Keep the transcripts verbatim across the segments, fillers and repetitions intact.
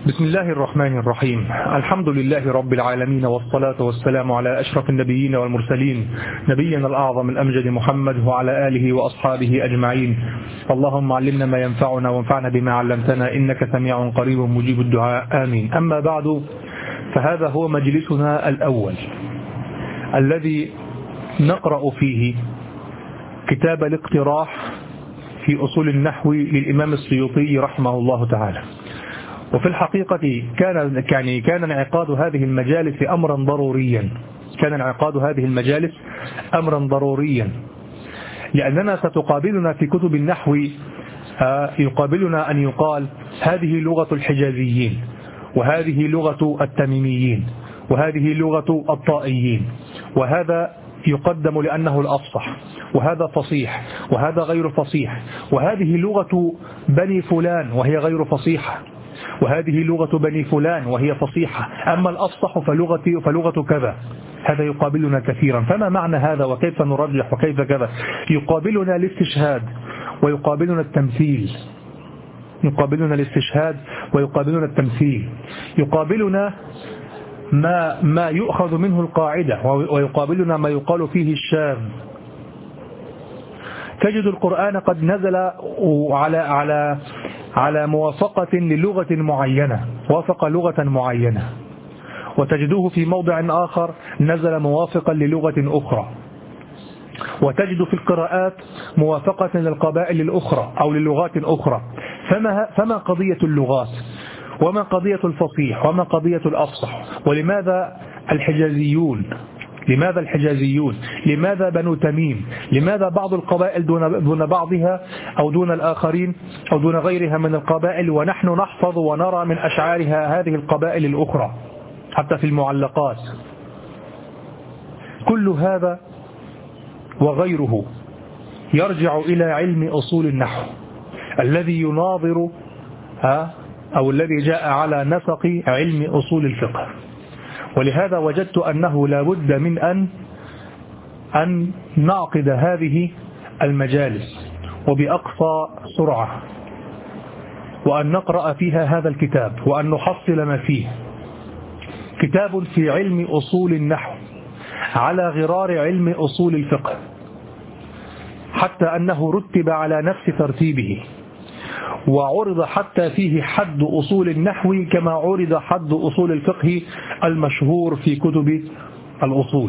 بسم الله الرحمن الرحيم. الحمد لله رب العالمين، والصلاة والسلام على أشرف النبيين والمرسلين، نبينا الأعظم الأمجد محمد وعلى آله وأصحابه أجمعين. اللهم علمنا ما ينفعنا وانفعنا بما علمتنا، إنك سميع قريب مجيب الدعاء، آمين. أما بعد، فهذا هو مجلسنا الأول الذي نقرأ فيه كتاب الاقتراح في أصول النحو للإمام السيوطي رحمه الله تعالى. وفي الحقيقة كان يعني كان انعقاد هذه المجالس أمرا ضروريا كان انعقاد هذه المجالس أمرا ضروريا لأننا ستقابلنا في كتب النحو يقابلنا أن يقال هذه لغة الحجازيين، وهذه لغة التميميين، وهذه لغة الطائيين، وهذا يقدم لأنه الأفصح، وهذا فصيح، وهذا غير فصيح، وهذه لغة بني فلان وهي غير فصيحة، وهذه لغة بني فلان وهي فصيحة، أما الأفصح فلغة, فلغة كذا. هذا يقابلنا كثيرا. فما معنى هذا وكيف نرجح وكيف كذا؟ يقابلنا الاستشهاد ويقابلنا التمثيل يقابلنا الاستشهاد ويقابلنا التمثيل يقابلنا ما, ما يؤخذ منه القاعدة، ويقابلنا ما يقال فيه الشاذ. تجد القرآن قد نزل على على على موافقة للغة معينة، وافق لغة معينة، وتجدوه في موضع آخر نزل موافقا للغة أخرى، وتجد في القراءات موافقة للقبائل الأخرى أو للغات أخرى. فما, فما قضية اللغات، وما قضية الفصيح، وما قضية الأفصح؟ ولماذا الحجازيون؟ لماذا الحجازيون؟ لماذا بنو تميم؟ لماذا بعض القبائل دون, دون بعضها أو دون الآخرين أو دون غيرها من القبائل، ونحن نحفظ ونرى من أشعارها هذه القبائل الأخرى حتى في المعلقات؟ كل هذا وغيره يرجع إلى علم أصول النحو الذي يناظر أو الذي جاء على نسق علم أصول الفقه. ولهذا وجدت أنه لا بد من أن أن نعقد هذه المجالس وبأقصى سرعة، وأن نقرأ فيها هذا الكتاب، وأن نحصل ما فيه. كتاب في علم أصول النحو على غرار علم أصول الفقه، حتى أنه رتب على نفس ترتيبه، وعرض حتى فيه حد أصول النحو كما عرض حد أصول الفقه المشهور في كتب الأصول.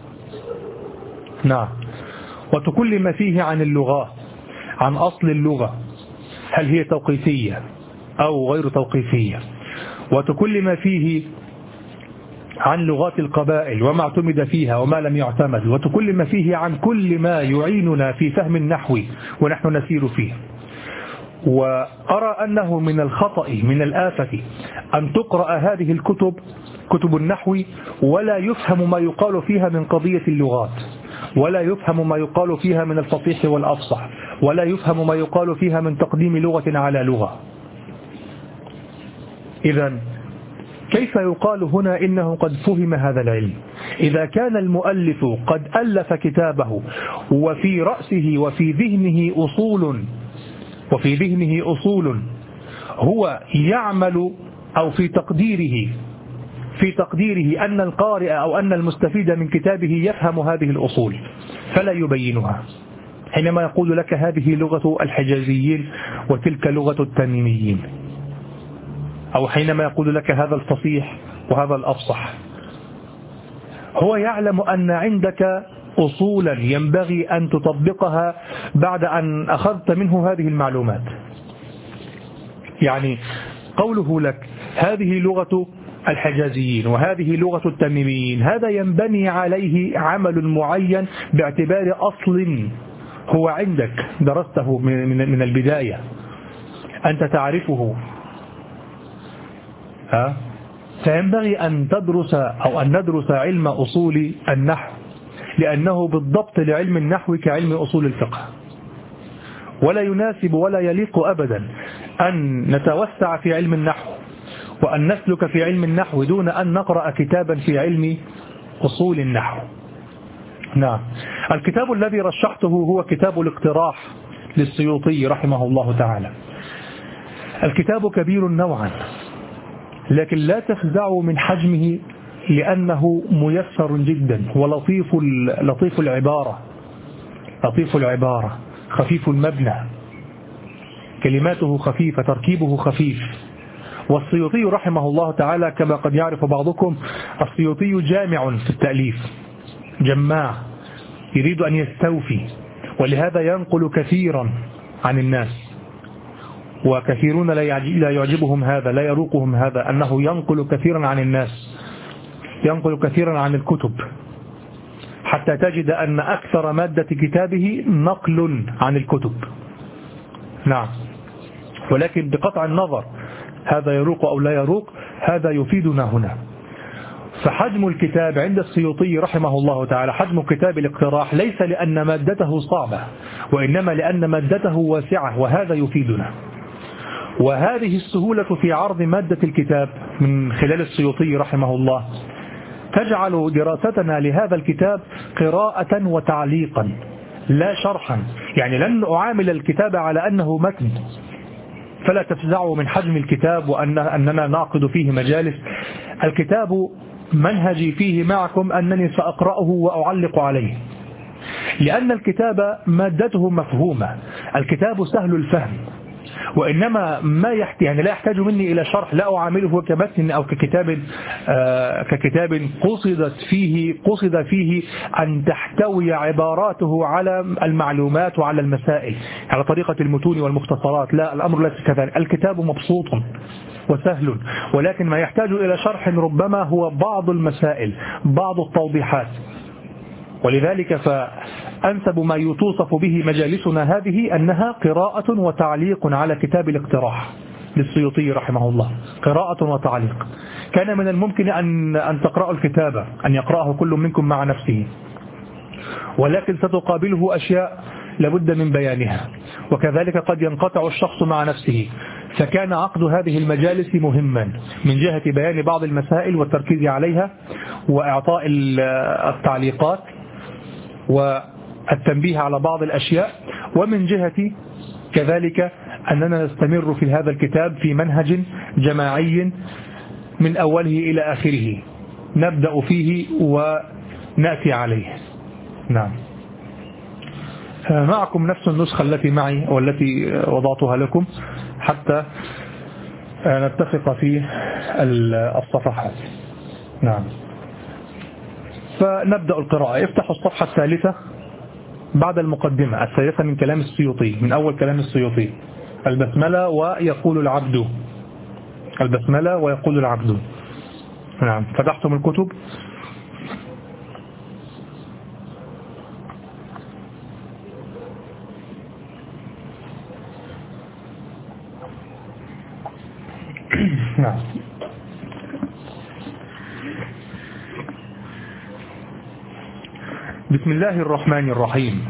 نعم. وتكلم فيه عن اللغة، عن أصل اللغة، هل هي توقيفية أو غير توقيفية، وتكلم فيه عن لغات القبائل وما اعتمد فيها وما لم يعتمد، وتكلم فيه عن كل ما يعيننا في فهم النحو ونحن نسير فيه. وأرى أنه من الخطأ، من الآفة، أن تقرأ هذه الكتب، كتب النحو، ولا يفهم ما يقال فيها من قضية اللغات، ولا يفهم ما يقال فيها من الفصيح والأفصح، ولا يفهم ما يقال فيها من تقديم لغة على لغة. إذن كيف يقال هنا إنه قد فهم هذا العلم إذا كان المؤلف قد ألف كتابه وفي رأسه وفي ذهنه أصول وفي ذهنه أصول هو يعمل أو في تقديره في تقديره أن القارئ أو أن المستفيد من كتابه يفهم هذه الأصول فلا يبينها، حينما يقول لك هذه لغة الحجازيين وتلك لغة التميميين، أو حينما يقول لك هذا الفصيح وهذا الأفصح. هو يعلم أن عندك أصولا ينبغي أن تطبقها بعد أن أخذت منه هذه المعلومات. يعني قوله لك هذه لغة الحجازيين وهذه لغة التميميين، هذا ينبني عليه عمل معين باعتبار أصل هو عندك درسته من البداية، أنت تعرفه. ها؟ فينبغي أن تدرس أو أن ندرس علم أصول النحو، لأنه بالضبط لعلم النحو كعلم أصول الفقه، ولا يناسب ولا يليق أبدا أن نتوسع في علم النحو وأن نسلك في علم النحو دون أن نقرأ كتابا في علم أصول النحو. نعم. الكتاب الذي رشحته هو كتاب الاقتراح للسيوطي رحمه الله تعالى. الكتاب كبير نوعا، لكن لا تفزعوا من حجمه لأنه ميسر جدا ولطيف لطيف العبارة لطيف العبارة خفيف المبنى، كلماته خفيفة، تركيبه خفيف. والسيوطي رحمه الله تعالى كما قد يعرف بعضكم، السيوطي جامع في التأليف، جماع، يريد أن يستوفي، ولهذا ينقل كثيرا عن الناس، وكثيرون لا يعجبهم هذا، لا يروقهم هذا، أنه ينقل كثيرا عن الناس، ينقل كثيرا عن الكتب، حتى تجد أن أكثر مادة كتابه نقل عن الكتب. نعم، ولكن بقطع النظر هذا يروق أو لا يروق، هذا يفيدنا هنا. فحجم الكتاب عند السيوطي رحمه الله تعالى حجم كتاب الاقتراح ليس لأن مادته صعبة، وإنما لأن مادته واسعة، وهذا يفيدنا. وهذه السهولة في عرض مادة الكتاب من خلال السيوطي رحمه الله تجعل دراستنا لهذا الكتاب قراءة وتعليقا لا شرحا. يعني لن أعامل الكتاب على أنه متن، فلا تفزعوا من حجم الكتاب وأن أننا نعقد فيه مجالس. الكتاب منهجي فيه معكم أنني سأقرأه وأعلق عليه، لأن الكتاب مادته مفهومة، الكتاب سهل الفهم، وإنما ما يحتاج يعني لا يحتاج مني إلى شرح، لا أعامله كمتن أو ككتاب آه ككتاب قصدت فيه قصد فيه أن تحتوي عباراته على المعلومات وعلى المسائل على طريقة المتون والمختصرات. لا، الأمر ليس كذلك، الكتاب مبسوط وسهل، ولكن ما يحتاج إلى شرح ربما هو بعض المسائل، بعض التوضيحات. ولذلك فأنسب ما يتوصف به مجالسنا هذه أنها قراءة وتعليق على كتاب الاقتراح للسيوطي رحمه الله، قراءة وتعليق. كان من الممكن أن أن تقرأوا الكتاب، أن يقرأه كل منكم مع نفسه، ولكن ستقابله أشياء لابد من بيانها، وكذلك قد ينقطع الشخص مع نفسه. فكان عقد هذه المجالس مهما من جهة بيان بعض المسائل والتركيز عليها وإعطاء التعليقات والتنبيه على بعض الأشياء، ومن جهة كذلك أننا نستمر في هذا الكتاب في منهج جماعي من أوله إلى آخره، نبدأ فيه ونأتي عليه. نعم، معكم نفس النسخة التي معي والتي وضعتها لكم حتى نتفق في الصفحات. نعم، فنبدأ القراءة. افتحوا الصفحة الثالثة بعد المقدمة الثالثة من كلام السيوطي، من أول كلام السيوطي، البسملة ويقول العبد، البسملة ويقول العبد. نعم، فتحتم الكتب. نعم. بسم الله الرحمن الرحيم.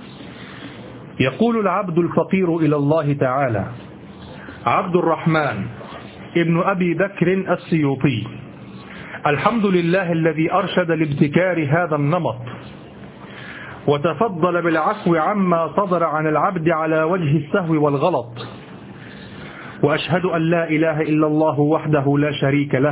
يقول العبد الفقير إلى الله تعالى عبد الرحمن ابن أبي بكر السيوطي: الحمد لله الذي أرشد لابتكار هذا النمط وتفضل بالعفو عما صدر عن العبد على وجه السهو والغلط، وأشهد أن لا إله إلا الله وحده لا شريك له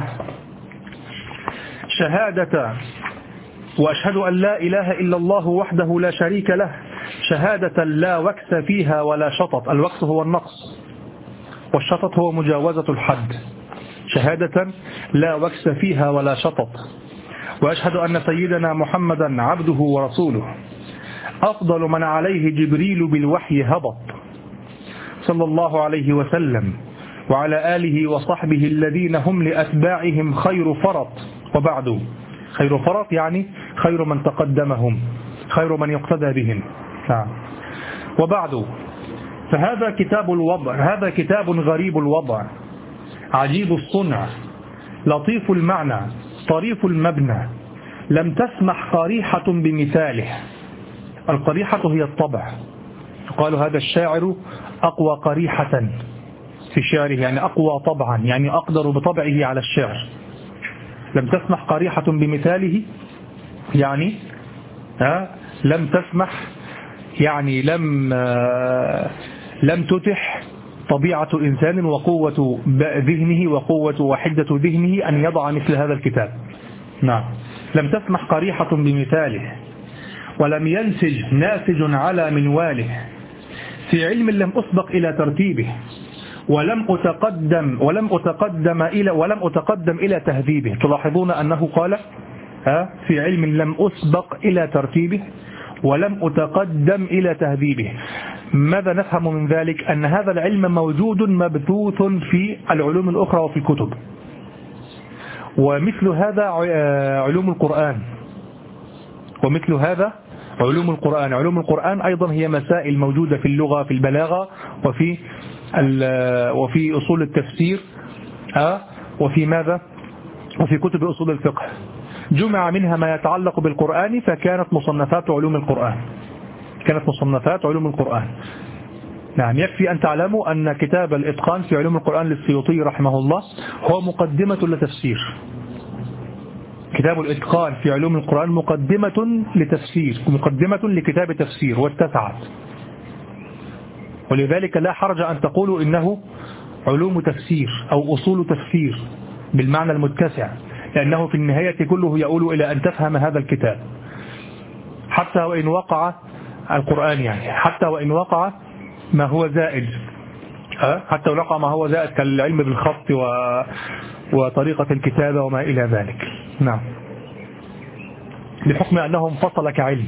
شهادة وأشهد أن لا إله إلا الله وحده لا شريك له شهادة لا وكس فيها ولا شطط. الوكس هو النقص، والشطط هو مجاوزة الحد. شهادة لا وكس فيها ولا شطط. وأشهد أن سيدنا محمدا عبده ورسوله أفضل من عليه جبريل بالوحي هبط، صلى الله عليه وسلم وعلى آله وصحبه الذين هم لأتباعهم خير فرط. وبعد، خير فرط يعني خير من تقدمهم، خير من يقتدى بهم. نعم. وبعد، فهذا كتاب الوضع، هذا كتاب غريب الوضع، عجيب الصنع، لطيف المعنى، طريف المبنى، لم تسمح قريحة بمثاله. القريحة هي الطبع، قال هذا الشاعر أقوى قريحة في شعره، يعني أقوى طبعا، يعني أقدر بطبعه على الشعر. لم تسمح قريحة بمثاله، يعني ها لم تسمح، يعني لم لم تتح طبيعة إنسان وقوة ذهنه وقوة وحدة ذهنه أن يضع مثل هذا الكتاب. نعم. لم تسمح قريحة بمثاله، ولم ينسج ناسج على منواله، في علم لم أسبق إلى ترتيبه، ولم أتقدم ولم أتقدم إلى ولم أتقدم إلى تهذيبه. تلاحظون أنه قال ها في علم لم أسبق إلى ترتيبه ولم أتقدم إلى تهذيبه. ماذا نفهم من ذلك؟ أن هذا العلم موجود مبثوث في العلوم الأخرى وفي الكتب، ومثل هذا علوم القرآن ومثل هذا علوم القرآن علوم القرآن أيضا هي مسائل موجودة في اللغة، في البلاغة، وفي وفي أصول التفسير، وفي ماذا وفي كتب أصول الفقه. جمع منها ما يتعلق بالقرآن فكانت مصنفات علوم القرآن كانت مصنفات علوم القرآن. نعم. يكفي أن تعلموا أن كتاب الإتقان في علوم القرآن للسيوطي رحمه الله هو مقدمة لتفسير. كتاب الإتقان في علوم القرآن مقدمة لتفسير مقدمة لكتاب تفسير واتسعت، ولذلك لا حرج أن تقولوا إنه علوم تفسير أو أصول تفسير بالمعنى المتسع، لأنه في النهاية كله يؤول إلى أن تفهم هذا الكتاب، حتى وإن وقع القرآن يعني حتى وإن وقع ما هو زائد حتى وإن وقع ما هو زائد كالعلم بالخط و... وطريقة الكتابة وما إلى ذلك. نعم. بحكم أنه انفصل كعلم.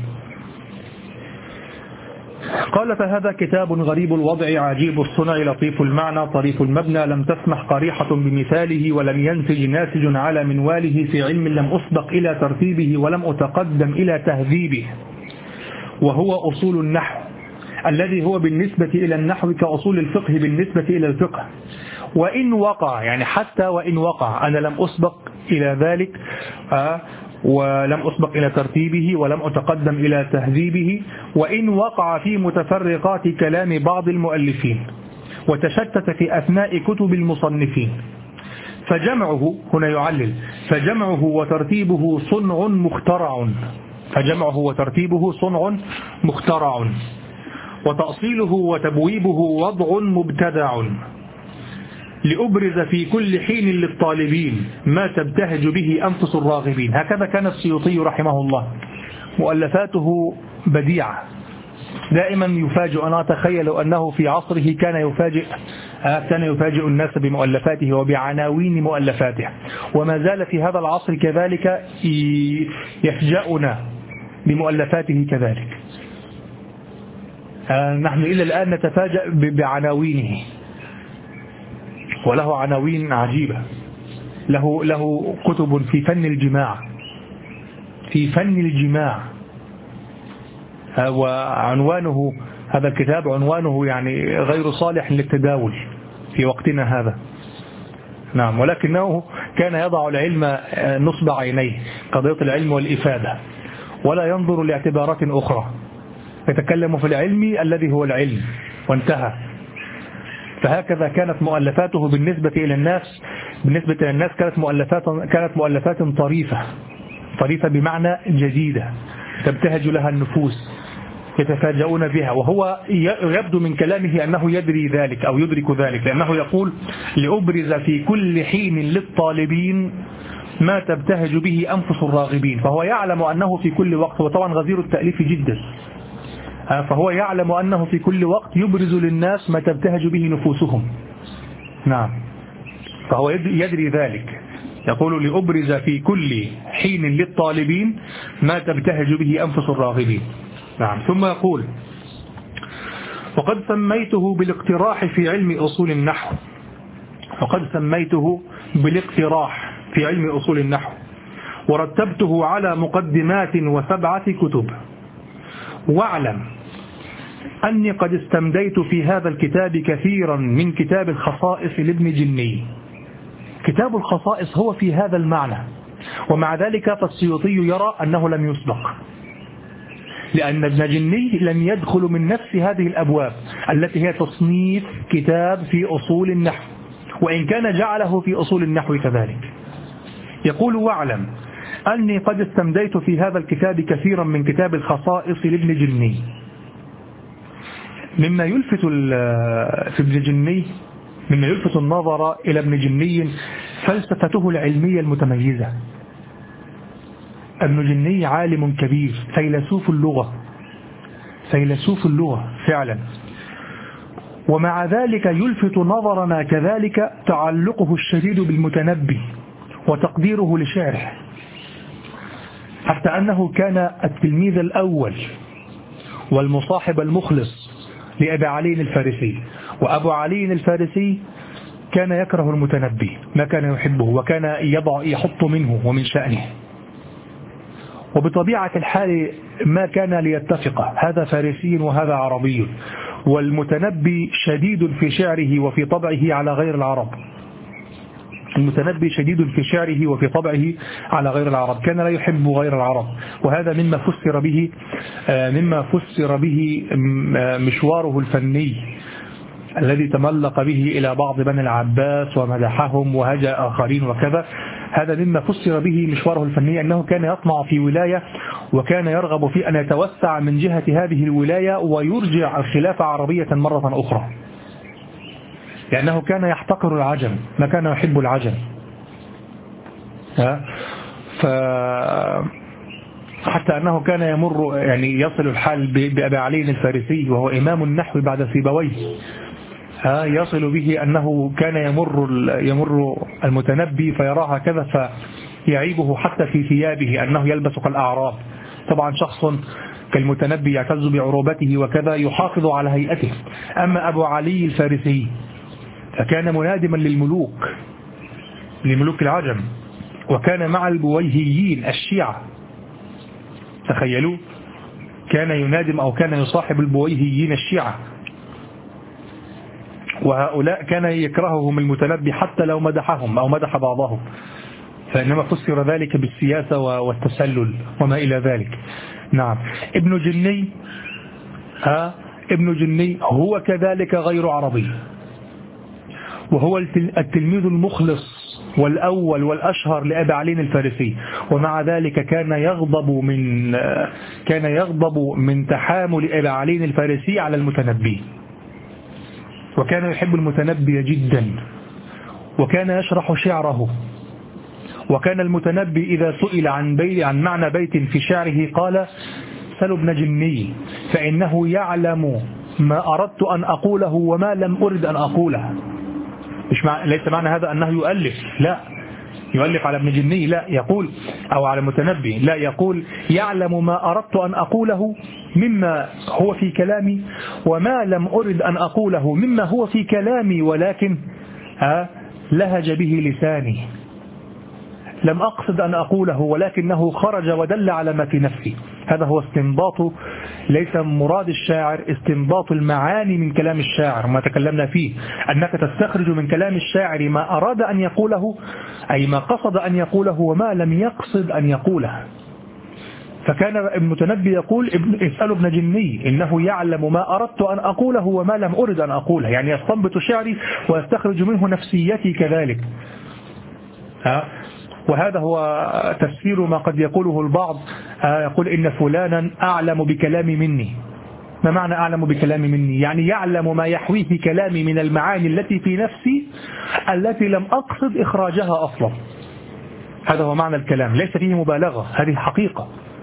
قال: فهذا كتاب غريب الوضع عجيب الصنع لطيف المعنى طريف المبنى، لم تسمح قريحة بمثاله ولم ينسج ناسج على منواله، في علم لم أسبق إلى ترتيبه ولم أتقدم إلى تهذيبه، وهو أصول النحو الذي هو بالنسبة إلى النحو كأصول الفقه بالنسبة إلى الفقه. وإن وقع يعني حتى وإن وقع أنا لم أسبق إلى ذلك آه ولم أسبق إلى ترتيبه ولم أتقدم إلى تهذيبه، وإن وقع في متفرقات كلام بعض المؤلفين وتشتت في أثناء كتب المصنفين، فجمعه هنا يعلل فجمعه وترتيبه صنع مخترع فجمعه وترتيبه صنع مخترع وتأصيله وتبويبه وضع مبتدع، لأبرز في كل حين للطالبين ما تبتهج به أنفس الراغبين. هكذا كان السيوطي رحمه الله، مؤلفاته بديعة، دائما يفاجئ. أنا أتخيل أنه في عصره كان يفاجئ كان يفاجئ الناس بمؤلفاته وبعناوين مؤلفاته، وما زال في هذا العصر كذلك يفجأنا بمؤلفاته كذلك. نحن إلى الآن نتفاجأ بعناوينه، وله عناوين عجيبة. له له كتب في فن الجماع في فن الجماع وعنوانه هذا الكتاب عنوانه يعني غير صالح للتداول في وقتنا هذا. نعم. ولكنه كان يضع العلم نصب عينيه، قضية العلم والإفادة، ولا ينظر لاعتبارات أخرى، يتكلم في العلم الذي هو العلم وانتهى. فهكذا كانت مؤلفاته بالنسبة إلى الناس بالنسبة إلى الناس كانت مؤلفات كانت مؤلفات طريفة طريفة بمعنى جديدة تبتهج لها النفوس، يتفاجؤون بها، وهو يبدو من كلامه أنه يدري ذلك أو يدرك ذلك، لأنه يقول: لأبرز في كل حين للطالبين ما تبتهج به أنفس الراغبين. فهو يعلم أنه في كل وقت، وطبعا غزير التأليف جدا، فهو يعلم أنه في كل وقت يبرز للناس ما تبتهج به نفوسهم. نعم. فهو يدري ذلك، يقول: لأبرز في كل حين للطالبين ما تبتهج به أنفس الراغبين. نعم. ثم يقول: وقد سميته بالاقتراح في علم أصول النحو وقد سميته بالاقتراح في علم أصول النحو ورتبته على مقدمات وسبعة كتب. واعلم أني قد استمديت في هذا الكتاب كثيرا من كتاب الخصائص لابن جني. كتاب الخصائص هو في هذا المعنى، ومع ذلك فالسيوطي يرى أنه لم يسبق، لأن ابن جني لم يدخل من نفس هذه الأبواب التي هي تصنيف كتاب في أصول النحو، وإن كان جعله في أصول النحو كذلك. يقول: واعلم أني قد استمديت في هذا الكتاب كثيرا من كتاب الخصائص لابن جني. مما يلفت في ابن جني مما يلفت النظر إلى ابن جني فلسفته العلمية المتميزة. ابن جني عالم كبير، فيلسوف اللغة فيلسوف اللغة فعلا. ومع ذلك يلفت نظرنا كذلك تعلقه الشديد بالمتنبي وتقديره لشعره، حتى أنه كان التلميذ الأول والمصاحب المخلص لأبي علي الفارسي. وأبو علي الفارسي كان يكره المتنبي، ما كان يحبه، وكان يضع يحط منه ومن شأنه، وبطبيعة الحال ما كان ليتفق، هذا فارسي وهذا عربي، والمتنبي شديد في شعره وفي طبعه على غير العرب. المتنبي شديد في شعره وفي طبعه على غير العرب، كان لا يحب غير العرب. وهذا مما فسر به مما فسر به مشواره الفني الذي تملق به إلى بعض بني العباس ومدحهم وهجا آخرين وكذا. هذا مما فسر به مشواره الفني، أنه كان يطمع في ولاية وكان يرغب في أن يتوسع من جهة هذه الولاية ويرجع الخلافة عربية مرة أخرى، لأنه كان يحتقر العجم، ما كان يحب العجم. ف حتى أنه كان يمر يعني يصل الحال بأبي علي الفارسي وهو إمام النحو بعد سيبويه، يصل به أنه كان يمر يمر المتنبي فيراه هكذا فيعيبه حتى في ثيابه أنه يلبس كالأعراب. طبعا شخص كالمتنبي يعتز بعروبته وكذا يحافظ على هيئته. أما أبو علي الفارسي فكان منادما للملوك لملوك العجم، وكان مع البويهيين الشيعة، تخيلوا، كان ينادم أو كان يصاحب البويهيين الشيعة، وهؤلاء كان يكرههم المتنبي حتى لو مدحهم أو مدح بعضهم، فإنما فسر ذلك بالسياسة والتسلل وما إلى ذلك. نعم. ابن جني ها ابن جني هو كذلك غير عربي، وهو التلميذ المخلص والأول والأشهر لأبي علي الفارسي، ومع ذلك كان يغضب من كان يغضب من تحامل أبي علي الفارسي على المتنبي، وكان يحب المتنبي جدا، وكان يشرح شعره. وكان المتنبي إذا سئل عن بيت عن معنى بيت في شعره قال: سلوا ابن جني فإنه يعلم ما أردت أن أقوله وما لم أرد أن أقوله. مش مع... ليس معنى هذا أنه يؤلف، لا يؤلف على ابن جني، لا، يقول أو على المتنبي، لا، يقول يعلم ما أردت أن أقوله مما هو في كلامي وما لم أرد أن أقوله مما هو في كلامي، ولكن ها لهج به لساني، لم أقصد أن أقوله ولكنه خرج ودل على ما في نفسي. هذا هو استنباط، ليس مراد الشاعر استنباط المعاني من كلام الشاعر، ما تكلمنا فيه، أنك تستخرج من كلام الشاعر ما أراد أن يقوله، أي ما قصد أن يقوله وما لم يقصد أن يقوله. فكان المتنبي يقول: اسألوا ابن جني إنه يعلم ما أردت أن أقوله وما لم أرد أن أقوله، يعني يستنبط شعري ويستخرج منه نفسيتي كذلك. ها؟ وهذا هو تفسير ما قد يقوله البعض، يقول إن فلانا أعلم بكلامي مني. ما معنى أعلم بكلامي مني؟ يعني يعلم ما يحويه كلامي من المعاني التي في نفسي التي لم أقصد إخراجها أصلا. هذا هو معنى الكلام، ليس فيه مبالغة، هذه حقيقة.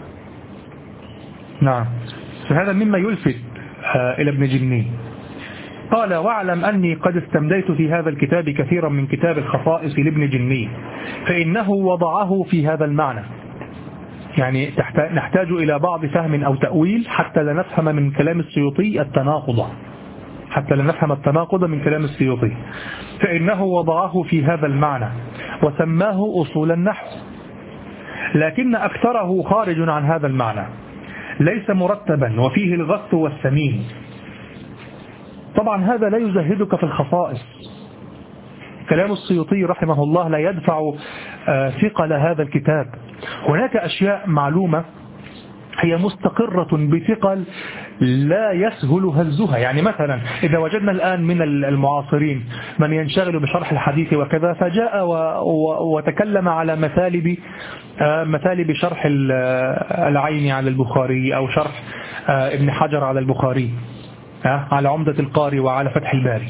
نعم. فهذا مما يلفت إلى ابن جني. قال: واعلم أني قد استمديت في هذا الكتاب كثيرا من كتاب الخصائص لابن جني، فإنه وضعه في هذا المعنى. يعني نحتاج إلى بعض فهم أو تأويل حتى لا نفهم من كلام السيوطي التناقض حتى لا نفهم التناقض من كلام السيوطي. فإنه وضعه في هذا المعنى وسماه أصول النحو، لكن أكثره خارج عن هذا المعنى، ليس مرتبا وفيه الغث والسمين. طبعا هذا لا يزهدك في الخصائص. كلام السيوطي رحمه الله لا يدفع ثقل هذا الكتاب. هناك أشياء معلومة هي مستقرة بثقل لا يسهل هزها. يعني مثلا إذا وجدنا الآن من المعاصرين من ينشغل بشرح الحديث وكذا، فجاء وتكلم على مثالب مثالب شرح العين على البخاري أو شرح ابن حجر على البخاري، على عمدة القاري وعلى فتح الباري.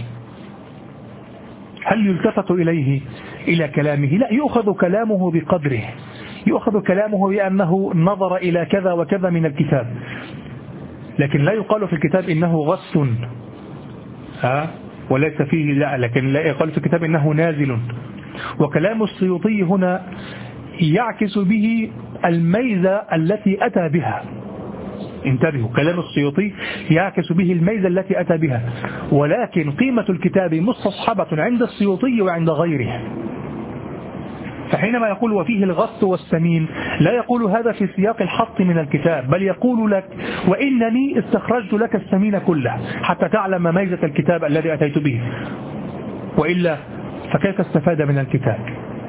هل يلتفت إليه إلى كلامه؟ لا، يؤخذ كلامه بقدره، يؤخذ كلامه بأنه نظر إلى كذا وكذا من الكتاب، لكن لا يقال في الكتاب إنه غث ها وليس فيه، لا، لكن لا يقال في الكتاب إنه نازل. وكلام السيوطي هنا يعكس به الميزة التي أتى بها. انتبهوا، كلام السيوطي يعكس به الميزة التي أتى بها، ولكن قيمة الكتاب مستصحبة عند السيوطي وعند غيره. فحينما يقول وفيه الغث والسمين لا يقول هذا في سياق الحط من الكتاب، بل يقول لك وإنني استخرجت لك السمين كله حتى تعلم ميزة الكتاب الذي أتيت به، وإلا فكيف استفاد من الكتاب؟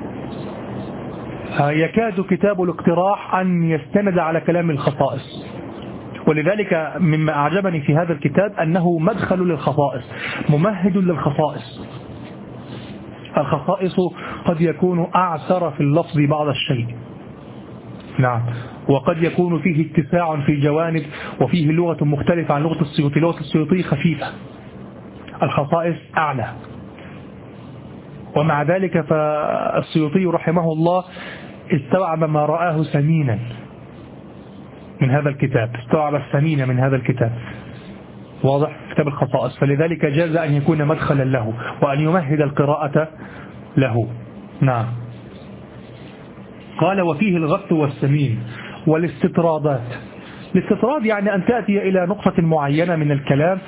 يكاد كتاب الاقتراح أن يستند على كلام الخصائص، ولذلك مما أعجبني في هذا الكتاب أنه مدخل للخصائص، ممهد للخصائص. الخصائص قد يكون أعسر في اللفظ بعض الشيء، نعم، وقد يكون فيه اتساع في جوانب، وفيه لغة مختلفة عن لغة السيوطي. لغة السيوطي خفيفة، الخصائص أعلى، ومع ذلك فالسيوطي رحمه الله استوعب ما رآه سمينا من هذا الكتاب، استوعب السمين من هذا الكتاب، واضح، كتاب الخصائص، فلذلك جاز أن يكون مدخلا له وأن يمهد القراءة له. نعم. قال وفيه الغث والسمين والاستطرادات. الاستطراد يعني أن تأتي إلى نقطة معينة من الكلام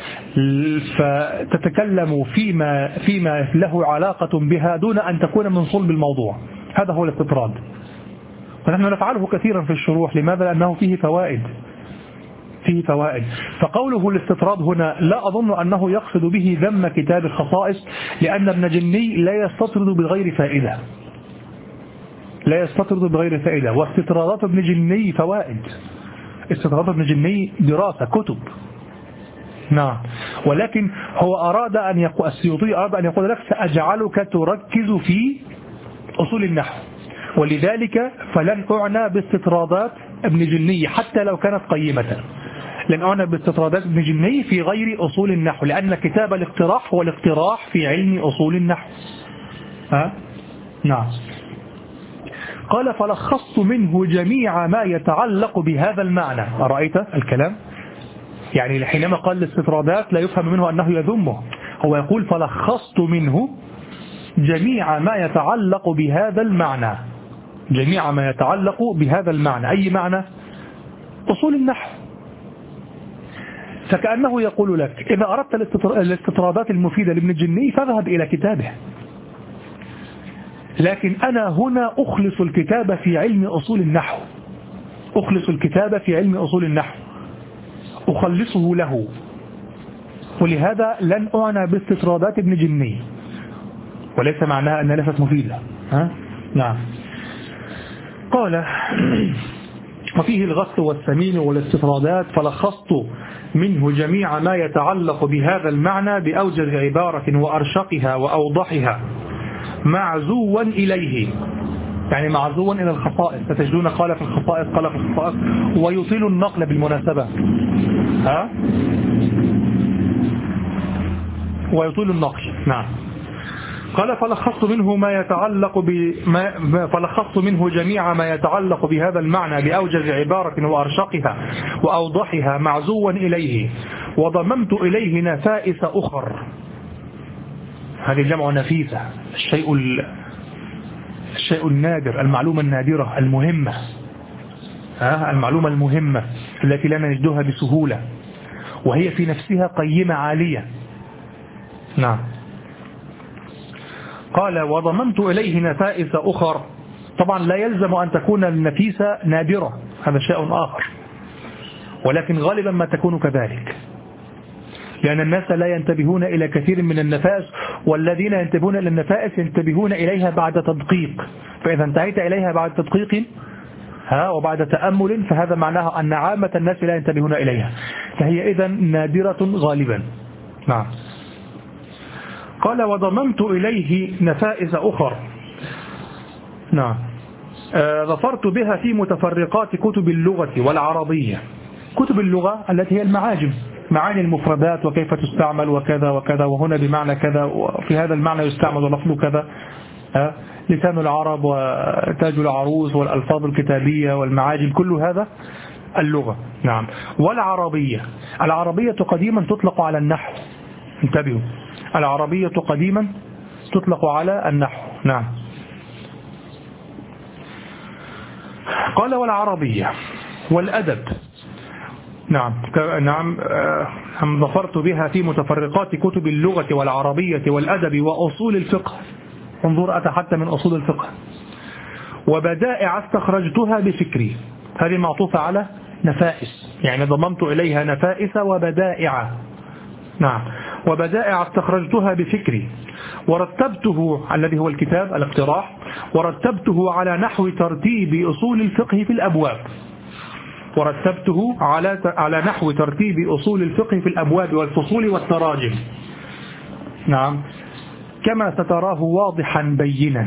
فتتكلم فيما, فيما له علاقة بها دون أن تكون من صلب الموضوع، هذا هو الاستطراد، ونحن نفعله كثيرا في الشروح. لماذا؟ لأنه فيه فوائد، فيه فوائد. فقوله الاستطراد هنا لا أظن أنه يقصد به ذم كتاب الخصائص، لأن ابن جني لا يستطرد بغير فائدة، لا يستطرد بغير فائدة، واستطرادات ابن جني فوائد، استطرادات ابن جني دراسة كتب، نعم. ولكن هو أراد أن يقول، السيوطي أراد أن يقول لك سأجعلك تركز في أصول النحو، ولذلك فلن أعنى باستطرادات ابن جني حتى لو كانت قيمة، لن أعنى باستطرادات ابن جني في غير أصول النحو، لأن كتاب الاقتراح هو الاقتراح في علم أصول النحو. ها؟ نعم. قال فلخصت منه جميع ما يتعلق بهذا المعنى. أرأيت الكلام؟ يعني حينما قال الاستطرادات لا يفهم منه أنه يذمه، هو يقول فلخصت منه جميع ما يتعلق بهذا المعنى، جميع ما يتعلق بهذا المعنى. أي معنى؟ أصول النحو. فكأنه يقول لك إذا أردت الاستطرادات المفيدة لابن الجني فاذهب إلى كتابه، لكن أنا هنا أخلص الكتاب في علم أصول النحو، أخلص الكتاب في علم أصول النحو، أخلصه له، ولهذا لن أعنى باستطرادات ابن جني، وليس معناها أنها ليست مفيدة. ها؟ نعم. قال وفيه الغث والسمين والاستطرادات فلخصت منه جميع ما يتعلق بهذا المعنى بأوجز عبارة وأرشقها وأوضحها معزوا إليه، يعني معزوا إلى الخصائص. ستجدون قال في الخصائص، قال في الخصائص، ويطيل النقل بالمناسبة، ها؟ ويطيل النقل. نعم. قال فلخصت منه ما يتعلق بما فلخصت منه جميع ما يتعلق بهذا المعنى بأوجز عبارة وأرشقها وأوضحها معزوا إليه، وضممت إليه نفائس أخر. هذه جمع نفيسة، الشيء الشيء النادر، المعلومة النادرة المهمة، ها؟ المعلومة المهمة التي لا نجدها بسهولة، وهي في نفسها قيمة عالية. نعم. قال وضممت إليه نفائس أخر. طبعا لا يلزم أن تكون النفيسة نادرة، هذا شيء آخر، ولكن غالبا ما تكون كذلك، لأن الناس لا ينتبهون إلى كثير من النفائس، والذين ينتبهون إلى النفائس ينتبهون إليها بعد تدقيق، فإذا انتهيت إليها بعد تدقيق ها وبعد تأمل فهذا معناه أن عامة الناس لا ينتبهون إليها، فهي إذن نادرة غالبا. نعم. قال وضممت إليه نفائس أخر. نعم. آه ظفرت بها في متفرقات كتب اللغة والعربية. كتب اللغة التي هي المعاجم، معاني المفردات وكيف تستعمل وكذا وكذا، وهنا بمعنى كذا، وفي هذا المعنى يستعمل لفظ كذا. لسان العرب وتاج العروس والألفاظ الكتابية والمعاجم، كل هذا اللغة. نعم. والعربية، العربية قديما تطلق على النحو، انتبهوا، العربية قديما تطلق على النحو. نعم. قال والعربية والأدب. نعم نعم هم ظفرت بها في متفرقات كتب اللغة والعربية والأدب وأصول الفقه. انظر أتى حتى من أصول الفقه. وبدائع استخرجتها بفكري، هذه معطوفة على نفائس، يعني ضممت إليها نفائس وبدائع. نعم. وبدائع استخرجتها بفكري ورتبته، الذي هو الكتاب الاقتراح، ورتبته على نحو ترتيب أصول الفقه في الأبواب. ورتبته على على نحو ترتيب أصول الفقه في الأبواب والفصول والتراجم. نعم. كما ستراه واضحا بينا،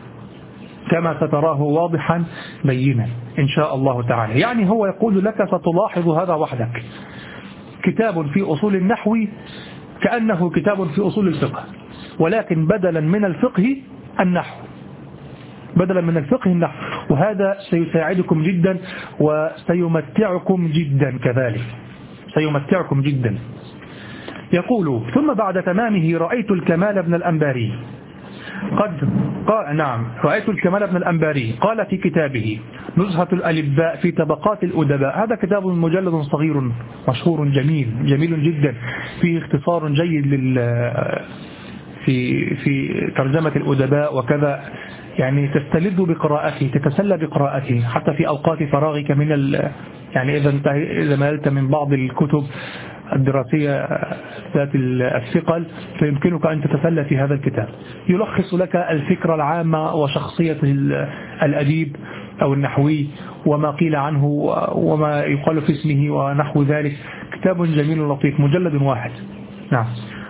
كما ستراه واضحا بينا إن شاء الله تعالى. يعني هو يقول لك ستلاحظ هذا وحدك، كتاب في أصول النحو كأنه كتاب في أصول الفقه، ولكن بدلا من الفقه النحو، بدلا من الفقه النحو، وهذا سيساعدكم جدا وسيمتعكم جدا كذلك، سيمتعكم جدا. يقول ثم بعد تمامه رأيت الكمال ابن الأنباري قد قال نعم رأيت الكمال ابن الأنباري قال في كتابه نزهة الألباء في طبقات الأدباء. هذا كتاب مجلد صغير مشهور جميل جميل جدا، فيه اختصار جيد لل في في ترجمة الأدباء وكذا، يعني تستلذ بقراءته، تتسلى بقراءته حتى في أوقات فراغك من ال يعني إذا إذا مالت من بعض الكتب الدراسية ذات الثقل فيمكنك أن تتسلى في هذا الكتاب. يلخص لك الفكرة العامة وشخصية الأديب أو النحوي وما قيل عنه وما يقال في اسمه ونحو ذلك. كتاب جميل لطيف مجلد واحد. نعم.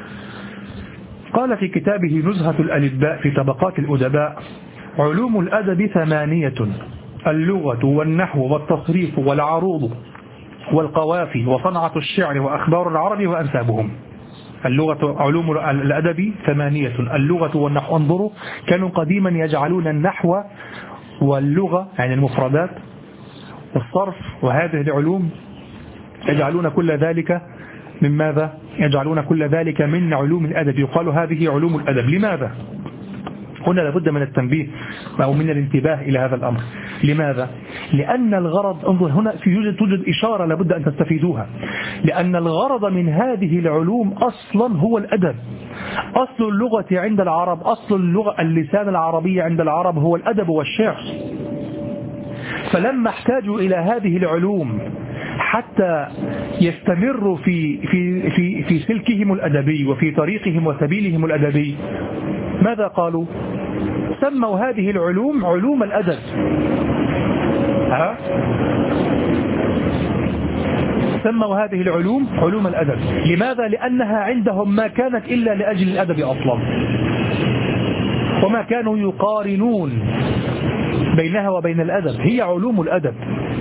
قال في كتابه نزهة الألباء في طبقات الأدباء علوم الأدب ثمانية: اللغة والنحو والتصريف والعروض والقوافي وصنعة الشعر وأخبار العرب وأنسابهم. اللغة علوم الأدب ثمانية: اللغة والنحو. انظروا كانوا قديما يجعلون النحو واللغة يعني المفردات والصرف وهذه العلوم يجعلون كل ذلك من ماذا؟ يجعلون كل ذلك من علوم الأدب، يقال هذه علوم الأدب. لماذا؟ هنا لابد من التنبيه أو من الانتباه إلى هذا الأمر. لماذا؟ لأن الغرض، انظر هنا في يوجد توجد إشارة لابد أن تستفيدوها، لأن الغرض من هذه العلوم أصلا هو الأدب. أصل اللغة عند العرب، أصل اللغة اللسان العربي عند العرب هو الأدب والشعر. فلما احتاجوا إلى هذه العلوم حتى يستمروا في في في في سلكهم الأدبي وفي طريقهم وسبيلهم الأدبي، ماذا قالوا؟ سموا هذه العلوم علوم الأدب. ها؟ سموا هذه العلوم علوم الأدب. لماذا؟ لأنها عندهم ما كانت إلا لأجل الأدب أصلا، وما كانوا يقارنون بينها وبين الأدب، هي علوم الأدب،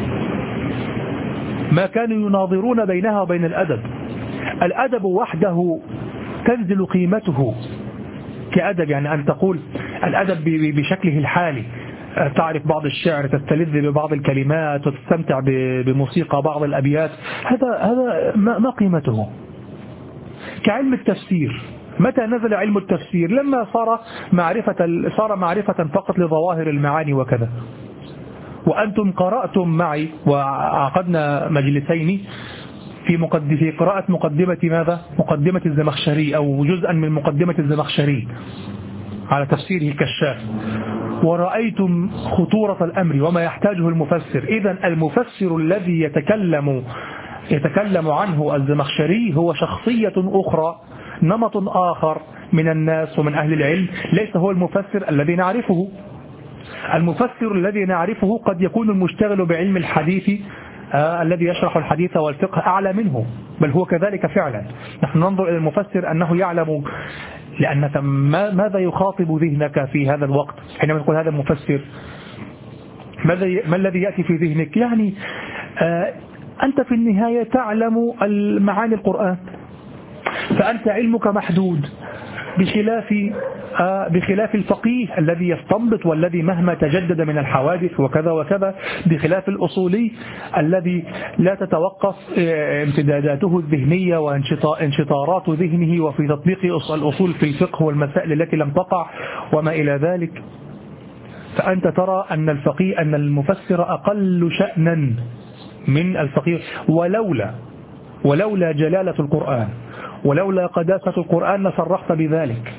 ما كانوا يناظرون بينها وبين الأدب. الأدب وحده تنزل قيمته كأدب، يعني أن تقول الأدب بشكله الحالي، تعرف بعض الشعر، تستلذ ببعض الكلمات وتستمتع بموسيقى بعض الأبيات، هذا هذا ما قيمته. كعلم التفسير، متى نزل علم التفسير؟ لما صار معرفة صار معرفة فقط لظواهر المعاني وكذا. وأنتم قرأتم معي وعقدنا مجلسين في مقدمة في قراءة مقدمة ماذا؟ مقدمة الزمخشري أو جزءا من مقدمة الزمخشري على تفسيره الكشاف، ورأيتم خطورة الأمر وما يحتاجه المفسر. إذن المفسر الذي يتكلم يتكلم عنه الزمخشري هو شخصية أخرى، نمط آخر من الناس ومن أهل العلم، ليس هو المفسر الذي نعرفه. المفسر الذي نعرفه قد يكون المشتغل بعلم الحديث آه الذي يشرح الحديث والفقه أعلى منه، بل هو كذلك فعلا. نحن ننظر إلى المفسر أنه يعلم، لأن ماذا يخاطب ذهنك في هذا الوقت حينما نقول هذا المفسر؟ ماذا ما الذي يأتي في ذهنك؟ يعني آه أنت في النهاية تعلم المعاني القرآن، فأنت علمك محدود، بخلاف بخلاف الفقيه الذي يستنبط والذي مهما تجدد من الحوادث وكذا وكذا، بخلاف الأصولي الذي لا تتوقف امتداداته الذهنية وانشطارات ذهنه وفي تطبيق الأصول في الفقه والمسائل التي لم تقع وما إلى ذلك. فأنت ترى أن الفقيه أن المفسر أقل شأنا من الفقيه، ولولا ولولا جلالة القرآن ولولا قداسة القرآن لصرحت بذلك،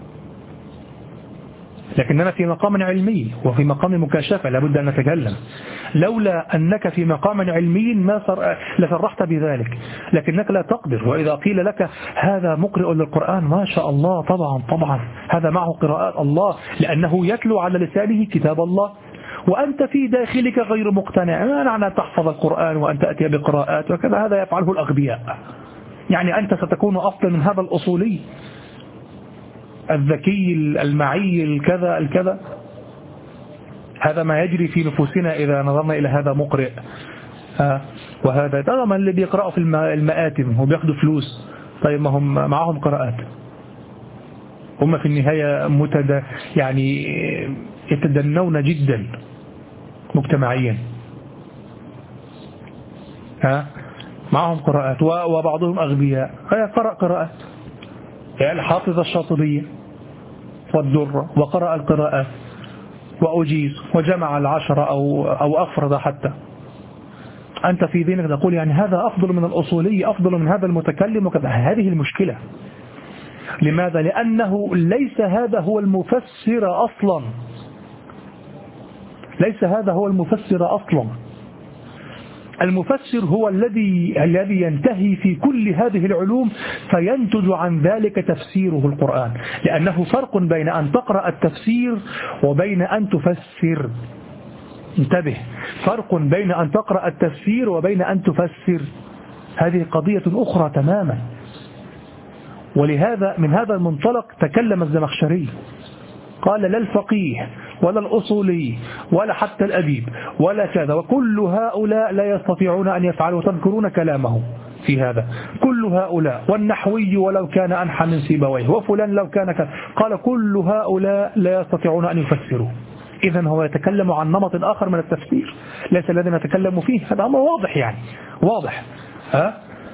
لكننا في مقام علمي وفي مقام مكاشفة لابد أن نتكلم. لولا أنك في مقام علمي ما لصرحت بذلك، لكنك لا تقدر. وإذا قيل لك هذا مقرئ للقرآن ما شاء الله، طبعا طبعا هذا معه قراءات الله، لأنه يتلو على لسانه كتاب الله، وأنت في داخلك غير مقتنع. ما معنى تحفظ القرآن وأن تأتي بقراءات وكذا؟ هذا يفعله الأغبياء. يعني أنت ستكون أفضل من هذا الأصولي الذكي المعي الكذا الكذا. هذا ما يجري في نفوسنا إذا نظرنا إلى هذا مقرئ آه وهذا ترى من اللي بيقرأوا في المآتم وبياخدوا فلوس. طيب ما هم معهم قراءات، هم في النهاية متد يعني يتدنون جدا مجتمعيا، ها معهم قراءات وبعضهم أغبياء. قرأ قراءات يعني حافظ الشاطبية والدرة وقرأ القراءات وأجيز وجمع العشرة أو أو أفرد حتى. أنت في ذهنك تقول يعني هذا أفضل من الأصولي، أفضل من هذا المتكلم وكذا. هذه المشكلة. لماذا؟ لأنه ليس هذا هو المفسر أصلا، ليس هذا هو المفسر أصلا. المفسر هو الذي الذي ينتهي في كل هذه العلوم فينتج عن ذلك تفسيره القرآن، لأنه فرق بين أن تقرأ التفسير وبين أن تفسر. انتبه، فرق بين أن تقرأ التفسير وبين أن تفسر، هذه قضية أخرى تماما. ولهذا من هذا المنطلق تكلم الزمخشري، قال لا الفقيه ولا الأصولي ولا حتى الأديب ولا كذا، وكل هؤلاء لا يستطيعون أن يفعلوا. تذكرون كلامه في هذا، كل هؤلاء، والنحوي ولو كان أنحى من سيبويه، وفلان لو كان كذا، قال كل هؤلاء لا يستطيعون أن يفسروا. إذن هو يتكلم عن نمط آخر من التفسير ليس الذي نتكلم فيه. هذا أمر واضح، يعني واضح ها؟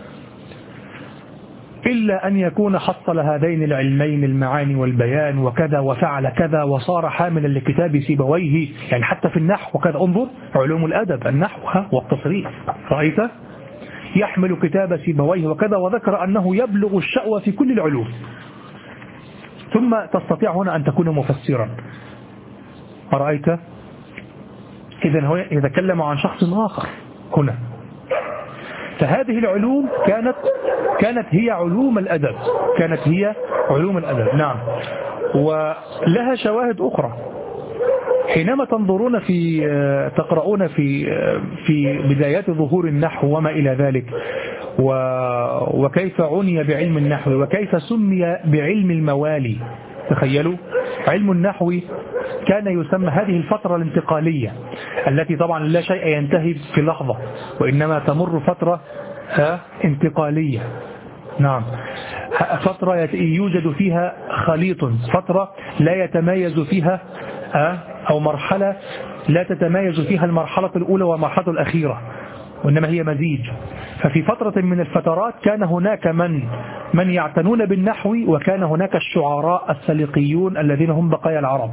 إلا أن يكون حصل هذين العلمين المعاني والبيان وكذا وفعل كذا وصار حاملا لكتاب سيبويه، يعني حتى في النحو وكذا. انظر علوم الأدب، النحو والتصريف، رأيت يحمل كتاب سيبويه وكذا، وذكر أنه يبلغ الشأوى في كل العلوم. ثم تستطيع هنا أن تكون مفسرا، رأيت؟ إذن هو يتكلم عن شخص آخر هنا. فهذه العلوم كانت كانت هي علوم الأدب، كانت هي علوم الأدب. نعم. ولها شواهد أخرى. حينما تنظرون في تقرؤون في في بدايات ظهور النحو وما إلى ذلك، وكيف عني بعلم النحو وكيف سمي بعلم الموالي. تخيلوا علم النحو كان يسمى هذه الفترة الانتقالية التي طبعا لا شيء ينتهي في لحظة، وإنما تمر فترة انتقالية. نعم، فترة يوجد فيها خليط، فترة لا يتميز فيها أو مرحلة لا تتميز فيها المرحلة الأولى والمرحلة الأخيرة، وإنما هي مزيج. ففي فترة من الفترات كان هناك من من يعتنون بالنحو، وكان هناك الشعراء السليقيون الذين هم بقايا العرب.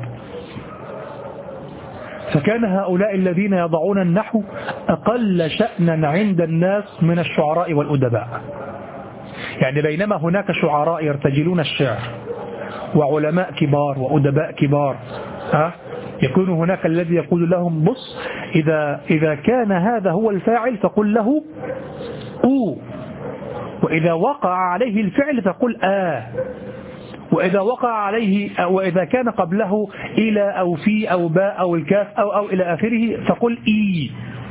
فكان هؤلاء الذين يضعون النحو أقل شأنا عند الناس من الشعراء والأدباء. يعني بينما هناك شعراء يرتجلون الشعر وعلماء كبار وأدباء كبار، ها يكون هناك الذي يقول لهم بص، إذا إذا كان هذا هو الفاعل فقل له أو، وإذا وقع عليه الفعل فقل آ، وإذا وقع عليه وإذا كان قبله إلى أو في أو باء أو الكاف أو أو إلى آخره فقل إي.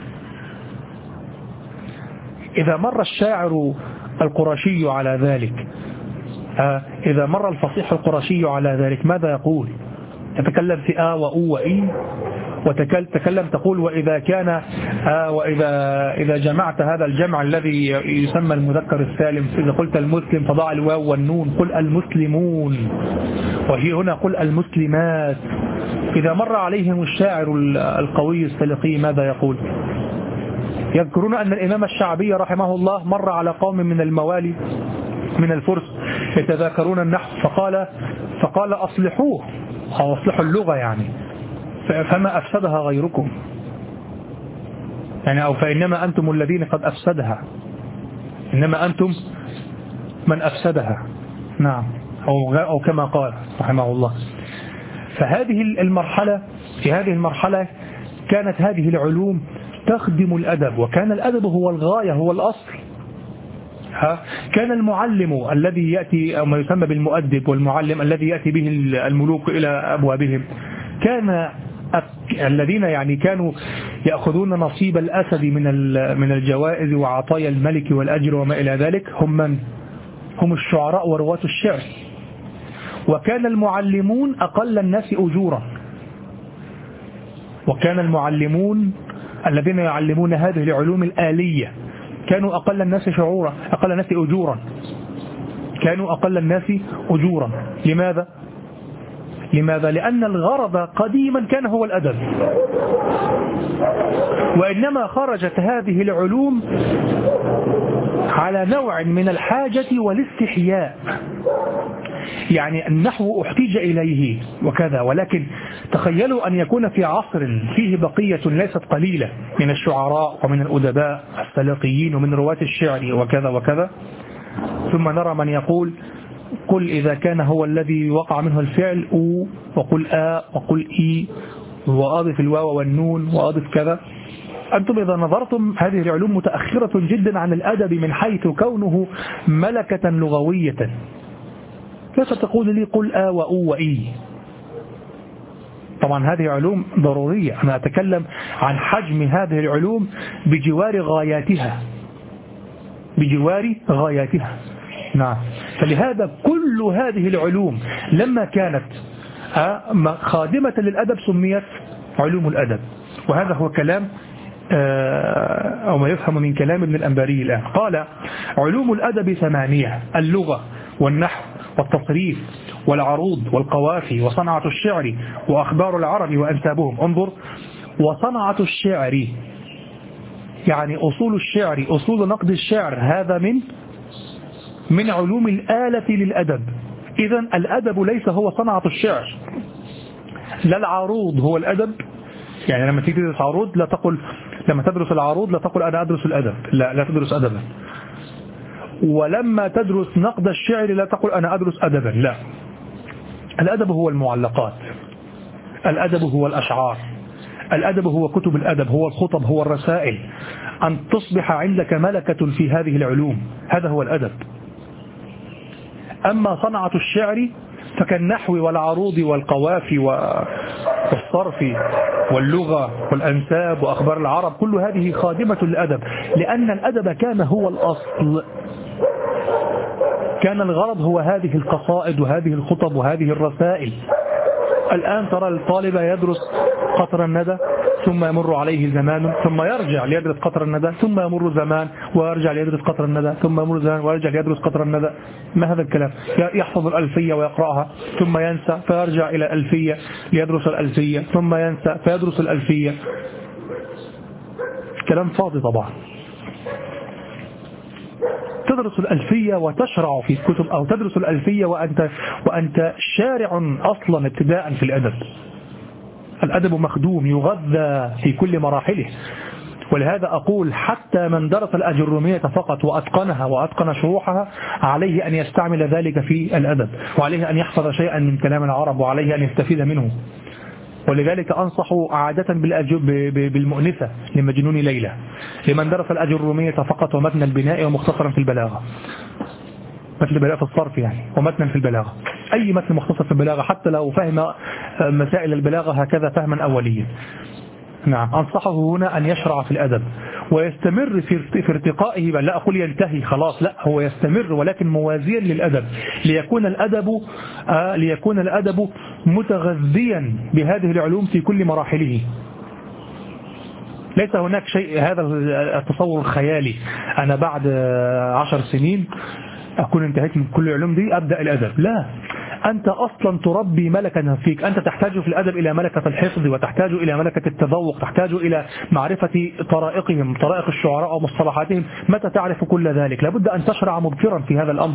إذا مر الشاعر القرشي على ذلك، إذا مر الفصيح القرشي على ذلك ماذا يقول؟ يتكلم في آ وأو وإي وتكلم تقول وإذا كان آه وإذا إذا جمعت هذا الجمع الذي يسمى المذكر السالم، إذا قلت المسلم فضع الواو والنون، قل المسلمون، وهي هنا قل المسلمات. إذا مر عليهم الشاعر القوي السلقي ماذا يقول؟ يذكرون أن الإمام الشعبي رحمه الله مر على قوم من الموالي من الفرس يتذاكرون النحو، فقال فقال أصلحوه أو أصلحوا اللغة يعني، فما أفسدها غيركم يعني، أو فإنما أنتم الذين قد أفسدها، إنما أنتم من أفسدها. نعم، أو, أو كما قال رحمه الله. فهذه المرحلة في هذه المرحلة كانت هذه العلوم تخدم الأدب، وكان الأدب هو الغاية، هو الأصل. ها كان المعلم الذي يأتي أو ما يسمى بالمؤدب والمعلم الذي يأتي به الملوك إلى أبوابهم، كان الذين يعني كانوا يأخذون نصيب الأسد من من الجوائز وعطايا الملك والأجر وما إلى ذلك هم من؟ هم الشعراء ورواة الشعر. وكان المعلمون أقل الناس أجورا، وكان المعلمون الذين يعلمون هذه العلوم الآلية كانوا أقل الناس شعورا، أقل الناس أجورا، كانوا أقل الناس أجورا. لماذا؟ لماذا؟ لأن الغرض قديما كان هو الأدب، وإنما خرجت هذه العلوم على نوع من الحاجة والاستحياء. يعني النحو احتاج إليه وكذا، ولكن تخيلوا أن يكون في عصر فيه بقية ليست قليلة من الشعراء ومن الأدباء السلقيين ومن رواة الشعر وكذا وكذا، ثم نرى من يقول قل إذا كان هو الذي وقع منه الفعل أو، وقل آ، وقل إي، وأضف الواو والنون، وأضف كذا. أنتم إذا نظرتم هذه العلوم متأخرة جدا عن الأدب من حيث كونه ملكة لغوية. كيف تقول لي قل آ وأو وإي؟ طبعا هذه علوم ضرورية، أنا أتكلم عن حجم هذه العلوم بجوار غاياتها، بجوار غاياتها. نعم، فلهذا كل هذه العلوم لما كانت خادمة للأدب سميت علوم الأدب. وهذا هو كلام أو ما يفهم من كلام ابن الأنباري الآن. قال علوم الأدب ثمانية: اللغة والنحو والتصريف والعروض والقوافي وصنعة الشعر وأخبار العرب وأنسابهم. انظر، وصنعة الشعر يعني أصول الشعر، أصول نقد الشعر، هذا من من علوم الآلة للأدب. إذن الأدب ليس هو صنعة الشعر، لا العروض هو الأدب. يعني لما تيجي تدرس عروض لا تقل، لما تدرس العروض لا تقل أنا أدرس الأدب، لا لا تدرس أدبا. ولما تدرس نقد الشعر لا تقل أنا أدرس أدبا، لا. الأدب هو المعلقات، الأدب هو الأشعار، الأدب هو كتب الأدب، هو الخطب، هو الرسائل. أن تصبح عندك ملكة في هذه العلوم، هذا هو الأدب. أما صنعة الشعر فكالنحو والعروض والقوافي والصرف واللغة والأنساب وأخبار العرب، كل هذه خادمة للأدب، لأن الأدب كان هو الأصل. كان الغرض هو هذه القصائد وهذه الخطب وهذه الرسائل. الآن ترى الطالب يدرس قطر الندى ثم يمر عليه زمان ثم يرجع ليدرس قطر الندى، ثم يمر زمان ويرجع ليدرس قطر الندى، ثم يمر زمان ويرجع ليدرس قطر الندى. ما هذا الكلام؟ يحفظ الألفية ويقرأها ثم ينسى فيرجع إلى الألفية ليدرس الألفية، ثم ينسى فيدرس الألفية. كلام فاضي طبعا. تدرس الألفية وتشرع في الكتب، أو تدرس الألفية وأنت, وأنت شارع أصلا ابتداء في الأدب. الأدب مخدوم يغذى في كل مراحله. ولهذا أقول حتى من درس الأجرومية فقط وأتقنها وأتقن شروحها عليه أن يستعمل ذلك في الأدب، وعليه أن يحفظ شيئا من كلام العرب، وعليه أن يستفيد منه. ولذلك أنصح عادة بالمؤنثة لمجنون ليلى لمن درس الأجرومية فقط ومتن البناء ومختصرا في البلاغة، متن البلاغة في الصرف يعني، ومتنا في البلاغة، أي متن مختصر في البلاغة حتى لو فهم مسائل البلاغة هكذا فهما أوليا. نعم، أنصحه هنا أن يشرع في الأدب ويستمر في ارتقائه، بل لا أقول ينتهي خلاص، لا، هو يستمر ولكن موازيا للأدب، ليكون الأدب آه ليكون الأدب متغذيا بهذه العلوم في كل مراحله. ليس هناك شيء، هذا التصور الخيالي أنا بعد عشر سنين أكون انتهيت من كل العلوم دي أبدأ الأدب. لا، أنت أصلا تربي ملكة فيك. أنت تحتاج في الأدب إلى ملكة الحفظ، وتحتاج إلى ملكة التذوق، تحتاج إلى معرفة طرائقهم، طرائق الشعراء ومصطلحاتهم. متى تعرف كل ذلك؟ لابد أن تشرع مبكرا في هذا الأمر،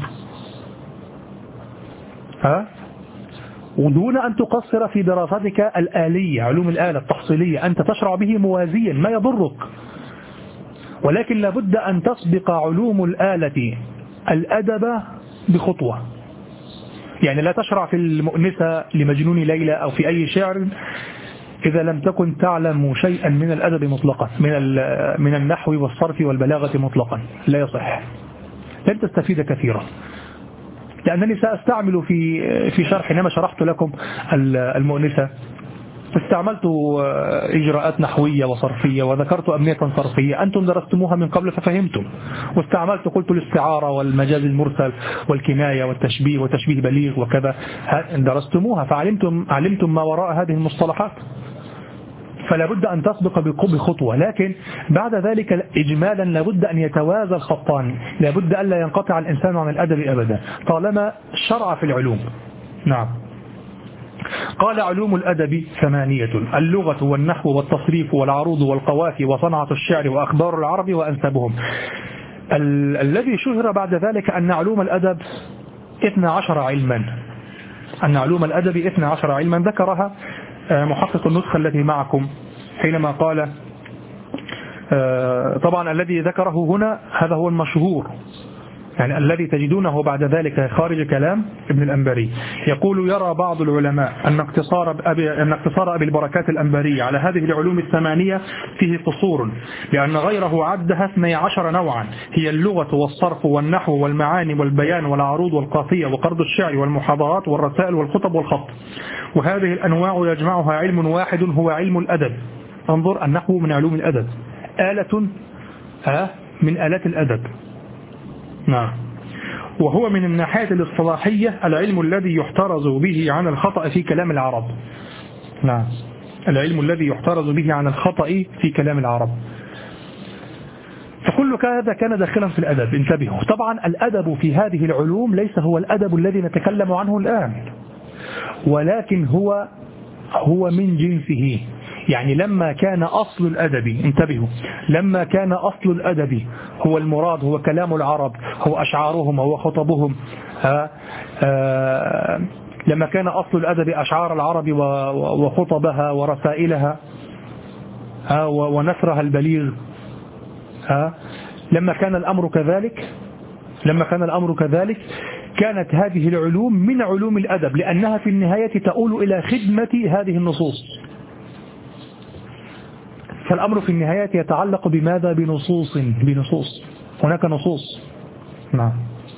ها؟ ودون أن تقصر في دراستك الآلية، علوم الآلة التحصيلية، أنت تشرع به موازيا ما يضرك، ولكن لابد أن تسبق علوم الآلة الأدب بخطوة. يعني لا تشرع في المؤنسة لمجنون ليلى أو في أي شعر إذا لم تكن تعلم شيئا من الأدب مطلقا، من من النحو والصرف والبلاغة مطلقا، لا يصح، لن تستفيد كثيرا. لأنني سأستعمل في في شرح، حينما شرحت لكم المؤنسة استعملت إجراءات نحوية وصرفية وذكرت أبنية صرفية أنتم درستموها من قبل ففهمتم، واستعملت قلت الاستعارة والمجاز المرسل والكناية والتشبيه وتشبيه بليغ وكذا، درستموها فعلمتم علمتم ما وراء هذه المصطلحات. فلا بد أن تسبق بخطوة، لكن بعد ذلك إجمالا لابد أن يتوازى الخطان، لابد أن لا ينقطع الإنسان عن الأدب أبدا طالما شرع في العلوم. نعم. قال علوم الأدب ثمانية: اللغة والنحو والتصريف والعروض والقوافي وصنعة الشعر وأخبار العرب وأنسابهم. ال الذي شهر بعد ذلك أن علوم الأدب اثنا عشر علما، أن علوم الأدب اثنا عشر علما ذكرها محقق النسخة التي معكم حينما قال، طبعا الذي ذكره هنا هذا هو المشهور، يعني الذي تجدونه بعد ذلك خارج كلام ابن الأنباري. يقول: يرى بعض العلماء أن اقتصار أبي, أن اقتصار أبي البركات الأنباري على هذه العلوم الثمانية فيه قصور، لأن غيره عدها اثني عشر نوعا، هي اللغة والصرف والنحو والمعاني والبيان والعروض والقافية وقرض الشعر والمحاضرات والرسائل والخطب والخط، وهذه الأنواع يجمعها علم واحد هو علم الأدب. انظر، النحو من علوم الأدب، آلة من آلات الأدب. نعم. وهو من الناحية الاصطلاحية العلم الذي يحترز به عن الخطأ في كلام العرب. نعم، العلم الذي يحترز به عن الخطأ في كلام العرب. فكل هذا كان داخلا في الأدب. انتبهوا، طبعا الأدب في هذه العلوم ليس هو الأدب الذي نتكلم عنه الآن، ولكن هو هو من جنسه. يعني لما كان أصل الأدب، انتبهوا، لما كان أصل الأدب هو المراد، هو كلام العرب، هو أشعارهم، هو خطبهم، ها آه لما كان أصل الأدب أشعار العرب وخطبها ورسائلها، ها ونثرها البليغ، ها لما كان الأمر كذلك لما كان الأمر كذلك كانت هذه العلوم من علوم الأدب، لأنها في النهاية تؤول إلى خدمة هذه النصوص. فالأمر في النهاية يتعلق بماذا؟ بنصوص بنصوص هناك نصوص. نعم.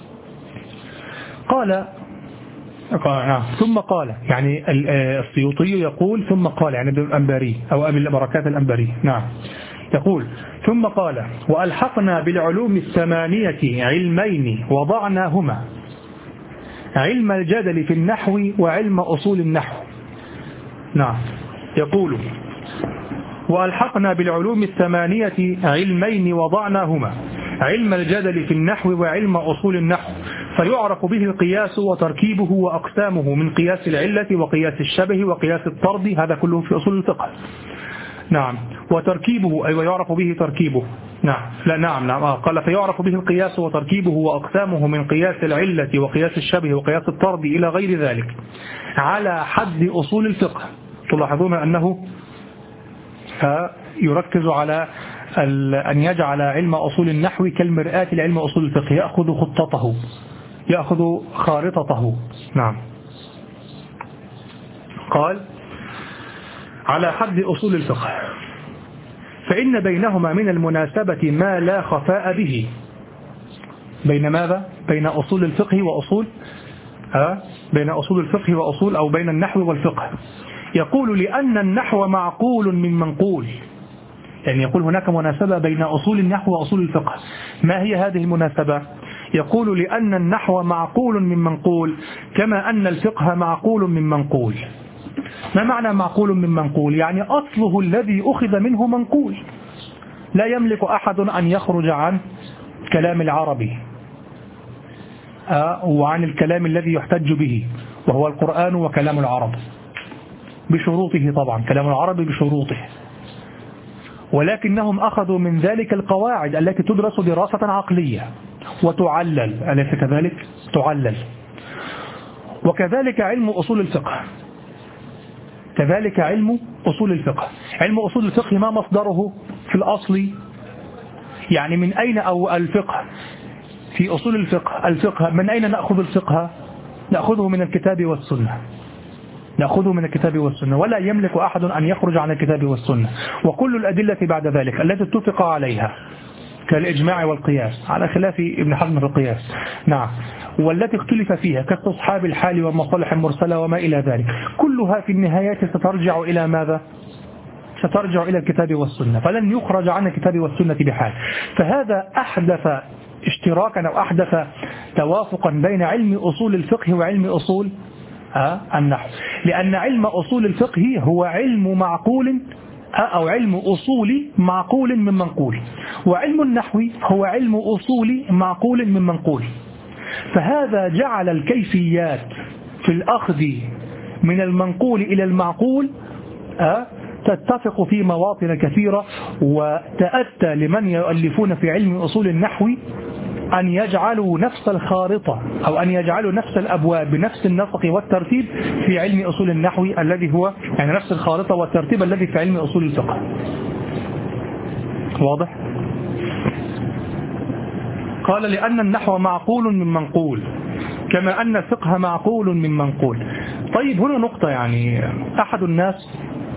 قال نعم. ثم قال، يعني السيوطي يقول ثم قال، يعني ابن الأنباري أو أبي البركات الأنباري. نعم. يقول: ثم قال: وألحقنا بالعلوم الثمانية علمين وضعناهما، علم الجدل في النحو وعلم أصول النحو. نعم. يقول: وألحقنا بالعلوم الثمانية علمين وضعناهما، علم الجدل في النحو وعلم أصول النحو، فيعرف به القياس وتركيبه وأقسامه من قياس العلة وقياس الشبه وقياس الطرد، هذا كله في أصول الفقه. نعم. وتركيبه أي ويعرف به تركيبه. نعم. لا نعم نعم آه. قال: فيعرف به القياس وتركيبه وأقسامه من قياس العلة وقياس الشبه وقياس الطرد إلى غير ذلك على حد أصول الفقه. تلاحظون أنه يركز على أن يجعل علم أصول النحو كالمرآة لعلم أصول الفقه، يأخذ خطته، يأخذ خارطته. نعم. قال: على حد أصول الفقه، فإن بينهما من المناسبة ما لا خفاء به. بين ماذا؟ بين أصول الفقه وأصول ها؟ بين أصول الفقه وأصول أو بين النحو والفقه. يقول: لأن النحو معقول من منقول، يعني يقول هناك مناسبة بين أصول النحو وأصول الفقه. ما هي هذه المناسبة؟ يقول: لأن النحو معقول من منقول كما أن الفقه معقول من منقول. ما معنى معقول من منقول؟ يعني أصله الذي أخذ منه منقول، لا يملك أحد أن يخرج عن كلام العربي وعن الكلام الذي يحتج به، وهو القرآن وكلام العرب بشروطه، طبعا كلام العرب بشروطه، ولكنهم أخذوا من ذلك القواعد التي تدرس دراسة عقلية وتعلل، أليس كذلك؟ تعلل. وكذلك علم أصول الفقه، كذلك علم أصول الفقه. علم أصول الفقه ما مصدره في الأصل؟ يعني من أين أو الفقه في أصول الفقه؟ الفقه من أين نأخذ الفقه؟ نأخذه من الكتاب والسنة، نأخذه من الكتاب والسنة، ولا يملك أحد أن يخرج عن الكتاب والسنة. وكل الأدلة بعد ذلك التي اتفق عليها كالإجماع والقياس، على خلاف ابن حزم في القياس، نعم، والتي اختلف فيها كاستصحاب الحال والمصالح المرسلة وما إلى ذلك، كلها في النهاية سترجع إلى ماذا؟ سترجع إلى الكتاب والسنة، فلن يخرج عن الكتاب والسنة بحال. فهذا أحدث اشتراكا أو أحدث توافقا بين علم أصول الفقه وعلم أصول النحو، لأن علم أصول الفقه هو علم معقول أو علم أصول معقول من منقول، وعلم النحو هو علم أصول معقول من منقول. فهذا جعل الكيفيات في الأخذ من المنقول إلى المعقول تتفق في مواطن كثيرة، وتأتى لمن يؤلفون في علم أصول النحو أن يجعلوا نفس الخارطة أو أن يجعلوا نفس الأبواب بنفس النسق والترتيب في علم أصول النحو الذي هو يعني نفس الخارطة والترتيب الذي في علم أصول الفقه. واضح؟ قال لأن النحو معقول من منقول كما أن الفقه معقول من منقول. طيب هنا نقطة، يعني أحد الناس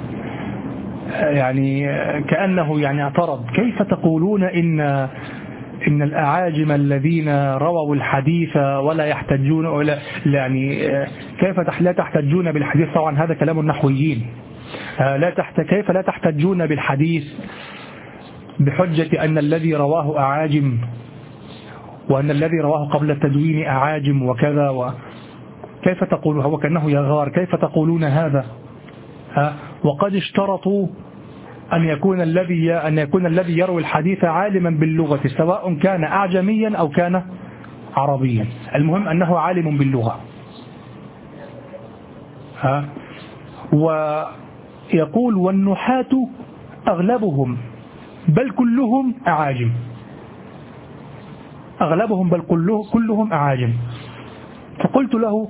يعني كأنه يعني اعترض، كيف تقولون إن إن الأعاجم الذين رووا الحديث ولا يحتجون ولا يعني كيف لا تحتجون بالحديث؟ طبعا هذا كلام النحويين. لا تحت كيف لا تحتجون بالحديث بحجة أن الذي رواه أعاجم وأن الذي رواه قبل التدوين أعاجم وكذا، وكيف تقول هو كأنه يغار، كيف تقولون هذا وقد اشترطوا أن يكون الذي أن يكون الذي يروي الحديث عالما باللغة سواء كان أعجميا أو كان عربيا، المهم أنه عالم باللغة. ها ويقول والنحاة أغلبهم بل كلهم أعاجم، أغلبهم بل كلهم أعاجم. فقلت له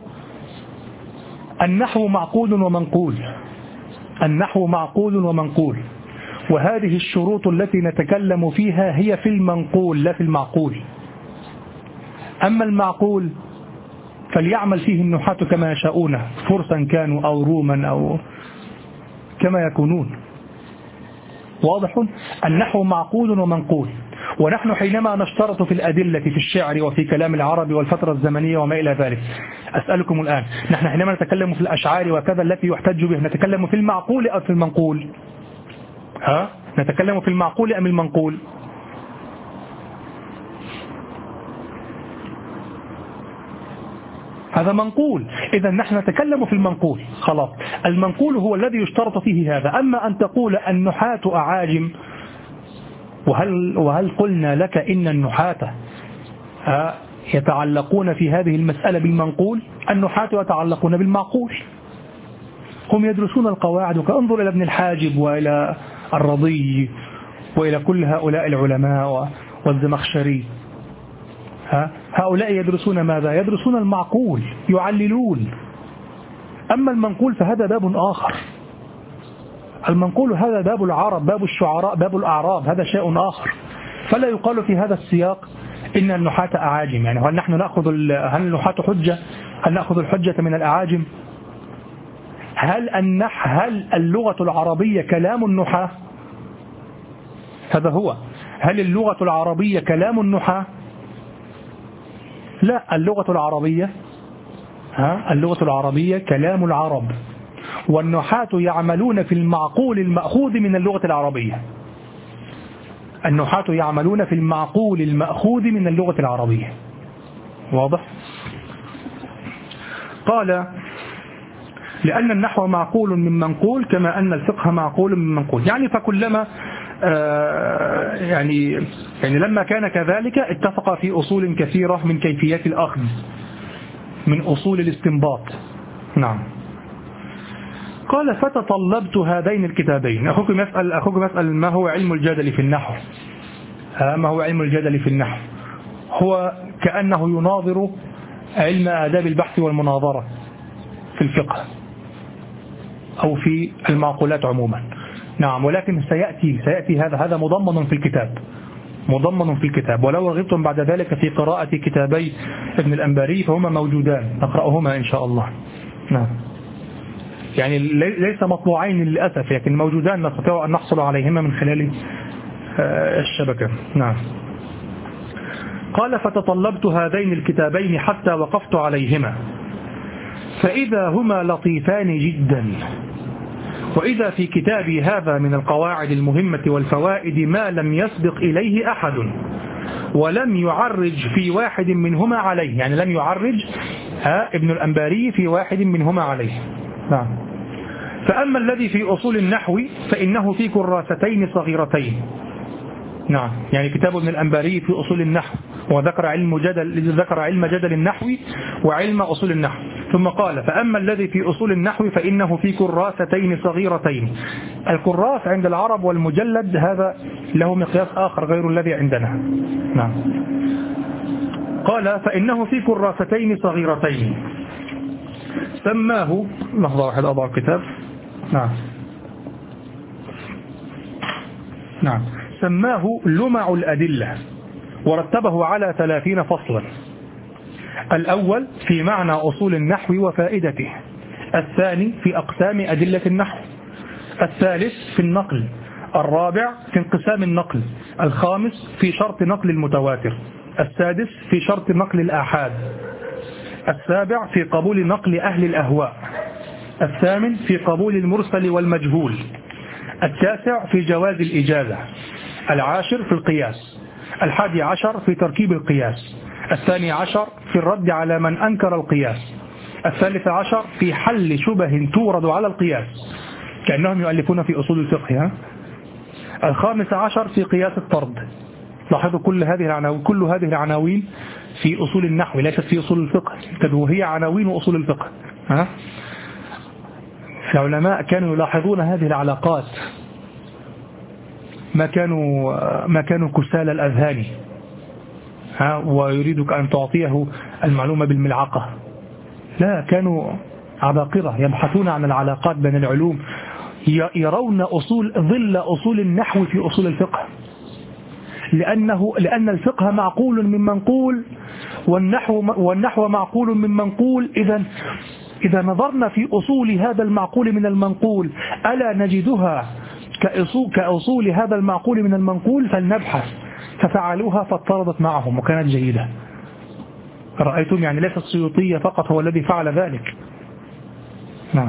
النحو معقول ومنقول، النحو معقول ومنقول، وهذه الشروط التي نتكلم فيها هي في المنقول لا في المعقول. أما المعقول فليعمل فيه النحاة كما يشاءون، فرسا كانوا أو روما أو كما يكونون. واضح؟ النحو معقول ومنقول، ونحن حينما نشترط في الأدلة في الشعر وفي كلام العرب والفترة الزمنية وما إلى ذلك، أسألكم الآن، نحن حينما نتكلم في الأشعار وكذا التي يحتج به، نتكلم في المعقول أو في المنقول؟ ها؟ نتكلم في المعقول أم المنقول؟ هذا منقول، إذا نحن نتكلم في المنقول. خلاص، المنقول هو الذي يشترط فيه هذا. أما أن تقول النحاة أعاجم، وهل, وهل قلنا لك إن النحاة يتعلقون في هذه المسألة بالمنقول؟ النحاة يتعلقون بالمعقول، هم يدرسون القواعد. وكأنظر إلى ابن الحاجب وإلى الرضي وإلى كل هؤلاء العلماء والزمخشري، هؤلاء يدرسون ماذا؟ يدرسون المعقول، يعللون. أما المنقول فهذا باب آخر، المنقول هذا باب العرب، باب الشعراء، باب الأعراب، هذا شيء آخر. فلا يقال في هذا السياق إن النحاة أعاجم. يعني هل نحن نأخذ هل النحاة حجة؟ هل نأخذ الحجة من الأعاجم؟ هل النح هل اللغة العربية كلام النحاة؟ هذا هو. هل اللغة العربية كلام النحاة؟ لا، اللغة العربية ها اللغة العربية كلام العرب، والنحاة يعملون في المعقول المأخوذ من اللغة العربية. النحاة يعملون في المعقول المأخوذ من اللغة العربية. واضح؟ قال لأن النحو معقول من منقول كما أن الفقه معقول من منقول. يعني فكلما آه يعني يعني لما كان كذلك اتفق في أصول كثيرة من كيفيات الأخذ، من أصول الاستنباط. نعم. قال فتطلبت هذين الكتابين. أخوكم يسأل أخوكم يسأل ما هو علم الجدل في النحو؟ ما هو علم الجدل في النحو؟ هو كأنه يناظر علم آداب البحث والمناظرة في الفقه أو في المعقولات عموما. نعم، ولكن سيأتي سيأتي هذا هذا مضمن في الكتاب، مضمن في الكتاب. ولو رغبتم بعد ذلك في قراءة كتابي ابن الأنباري فهما موجودان، نقرأهما إن شاء الله. نعم، يعني ليس مطبوعين للأسف، لكن موجودان نستطيع أن نحصل عليهما من خلال الشبكة. نعم. قال فتطلبت هذين الكتابين حتى وقفت عليهما فإذا هما لطيفان جدا، وإذا في كتابي هذا من القواعد المهمة والفوائد ما لم يسبق إليه أحد ولم يعرج في واحد منهما عليه. يعني لم يعرج ها ابن الأنباري في واحد منهما عليه. نعم. فأما الذي في أصول النحو فإنه في كراستين صغيرتين. نعم، يعني كتاب ابن الأنباري في أصول النحو، وذكر علم جدل ذكر علم جدل النحو وعلم أصول النحو. ثم قال فأما الذي في أصول النحو فإنه في كراستين صغيرتين. الكراس عند العرب والمجلد هذا له مقياس آخر غير الذي عندنا. نعم. قال فإنه في كراستين صغيرتين سماه، لحظة واحدة أضع الكتاب. نعم نعم سماه لمع الأدلة، ورتبه على ثلاثين فصلا. الأول في معنى أصول النحو وفائدته، الثاني في أقسام أدلة النحو، الثالث في النقل، الرابع في انقسام النقل، الخامس في شرط نقل المتواتر، السادس في شرط نقل الآحاد، السابع في قبول نقل أهل الأهواء، الثامن في قبول المرسل والمجهول، التاسع في جواز الإجازة، العاشر في القياس، الحادي عشر في تركيب القياس، الثاني عشر في الرد على من أنكر القياس، الثالث عشر في حل شبه تورد على القياس، كأنهم يؤلفون في أصول الفقه. ها؟ الخامس عشر في قياس الطرد. لاحظوا كل هذه العناوين كل هذه العناوين في أصول النحو ليست في أصول الفقه، وهي عناوين أصول الفقه. ها؟ العلماء كانوا يلاحظون هذه العلاقات، ما كانوا ما كانوا كسال الأذهان ها ويريدك أن تعطيه المعلومة بالملعقة. لا، كانوا عباقرة يبحثون عن العلاقات بين العلوم، يرون أصول ظل أصول النحو في أصول الفقه، لأنه لأن الفقه معقول من منقول والنحو والنحو معقول من منقول. إذا إذا نظرنا في أصول هذا المعقول من المنقول ألا نجدها كأصول, كأصول هذا المعقول من المنقول؟ فلنبحث. ففعلوها فاضطردت معهم وكانت جيدة. رأيتم؟ يعني ليس السيوطية فقط هو الذي فعل ذلك. نعم.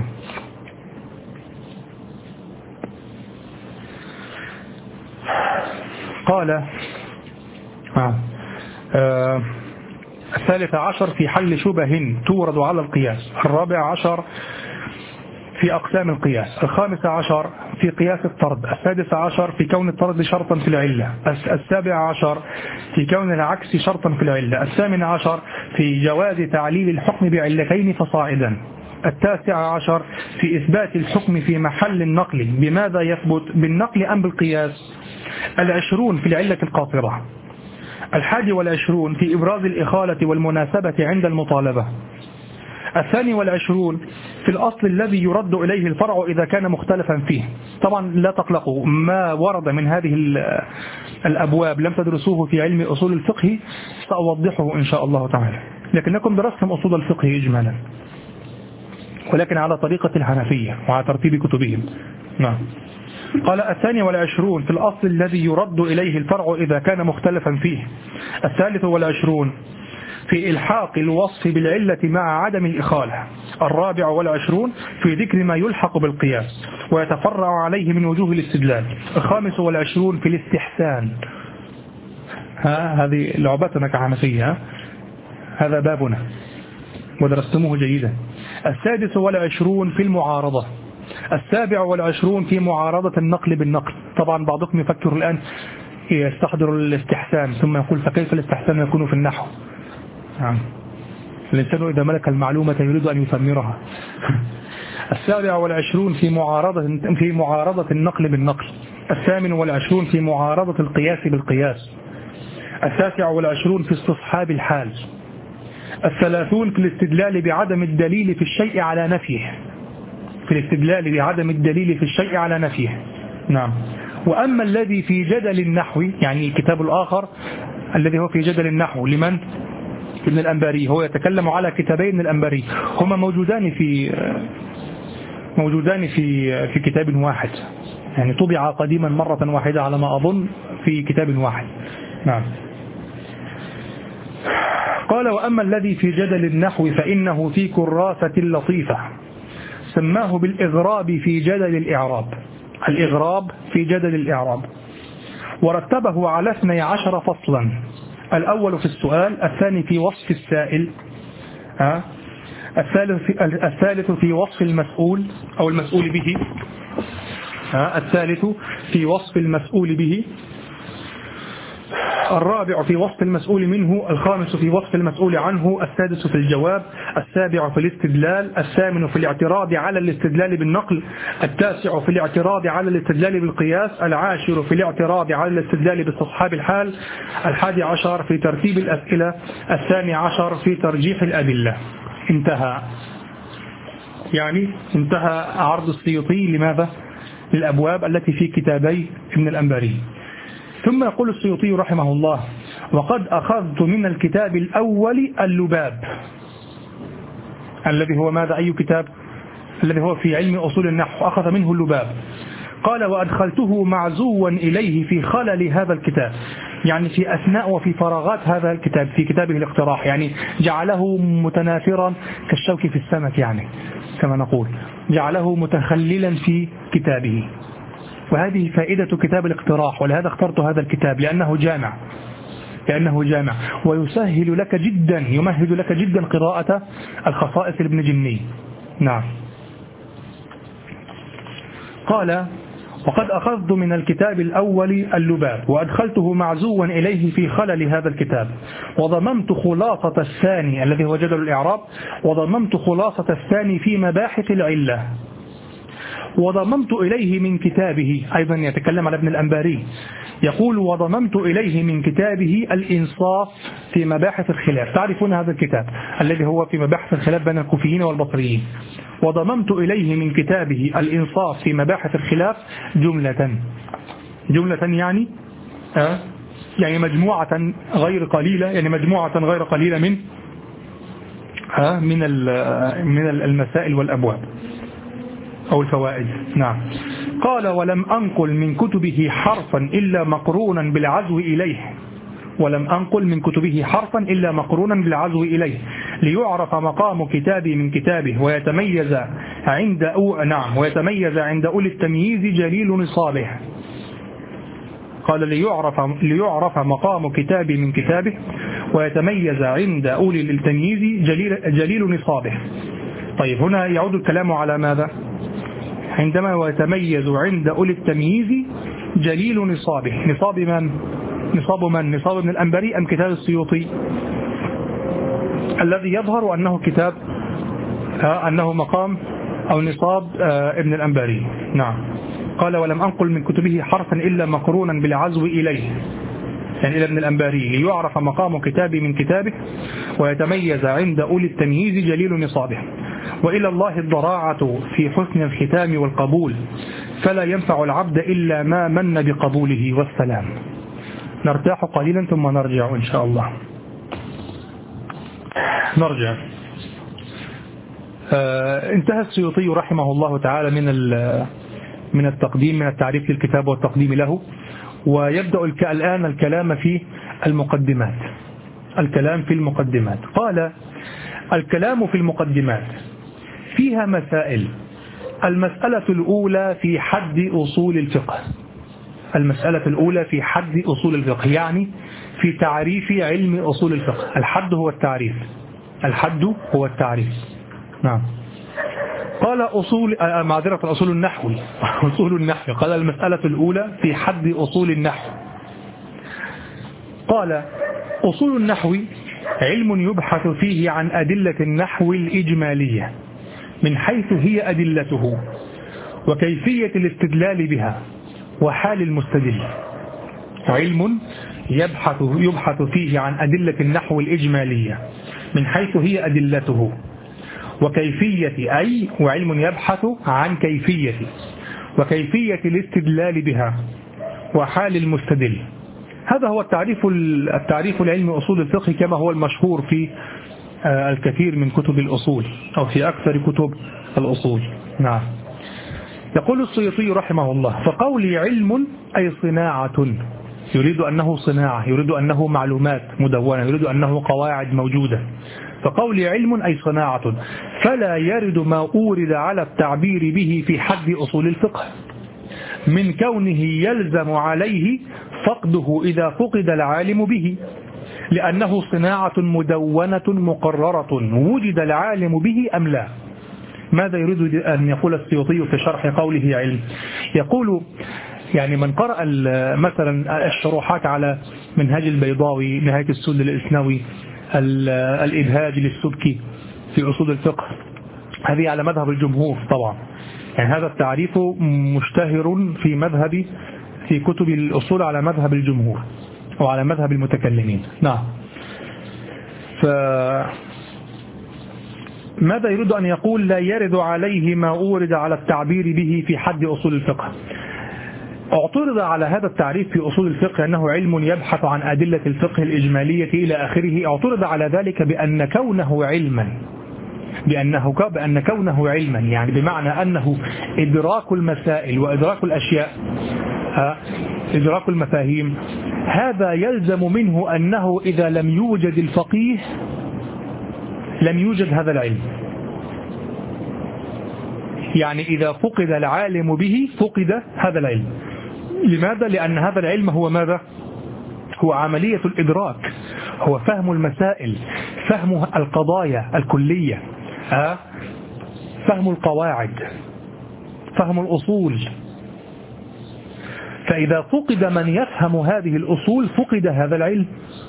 قال آه. آه. الثالث عشر في حل شبه تورد على القياس، الرابع عشر في أقسام القياس، الخامس عشر في قياس الطرد، السادس عشر في كون الطرد شرطا في العلة، السابع عشر في كون العكس شرطا في العلة، الثامن عشر في جواز تعليل الحكم بعلتين فصاعدا، التاسع عشر في إثبات الحكم في محل النقل بماذا يثبت، بالنقل أم بالقياس، العشرون في العلة القاصرة، الحادي والعشرون في إبراز الإخالة والمناسبة عند المطالبة، الثاني والعشرون في الأصل الذي يرد إليه الفرع إذا كان مختلفا فيه. طبعا لا تقلقوا، ما ورد من هذه الأبواب لم تدرسوه في علم أصول الفقه، سأوضحه إن شاء الله تعالى، لكنكم درستم أصول الفقه إجمالا ولكن على طريقة الحنفية وعلى ترتيب كتبهم. نعم. قال الثاني والعشرون في الأصل الذي يرد إليه الفرع إذا كان مختلفا فيه، الثالث والعشرون في إلحاق الوصف بالعلة مع عدم الإخالة، الرابع والعشرون في ذكر ما يلحق بالقياس ويتفرع عليه من وجوه الاستدلال، الخامس والعشرون في الاستحسان. ها هذه لعبتنا كحنفية، هذا بابنا. ودرستموه جيدا. السادس والعشرون في المعارضة. السابع والعشرون في معارضة النقل بالنقل. طبعا بعضكم يفكر الآن يستحضر الاستحسان ثم يقول فكيف الاستحسان يكون في النحو؟ يعني الإنسان إذا ملك المعلومة يريد أن يثمرها. السابع والعشرون في معارضة في معارضة النقل بالنقل. الثامن والعشرون في معارضة القياس بالقياس. التاسع والعشرون في استصحاب الحال. الثلاثون في الاستدلال بعدم الدليل في الشيء على نفيه. في الاستدلال بعدم الدليل في الشيء على نفيه. نعم. وأما الذي في جدل النحو، يعني الكتاب الآخر الذي هو في جدل النحو لمن؟ ابن الأنباري. هو يتكلم على كتابين ابن الأنباري، هما موجودان في موجودان في في كتاب واحد، يعني طبع قديما مرة واحدة على ما أظن في كتاب واحد. نعم. قال وأما الذي في جدل النحو فإنه في كراسة لطيفة سماه بالإغراب في جدل الإعراب. الإغراب في جدل الإعراب. ورتبه على اثني عشر فصلا. الأول في السؤال، الثاني في وصف السائل، ها؟ الثالث في الثالث في وصف المسؤول أو المسؤول به، ها؟ الثالث في وصف المسؤول به. الرابع في وصف المسؤول منه. الخامس في وصف المسؤول عنه. السادس في الجواب. السابع في الاستدلال. الثامن في الاعتراض على الاستدلال بالنقل. التاسع في الاعتراض على الاستدلال بالقياس. العاشر في الاعتراض على الاستدلال باستصحاب الحال. الحادي عشر في ترتيب الأسئلة. الثاني عشر في ترجيح الأدلة. انتهى، يعني انتهى عرض السيوطي لماذا؟ للأبواب التي في كتابي ابن الأنباري. ثم يقول السيوطي رحمه الله: وقد أخذت من الكتاب الأول اللباب، الذي هو ماذا؟ أي كتاب؟ الذي هو في علم أصول النحو، أخذ منه اللباب. قال وأدخلته معزوا إليه في خلل هذا الكتاب، يعني في أثناء وفي فراغات هذا الكتاب، في كتابه الاقتراح، يعني جعله متناثرا كالشوك في السمك، يعني كما نقول جعله متخللا في كتابه. وهذه فائدة كتاب الاقتراح، ولهذا اخترت هذا الكتاب لأنه جامع، لأنه جامع ويسهل لك جدا، يمهد لك جدا قراءة الخصائص لابن جني. نعم. قال وقد أخذت من الكتاب الأول اللباب وأدخلته معزوا إليه في خلل هذا الكتاب، وضممت خلاصة الثاني الذي هو جدل الإعراب، وضممت خلاصة الثاني في مباحث العلة، وضممت إليه من كتابه. أيضا يتكلم على ابن الأنباري، يقول وضممت إليه من كتابه الإنصاف في مباحث الخلاف. تعرفون هذا الكتاب الذي هو في مباحث الخلاف بين الكوفيين والبصريين. وضممت إليه من كتابه الإنصاف في مباحث الخلاف جملة جملة يعني آه يعني مجموعة غير قليلة، يعني مجموعة غير قليلة من آه من من المسائل والأبواب أو الفوائد. نعم. قال ولم أنقل من كتبه حرفا إلا مقرونا بالعزو إليه، ولم أنقل من كتبه حرفا إلا مقرونا بالعزو إليه ليعرف مقام كتابي من كتابه ويتميز عند أو نعم ويتميز عند أولي التمييز جليل نصابه. قال ليعرف ليعرف مقام كتابي من كتابه ويتميز عند أولي التمييز جليل جليل نصابه. طيب هنا يعود الكلام على ماذا؟ عندما يتميز عند أولي التمييز جليل نصابه. نصاب من؟ نصاب من؟ نصاب ابن الأنباري أم كتاب السيوطي؟ الذي يظهر أنه كتاب آه أنه مقام أو نصاب آه ابن الأنباري. نعم. قال ولم أنقل من كتبه حرفا إلا مقرونا بالعزو إليه، يعني إلى ابن الأنباري ليعرف مقام كتابي من كتابه ويتميز عند أولي التمييز جليل نصابه. وإلى الله الضراعة في حسن الختام والقبول، فلا ينفع العبد إلا ما من بقبوله والسلام. نرتاح قليلا ثم نرجع إن شاء الله. نرجع. آه انتهى السيوطي رحمه الله تعالى من من التقديم، من التعريف للكتاب والتقديم له، ويبدأ الآن الكلام في المقدمات. الكلام في المقدمات. قال الكلام في المقدمات فيها مسائل. المسألة الأولى في حد أصول الفقه. المسألة الأولى في حد أصول الفقه، يعني في تعريف علم أصول الفقه. الحد هو التعريف، الحد هو التعريف. نعم. قال أصول معذرة الأصول النحوي أصول النحو. قال المسألة الأولى في حد أصول النحو. قال أصول النحو علم يبحث فيه عن أدلة النحو الإجمالية من حيث هي أدلته وكيفية الاستدلال بها وحال المستدل. علم يبحث يبحث فيه عن أدلة النحو الإجمالية من حيث هي أدلته وكيفية أي وعلم يبحث عن كيفية وكيفية الاستدلال بها وحال المستدل. هذا هو التعريف التعريف العلمي أصول الفقه كما هو المشهور في الكثير من كتب الأصول أو في أكثر كتب الأصول. نعم. يقول السيوطي رحمه الله: فقولي علم أي صناعة، يريد أنه صناعة، يريد أنه معلومات مدونة، يريد أنه قواعد موجودة. فقولي علم أي صناعة، فلا يرد ما أورد على التعبير به في حد أصول الفقه من كونه يلزم عليه فقده إذا فقد العالم به، لأنه صناعة مدونة مقررة وجد العالم به أم لا. ماذا يريد أن يقول السيوطي في شرح قوله علم؟ يقول يعني من قرأ مثلا الشروحات على منهاج البيضاوي، نهاية السل الإسنوي، الإبهاج للسبكي في أصول الفقه، هذه على مذهب الجمهور طبعا، يعني هذا التعريف مشتهر في مذهب في كتب الأصول على مذهب الجمهور وعلى مذهب المتكلمين. نعم. ف ماذا يريد أن يقول؟ لا يرد عليه ما أورد على التعبير به في حد أصول الفقه. اعترض على هذا التعريف في أصول الفقه أنه علم يبحث عن أدلة الفقه الإجمالية إلى آخره. اعترض على ذلك بأن كونه علما بأنه بأن كونه علما يعني بمعنى أنه إدراك المسائل وإدراك الأشياء، إدراك المفاهيم، هذا يلزم منه أنه إذا لم يوجد الفقيه لم يوجد هذا العلم. يعني إذا فقد العالم به فقد هذا العلم. لماذا؟ لأن هذا العلم هو ماذا؟ هو عملية الإدراك، هو فهم المسائل، فهم القضايا الكلية، فهم القواعد، فهم الأصول. فإذا فقد من يفهم هذه الأصول فقد هذا العلم.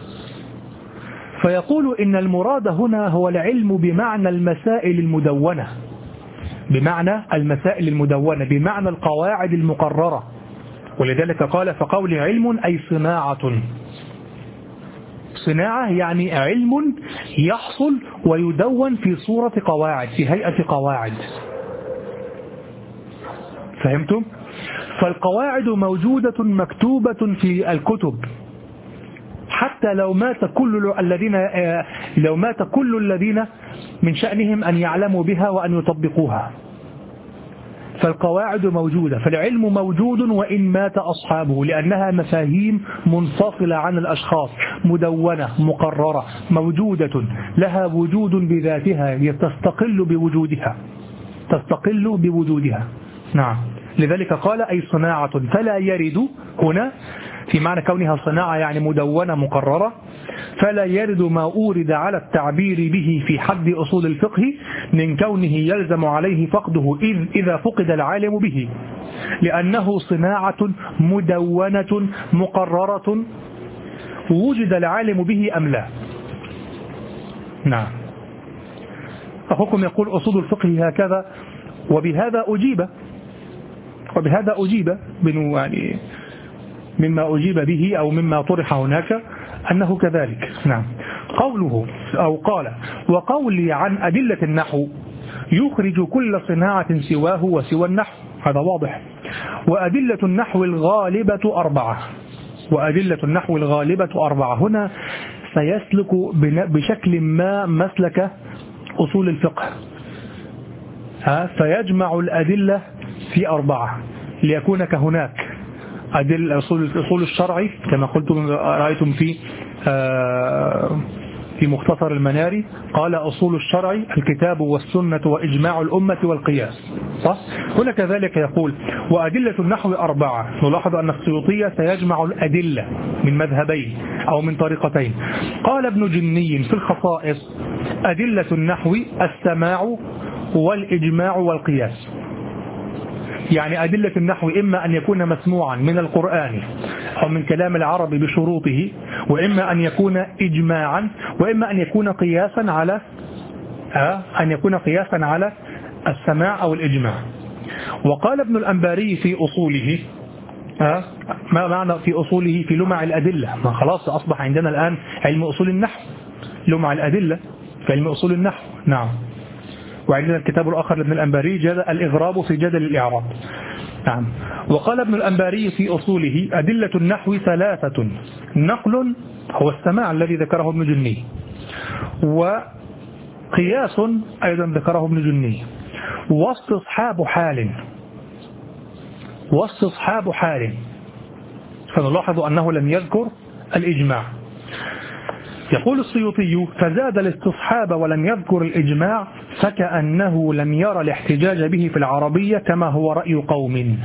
فيقول إن المراد هنا هو العلم بمعنى المسائل المدونة، بمعنى المسائل المدونة، بمعنى القواعد المقررة. ولذلك قال فقول علم أي صناعة. صناعة يعني علم يحصل ويدون في صورة قواعد، في هيئة قواعد. فهمتم؟ فالقواعد موجودة مكتوبة في الكتب، حتى لو مات كل الذين لو مات كل الذين من شأنهم أن يعلموا بها وأن يطبقوها. فالقواعد موجودة، فالعلم موجود وإن مات أصحابه، لأنها مفاهيم منفصلة عن الأشخاص، مدونة مقررة موجودة، لها وجود بذاتها، تستقل بوجودها تستقل بوجودها. نعم. لذلك قال أي صناعة، فلا يرد هنا في معنى كونها صناعة يعني مدونة مقررة، فلا يرد ما أورد على التعبير به في حد أصول الفقه من كونه يلزم عليه فقده إذ إذا فقد العالم به، لأنه صناعة مدونة مقررة وجد العالم به أم لا. نعم. أخوكم يقول أصول الفقه هكذا، وبهذا أجيب وبهذا أجيب يعني مما أجيب به أو مما طرح هناك أنه كذلك. نعم. قوله أو قال وقولي عن أدلة النحو يخرج كل صناعة سواه وسوى النحو، هذا واضح. وأدلة النحو الغالبة أربعة وأدلة النحو الغالبة أربعة هنا سيسلك بشكل ما مسلك أصول الفقه، ها فيجمع الأدلة في أربعة ليكون كهناك أدلة أصول الشرع كما قلتم رأيتم في في مختصر المناري، قال أصول الشرع الكتاب والسنة وإجماع الأمة والقياس، صح؟ هنا كذلك يقول وأدلة النحو أربعة. نلاحظ أن السيوطية سيجمع الأدلة من مذهبين أو من طريقتين. قال ابن جني في الخصائص أدلة النحو السماع والإجماع والقياس. يعني أدلة النحو إما أن يكون مسموعا من القرآن أو من كلام العرب بشروطه، وإما أن يكون إجماعا، وإما أن يكون قياسا على أن يكون قياسا على السماع أو الإجماع. وقال ابن الأنباري في أصوله، ما معنى في أصوله؟ في لمع الأدلة. ما خلاص أصبح عندنا الآن علم أصول النحو، لمع الأدلة في علم أصول النحو. نعم. وعندنا الكتاب الآخر لابن الأنباري جدل الإغراب في جدل الإعراب. نعم. وقال ابن الأنباري في أصوله أدلة النحو ثلاثة: نقل هو السماع الذي ذكره ابن جني، وقياس أيضا ذكره ابن جني، واستصحاب حال واستصحاب حال فنلاحظ أنه لم يذكر الإجماع. يقول السيوطي: فزاد الاستصحاب ولم يذكر الإجماع فكأنه لم يرى الاحتجاج به في العربية كما هو رأي قوم.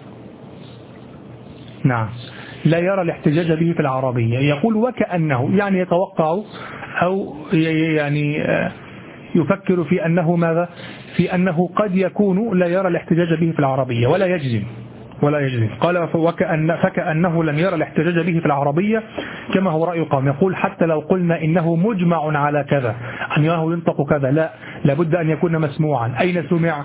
نعم، لا يرى الاحتجاج به في العربية. يقول وكأنه، يعني يتوقع أو يعني يفكر في أنه ماذا؟ في أنه قد يكون لا يرى الاحتجاج به في العربية ولا يجزم ولا يجزم. قال وكأن فكأنه لم يرى الاحتجاج به في العربية كما هو رأي قوم. يقول حتى لو قلنا إنه مجمع على كذا، أنه ينطق كذا، لا، لابد أن يكون مسموعا. أين سمع؟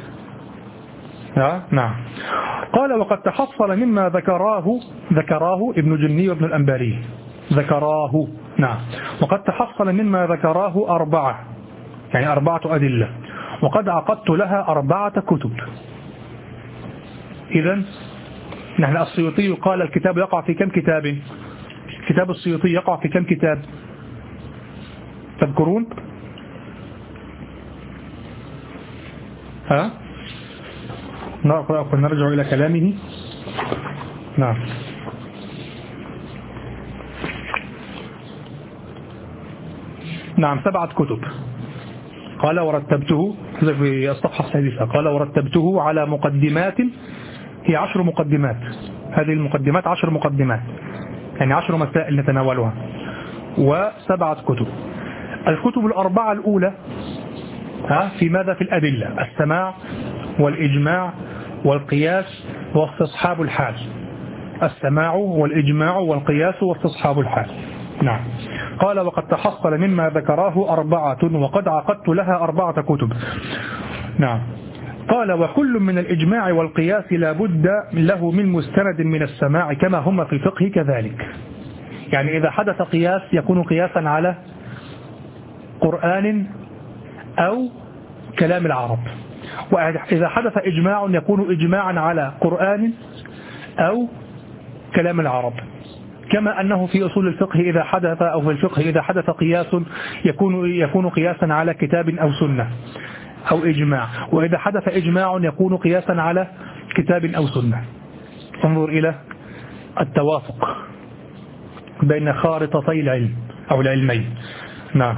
نعم. قال وقد تحصل مما ذكراه ذكراه ابن جني وابن الأنباري ذكراه. نعم. وقد تحصل مما ذكراه أربعة، يعني أربعة أدلة، وقد عقدت لها أربعة كتب. إذن نحن السيوطي قال الكتاب يقع في كم كتاب؟ كتاب السيوطي يقع في كم كتاب تذكرون؟ ها؟ نقرأ ونرجع إلى كلامه. نعم. نعم، سبعة كتب. قال ورتبته في الصفحة السادسة، قال ورتبته على مقدمات، هي عشر مقدمات. هذه المقدمات عشر مقدمات، يعني عشر مسائل نتناولها، وسبعة كتب. الكتب الأربعة الأولى ها في ماذا؟ في الأدلة: السماع والإجماع والقياس واستصحاب الحال. السماع والإجماع والقياس واستصحاب الحال. نعم. قال وقد تحصل مما ذكراه أربعة وقد عقدت لها أربعة كتب. نعم. قال وكل من الإجماع والقياس لا بد له من مستند من السماع كما هم في الفقه كذلك. يعني إذا حدث قياس يكون قياسا على قرآن أو كلام العرب، وإذا حدث إجماع يكون إجماعا على قرآن أو كلام العرب. كما أنه في أصول الفقه إذا حدث أو في الفقه إذا حدث قياس يكون يكون قياسا على كتاب أو سنة أو إجماع، وإذا حدث إجماع يكون قياسا على كتاب أو سنة. انظر إلى التوافق بين خارطتي العلم أو العلمين. نعم.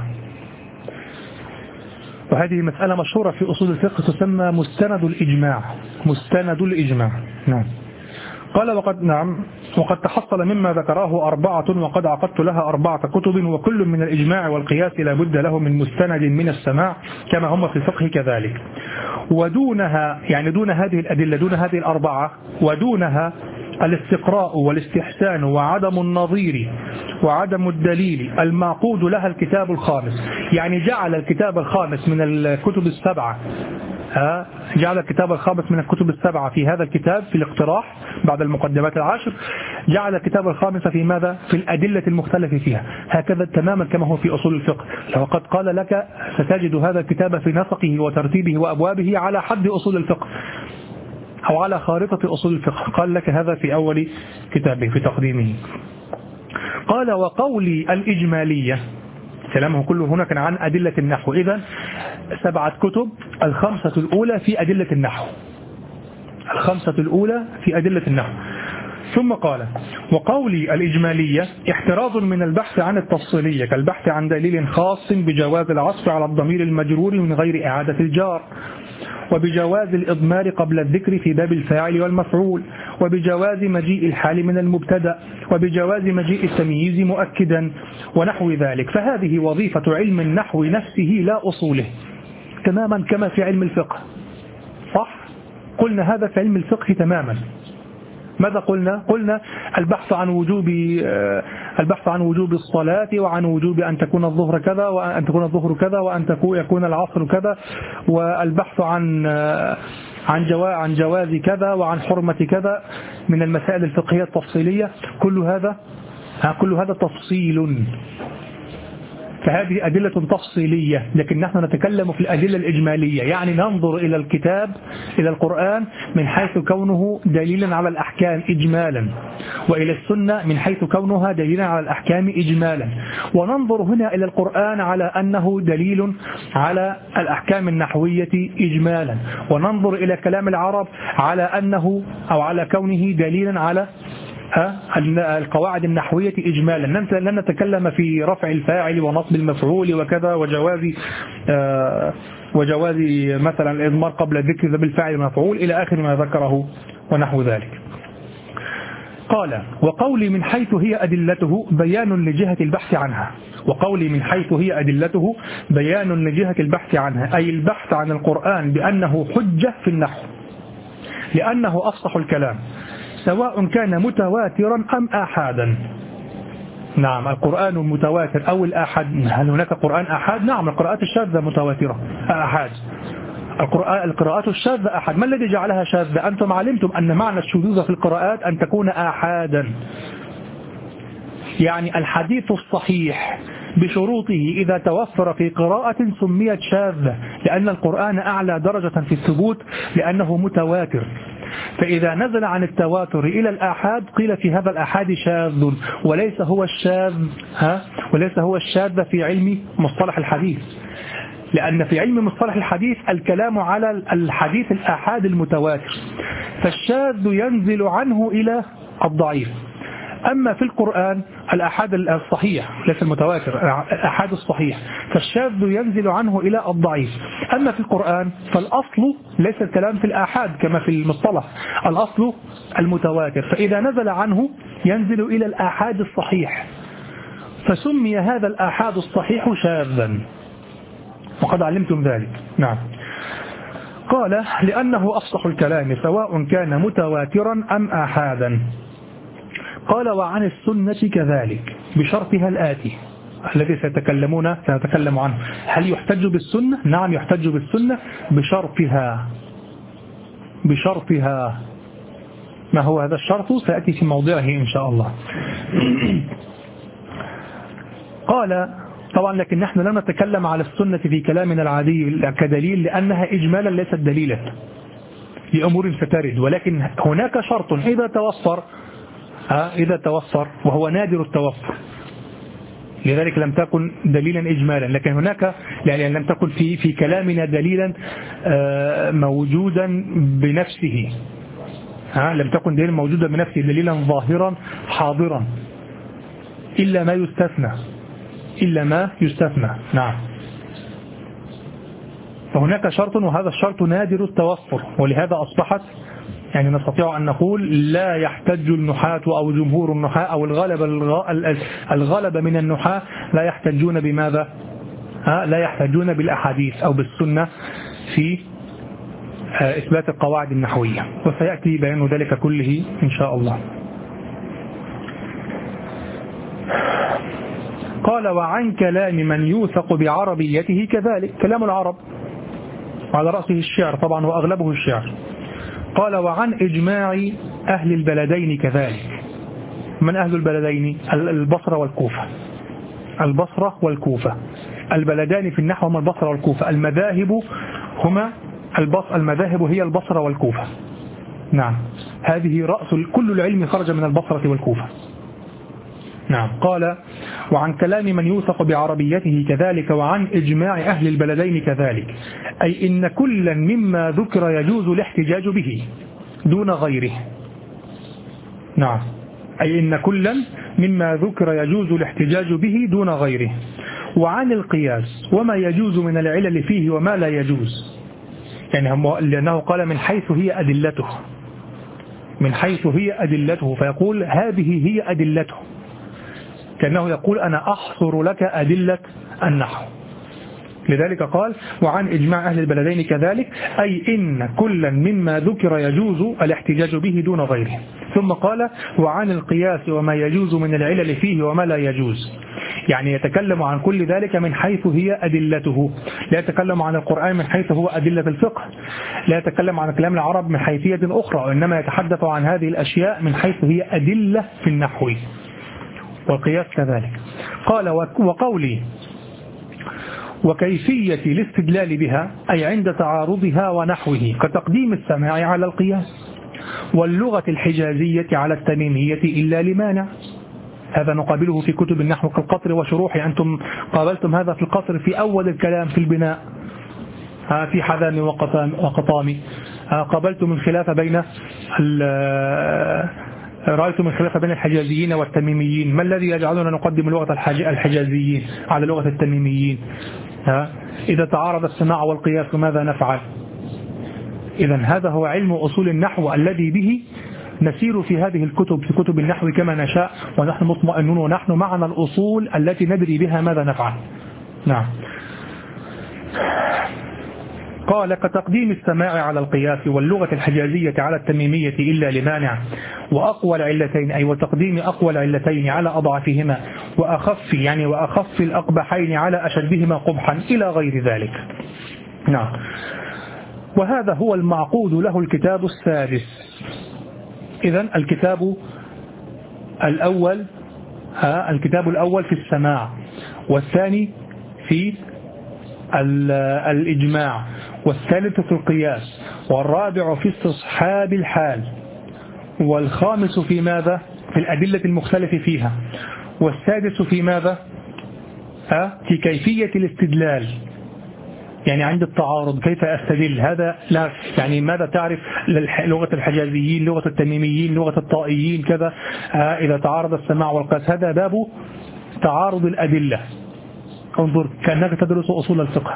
وهذه مسألة مشهورة في أصول الفقه تسمى مستند الإجماع. مستند الإجماع. نعم. قال وقد نعم وقد تحصل مما ذكراه أربعة وقد عقدت لها أربعة كتب وكل من الإجماع والقياس لا بد له من مستند من السماع كما هم في الفقه كذلك. ودونها، يعني دون هذه الأدلة، دون هذه الأربعة، ودونها الاستقراء والاستحسان وعدم النظير وعدم الدليل المعقود لها الكتاب الخامس. يعني جعل الكتاب الخامس من الكتب السبعة ها جعل الكتاب الخامس من الكتب السبعة في هذا الكتاب في الاقتراح بعد المقدمات العشر، جعل الكتاب الخامس في ماذا؟ في الأدلة المختلفة فيها، هكذا تماما كما هو في أصول الفقه. وقد قال لك ستجد هذا الكتاب في نسقه وترتيبه وأبوابه على حد أصول الفقه أو على خارطة أصول الفقه، قال لك هذا في أول كتابه في تقديمه. قال وقولي الإجمالية، كلامه كله هنا كان عن أدلة النحو. إذن سبعة كتب، الخمسة الأولى في أدلة النحو، الخمسة الأولى في أدلة النحو. ثم قال وقولي الإجمالية احتراز من البحث عن التفصيلية كالبحث عن دليل خاص بجواز العطف على الضمير المجرور من غير إعادة الجار. وبجواز الإضمار قبل الذكر في باب الفاعل والمفعول، وبجواز مجيء الحال من المبتدأ، وبجواز مجيء التمييز مؤكدا ونحو ذلك. فهذه وظيفة علم النحو نفسه لا أصوله، تماما كما في علم الفقه. صح؟ قلنا هذا في علم الفقه تماما. ماذا قلنا؟ قلنا البحث عن وجوب البحث عن وجوب الصلاة، وعن وجوب أن تكون الظهر كذا، وأن تكون الظهر كذا، وأن يكون العصر كذا، والبحث عن عن جواز عن جواز كذا، وعن حرمة كذا من المسائل الفقهية التفصيلية. كل هذا كل هذا تفصيل، فهذه أدلة تفصيلية، لكن نحن نتكلم في الأدلة الإجمالية، يعني ننظر إلى الكتاب إلى القرآن من حيث كونه دليلا على الأحكام إجمالا، وإلى السنة من حيث كونها دليلا على الأحكام إجمالا، وننظر هنا إلى القرآن على أنه دليل على الأحكام النحوية إجمالا، وننظر إلى كلام العرب على أنه أو على كونه دليلا على القواعد النحوية إجمالا. لن نتكلم في رفع الفاعل ونصب المفعول وكذا، وجواز آه وجواز مثلا الإضمار قبل الذكر بالفاعل والمفعول إلى آخر ما ذكره ونحو ذلك. قال: وقولي من حيث هي أدلته بيان لجهة البحث عنها. وقولي من حيث هي أدلته بيان لجهة البحث عنها، أي البحث عن القرآن بأنه حجة في النحو، لأنه أفصح الكلام، سواء كان متواترا أم آحادا. نعم، القرآن المتواتر أو الآحاد. هل هناك قرآن آحاد؟ نعم، القراءات الشاذة متواترة آحاد، القراءات الشاذة آحاد. ما الذي جعلها شاذة؟ أنتم علمتم أن معنى الشذوذ في القراءات أن تكون آحادا، يعني الحديث الصحيح بشروطه إذا توفر في قراءة سميت شاذة، لأن القرآن أعلى درجة في الثبوت لأنه متواتر. فإذا نزل عن التواتر إلى الآحاد قيل في هذا الآحاد شاذ، وليس هو الشاذ ها وليس هو الشاذ في علم مصطلح الحديث، لأن في علم مصطلح الحديث الكلام على الحديث الآحاد المتواتر، فالشاذ ينزل عنه إلى الضعيف. أما في القرآن الآحاد الصحيح ليس المتواتر، الآحاد الصحيح، فالشاذ ينزل عنه إلى الضعيف. أما في القرآن فالأصل ليس الكلام في الآحاد كما في المصطلح، الأصل المتواتر، فإذا نزل عنه ينزل إلى الآحاد الصحيح، فسمي هذا الآحاد الصحيح شاذا، وقد علمتم ذلك. نعم. قال: لأنه أفصح الكلام سواء كان متواترا أم آحادا. قال: وعن السنة كذلك بشرطها الآتي الذي سيتكلمون سنتكلم عنه. هل يحتج بالسنة؟ نعم، يحتج بالسنة بشرطها. بشرطها ما هو هذا الشرط؟ سيأتي في موضعه إن شاء الله. قال: طبعا لكن نحن لا نتكلم على السنة في كلامنا العادي كدليل، لأنها إجمالا ليست دليلا لأمور سترد، ولكن هناك شرط إذا توفر إذا توفر وهو نادر التوفر، لذلك لم تكن دليلا إجمالا. لكن هناك يعني لم تكن في في كلامنا دليلا موجودا بنفسه، ها لم تكن دليلا موجودا بنفسه، دليلا ظاهرا حاضرا، إلا ما يستثنى إلا ما يستثنى. نعم. فهناك شرط، وهذا الشرط نادر التوفر، ولهذا أصبحت يعني نستطيع أن نقول لا يحتج النحاة أو جمهور النحاة أو الغلبة الغلبة من النحاة لا يحتجون بماذا؟ لا يحتجون بالأحاديث أو بالسنة في إثبات القواعد النحوية، وسيأتي بيان ذلك كله إن شاء الله. قال: وعن كلام من يوثق بعربيته كذلك، كلام العرب على رأسه الشعر طبعا وأغلبه الشعر. قال: وعن إجماع أهل البلدين كذلك. من أهل البلدين؟ البصرة والكوفة. البصرة والكوفة، البلدان في النحو هما البصرة والكوفة. المذاهب هما البص المذاهب هي البصرة والكوفة. نعم، هذه رأس كل العلم خرج من البصرة والكوفة. نعم. قال: وعن كلام من يوثق بعربيته كذلك، وعن إجماع أهل البلدين كذلك، أي إن كلا مما ذكر يجوز الاحتجاج به دون غيره. نعم، أي إن كلا مما ذكر يجوز الاحتجاج به دون غيره. وعن القياس وما يجوز من العلل فيه وما لا يجوز، يعني هم لأنه قال من حيث هي أدلته، من حيث هي أدلته، فيقول هذه هي أدلته، كأنه يقول أنا أحصر لك أدلة النحو. لذلك قال وعن إجماع أهل البلدين كذلك، أي إن كلا مما ذكر يجوز الاحتجاج به دون غيره. ثم قال وعن القياس وما يجوز من العلل فيه وما لا يجوز، يعني يتكلم عن كل ذلك من حيث هي أدلته، لا يتكلم عن القرآن من حيث هو أدلة الفقه، لا يتكلم عن كلام العرب من حيثية أخرى، وإنما يتحدث عن هذه الأشياء من حيث هي أدلة في النحو والقياس كذلك. قال وقولي وكيفية الاستدلال بها أي عند تعارضها ونحوه كتقديم السماع على القياس واللغة الحجازية على التميمية إلا لمانع. هذا نقابله في كتب النحو كالقطر وشروحه، أنتم قابلتم هذا في القطر في أول الكلام في البناء في حذام وقطام، قابلتم الخلاف بين رأيتم الخلاف بين الحجازيين والتميميين، ما الذي يجعلنا نقدم لغة الحجازيين على لغة التميميين؟ إذا تعارض السماع والقياس ماذا نفعل؟ إذا هذا هو علم أصول النحو الذي به نسير في هذه الكتب في كتب النحو كما نشاء ونحن مطمئنون ونحن معنا الأصول التي ندري بها ماذا نفعل. نعم. قال كتقديم السماع على القياس واللغة الحجازية على التميمية إلا لمانع، وأقوى العلتين أي وتقديم أقوى العلتين على أضعفهما، وأخف يعني وأخف الأقبحين على أشدهما قبحا إلى غير ذلك. نعم. وهذا هو المعقود له الكتاب السادس. إذن الكتاب الأول ها الكتاب الأول في السماع، والثاني في الإجماع، والثالث في القياس، والرابع في استصحاب الحال، والخامس في ماذا؟ في الأدلة المختلف فيها، والسادس في ماذا؟ ها في كيفية الاستدلال، يعني عند التعارض كيف أستدل. هذا لا يعني ماذا تعرف لغة الحجازيين، لغة التميميين، لغة الطائيين كذا، إذا تعارض السماع والقياس. هذا باب تعارض الأدلة. انظر كأنك تدرس أصول الفقه.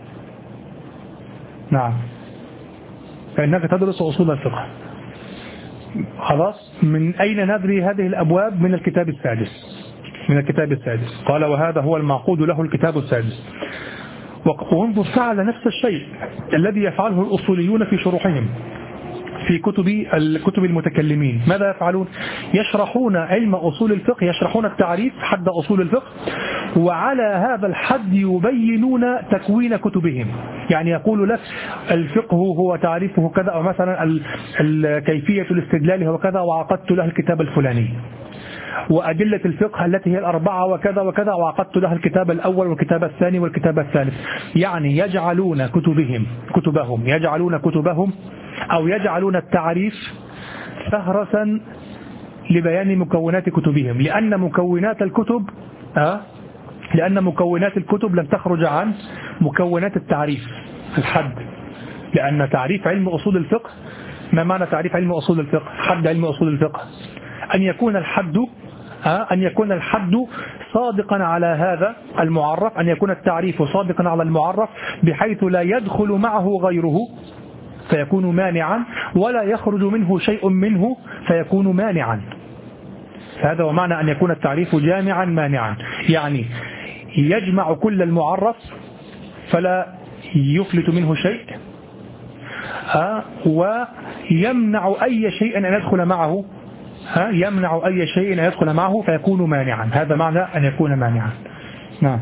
نعم كأنك تدرس أصول الفقه. خلاص من أين ندري هذه الأبواب؟ من الكتاب السادس، من الكتاب السادس. قال وهذا هو المعقود له الكتاب السادس. وانظر فعل نفس الشيء الذي يفعله الأصوليون في شروحهم في كتب الكتب المتكلمين. ماذا يفعلون؟ يشرحون علم أصول الفقه، يشرحون التعريف حد أصول الفقه، وعلى هذا الحد يبينون تكوين كتبهم. يعني يقول لك الفقه هو تعريفه كذا، أو مثلا كيفية الاستدلال هو كذا وعقدت له الكتاب الفلاني، وأدلة الفقه التي هي الأربعة وكذا وكذا وعقدت لها الكتاب الأول والكتاب الثاني والكتاب الثالث. يعني يجعلون كتبهم كتبهم يجعلون كتبهم أو يجعلون التعريف فهرسا لبيان مكونات كتبهم، لأن مكونات الكتب أه؟ لأن مكونات الكتب لم تخرج عن مكونات التعريف الحد. لأن تعريف علم أصول الفقه، ما معنى تعريف علم أصول الفقه؟ حد علم أصول الفقه أن يكون الحد أن يكون الحد صادقا على هذا المعرف، أن يكون التعريف صادقا على المعرف بحيث لا يدخل معه غيره فيكون مانعا، ولا يخرج منه شيء منه فيكون مانعا. هذا هو معنى أن يكون التعريف جامعا مانعا، يعني يجمع كل المعرف فلا يفلت منه شيء، ويمنع أي شيء أن يدخل معه ها يمنع أي شيء أن يدخل معه فيكون مانعا. هذا معنى أن يكون مانعا. نعم.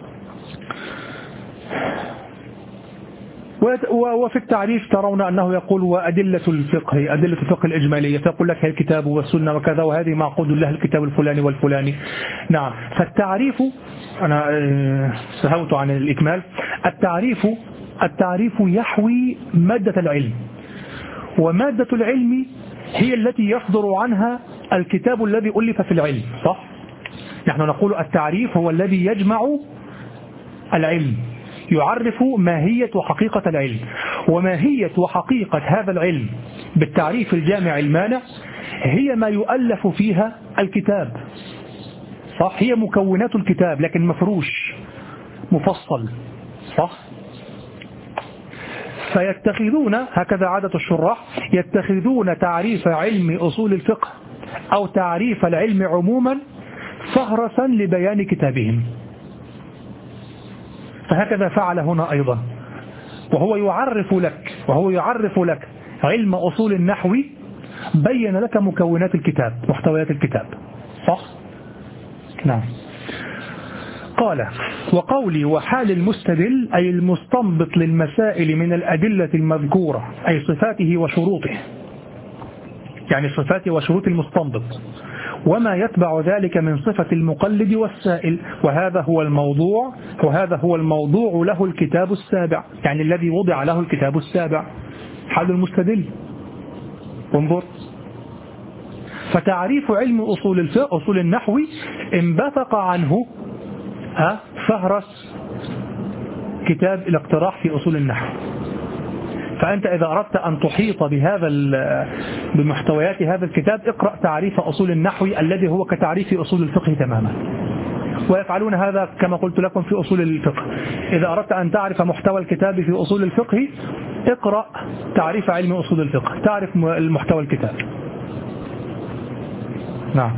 وفي التعريف ترون أنه يقول وأدلة الفقه أدلة الفقه الإجمالية، فيقول لك الكتاب والسنة وكذا، وهذه معقود له الكتاب الفلاني والفلاني. نعم. فالتعريف أنا سهوت عن الإكمال. التعريف التعريف يحوي مادة العلم، ومادة العلم هي التي يصدر عنها الكتاب الذي ألف في العلم، صح؟ نحن نقول التعريف هو الذي يجمع العلم، يعرف ماهية وحقيقة العلم، وماهية وحقيقة هذا العلم بالتعريف الجامع المانع هي ما يؤلف فيها الكتاب، صح؟ هي مكونات الكتاب لكن مفروش مفصل، صح؟ فيتخذون، هكذا عادة الشراح، يتخذون تعريف علم أصول الفقه أو تعريف العلم عموما فهرسا لبيان كتابهم. فهكذا فعل هنا أيضا، وهو يعرف لك وهو يعرف لك علم أصول النحو، بين لك مكونات الكتاب، محتويات الكتاب، صح؟ نعم. قال: وقولي وحال المستدل أي المستنبط للمسائل من الأدلة المذكورة، أي صفاته وشروطه، يعني صفاته وشروط المستنبط، وما يتبع ذلك من صفة المقلد والسائل، وهذا هو الموضوع وهذا هو الموضوع له الكتاب السابع، يعني الذي وضع له الكتاب السابع حال المستدل. انظر، فتعريف علم أصول الفقه أصول النحو انبثق عنه ها فهرس كتاب الاقتراح في أصول النحو. فأنت إذا أردت أن تحيط بهذا بمحتويات هذا الكتاب، اقرأ تعريف أصول النحو الذي هو كتعريف أصول الفقه تماما، ويفعلون هذا كما قلت لكم في أصول الفقه. إذا أردت أن تعرف محتوى الكتاب في أصول الفقه، اقرأ تعريف علم أصول الفقه، تعرف المحتوى الكتاب. نعم.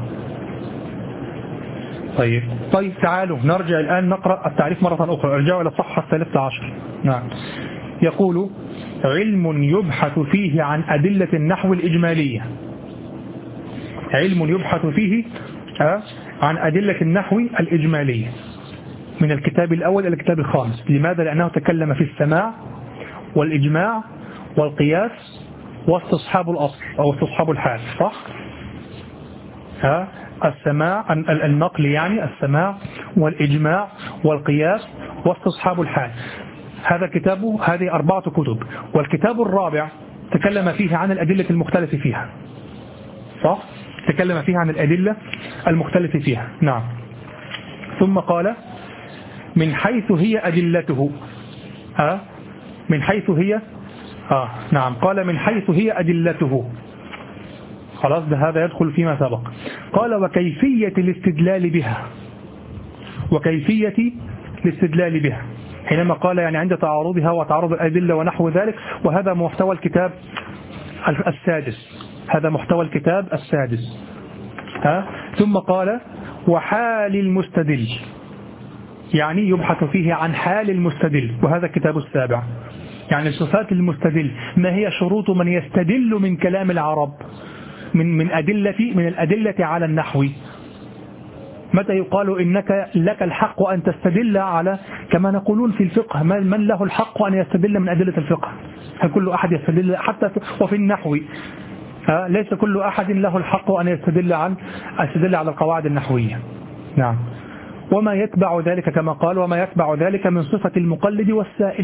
طيب طيب تعالوا نرجع الآن نقرأ التعريف مرة أخرى. ارجعوا إلى الصفحة الثالثة عشر. نعم. يقول: علم يبحث فيه عن أدلة النحو الإجمالية. علم يبحث فيه عن أدلة النحو الإجمالية، من الكتاب الأول إلى الكتاب الخامس. لماذا؟ لأنه تكلم في السماع والإجماع والقياس واستصحاب الأصل أو استصحاب الحال، صح؟ ها السماع النقل، يعني السماع والإجماع والقياس واستصحاب الحال. هذا كتابه، هذه أربعة كتب. والكتاب الرابع تكلم فيه عن الأدلة المختلفة فيها، صح؟ تكلم فيها عن الأدلة المختلفة فيها. نعم. ثم قال: من حيث هي أدلته. ها من حيث هي آه نعم قال: من حيث هي أدلته. خلاص، ده هذا يدخل فيما سبق. قال: وكيفية الاستدلال بها. وكيفية الاستدلال بها حينما قال يعني عند تعارضها وتعارض الأدلة ونحو ذلك. وهذا محتوى الكتاب السادس، هذا محتوى الكتاب السادس. ها ثم قال: وحال المستدل، يعني يبحث فيه عن حال المستدل، وهذا الكتاب السابع. يعني صفات المستدل، ما هي شروط من يستدل من كلام العرب، من من أدلة من الأدلة على النحو. متى يقال إنك لك الحق أن تستدل على، كما نقولون في الفقه، من له الحق أن يستدل من أدلة الفقه؟ هل كل أحد يستدل؟ حتى وفي النحو ليس كل أحد له الحق أن يستدل عن يستدل على القواعد النحوية. نعم. وما يتبع ذلك كما قال: وما يتبع ذلك من صفة المقلد والسائل.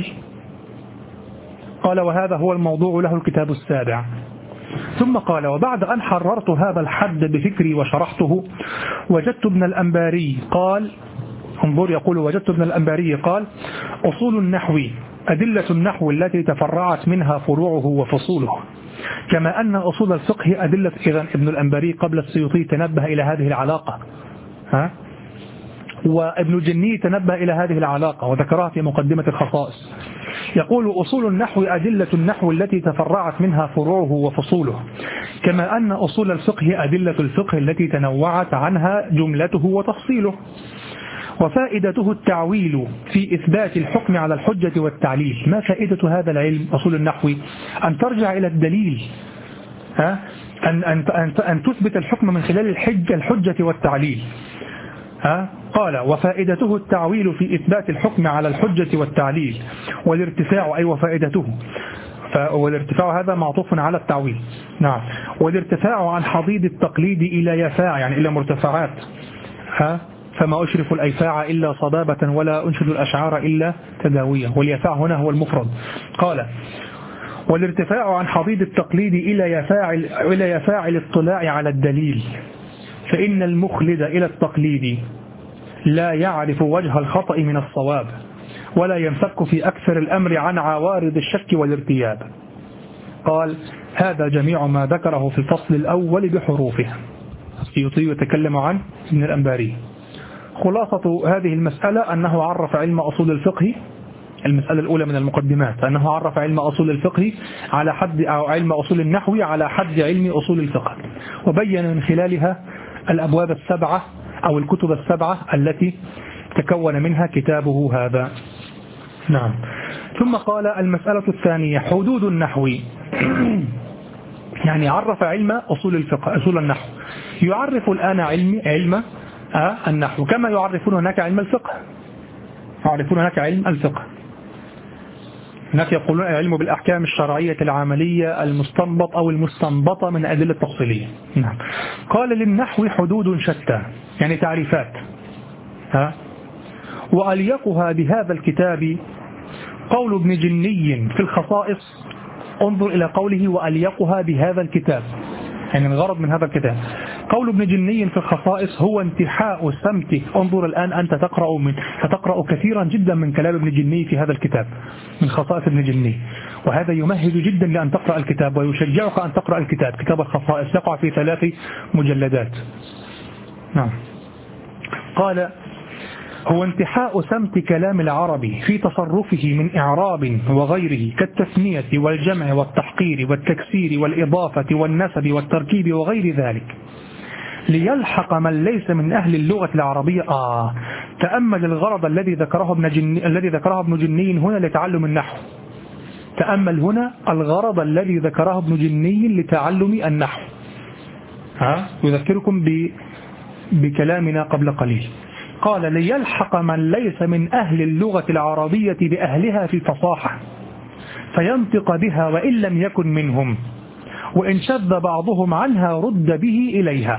قال: وهذا هو الموضوع له الكتاب السابع. ثم قال: وبعد أن حررت هذا الحد بفكري وشرحته، وجدت ابن الأنباري قال، انظر يقول: وجدت ابن الأنباري قال: أصول النحو أدلة النحو التي تفرعت منها فروعه وفصوله، كما أن أصول الفقه أدلة. إذن ابن الأنباري قبل السيوطي تنبه إلى هذه العلاقة، ها؟ وابن الجني تنبه إلى هذه العلاقة وذكرها في مقدمة الخصائص. يقول: أصول النحو أدلة النحو التي تفرعت منها فروعه وفصوله، كما أن أصول الفقه أدلة الفقه التي تنوعت عنها جملته وتفصيله. وفائدته التعويل في إثبات الحكم على الحجة والتعليل. ما فائدة هذا العلم أصول النحو؟ أن ترجع إلى الدليل، ها؟ أن, أن, أن, أن تثبت الحكم من خلال الحجة, الحجة والتعليل. ها؟ قال: وفائدته التعويل في إثبات الحكم على الحجة والتعليل. والارتفاع، أي وفائدته، والارتفاع هذا معطوف على التعويل. نعم. والارتفاع عن حضيض التقليد إلى يفاع، يعني إلى مرتفعات. ها؟ فما أشرف الأيفاع إلا صبابة، ولا أنشد الأشعار إلا تداوية. واليفاع هنا هو المفرد. قال: والارتفاع عن حضيض التقليد إلى يفاع إلى يفاع الاطلاع على الدليل، فإن المخلد إلى التقليد لا يعرف وجه الخطأ من الصواب، ولا ينفك في أكثر الأمر عن عوارض الشك والارتياب. قال: هذا جميع ما ذكره في الفصل الأول بحروفه. السيوطي يتكلم عن ابن الأنباري. خلاصة هذه المسألة أنه عرف علم أصول الفقه المسألة الأولى من المقدمات أنه عرف علم أصول الفقه على حد أو علم أصول النحو على حد علم أصول الفقه، وبين من خلالها الأبواب السبعة أو الكتب السبعة التي تكون منها كتابه هذا. نعم. ثم قال المسألة الثانية حدود النحو، يعني عرف علم أصول الفقه أصول النحو، يعرف الآن علم علم آه النحو كما يعرفون هناك علم الفقه، يعرفون هناك علم الفقه. هناك يقولون العلم بالأحكام الشرعية العملية المستنبط أو المستنبطة من أدلة تفصيلية. نعم. قال للنحو حدود شتى، يعني تعريفات، ها وأليقها بهذا الكتاب قول ابن جني في الخصائص. انظر إلى قوله وأليقها بهذا الكتاب، يعني الغرض من هذا الكتاب قول ابن جني في الخصائص هو انتحاء سمته. انظر الآن أنت تقرأ من ستقرأ كثيرا جدا من كلام ابن جني في هذا الكتاب من خصائص ابن جني، وهذا يمهد جدا لأن تقرأ الكتاب ويشجعك أن تقرأ الكتاب. كتاب الخصائص يقع في ثلاث مجلدات. نعم. قال هو انتحاء سمت كلام العربي في تصرفه من إعراب وغيره كالتثنية والجمع والتحقير والتكسير والإضافة والنسب والتركيب وغير ذلك، ليلحق من ليس من أهل اللغة العربية. آه تأمل الغرض الذي ذكره ابن جني الذي ذكره ابن جني هنا لتعلم النحو. تأمل هنا الغرض الذي ذكره ابن جني لتعلم النحو. ها يذكركم ب... بكلامنا قبل قليل. قال ليلحق من ليس من أهل اللغة العربية بأهلها في الفصاحة فينطق بها وإن لم يكن منهم، وإن شذ بعضهم عنها رد به إليها.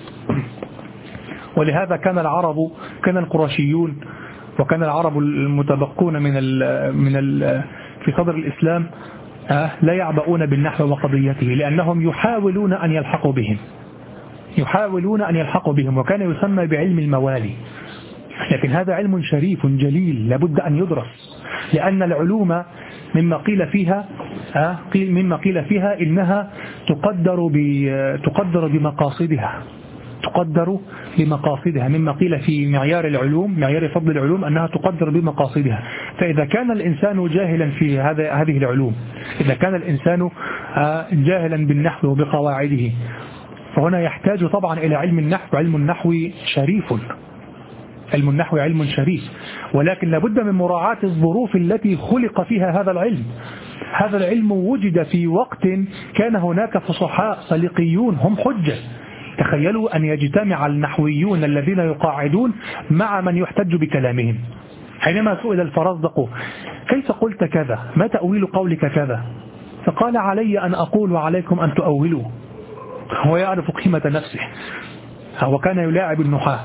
ولهذا كان العرب كان القرشيون وكان العرب المتبقون من ال من ال في صدر الإسلام لا يعبؤون بالنحو وقضيته، لأنهم يحاولون أن يلحقوا بهم يحاولون أن يلحقوا بهم وكان يسمى بعلم الموالي. لكن هذا علم شريف جليل لابد أن يدرس، لأن العلوم مما قيل فيها مما قيل فيها إنها تقدر تقدر بمقاصدها تقدر بمقاصدها مما قيل في معيار العلوم معيار فضل العلوم أنها تقدر بمقاصدها. فإذا كان الإنسان جاهلا في هذا هذه العلوم، إذا كان الإنسان جاهلا بالنحو وبقواعده، فهنا يحتاج طبعا إلى علم النحو. علم النحو شريف علم النحو علم شريف، ولكن لابد من مراعاة الظروف التي خلق فيها هذا العلم. هذا العلم وجد في وقت كان هناك فصحاء صليقيون هم حجة. تخيلوا أن يجتمع النحويون الذين يقاعدون مع من يحتج بكلامهم. حينما سئل الفرزدق كيف قلت كذا، ما تأويل قولك كذا، فقال علي أن أقول وعليكم أن تؤولوا. هو يعرف قيمة نفسه، وكان يلاعب النحاة،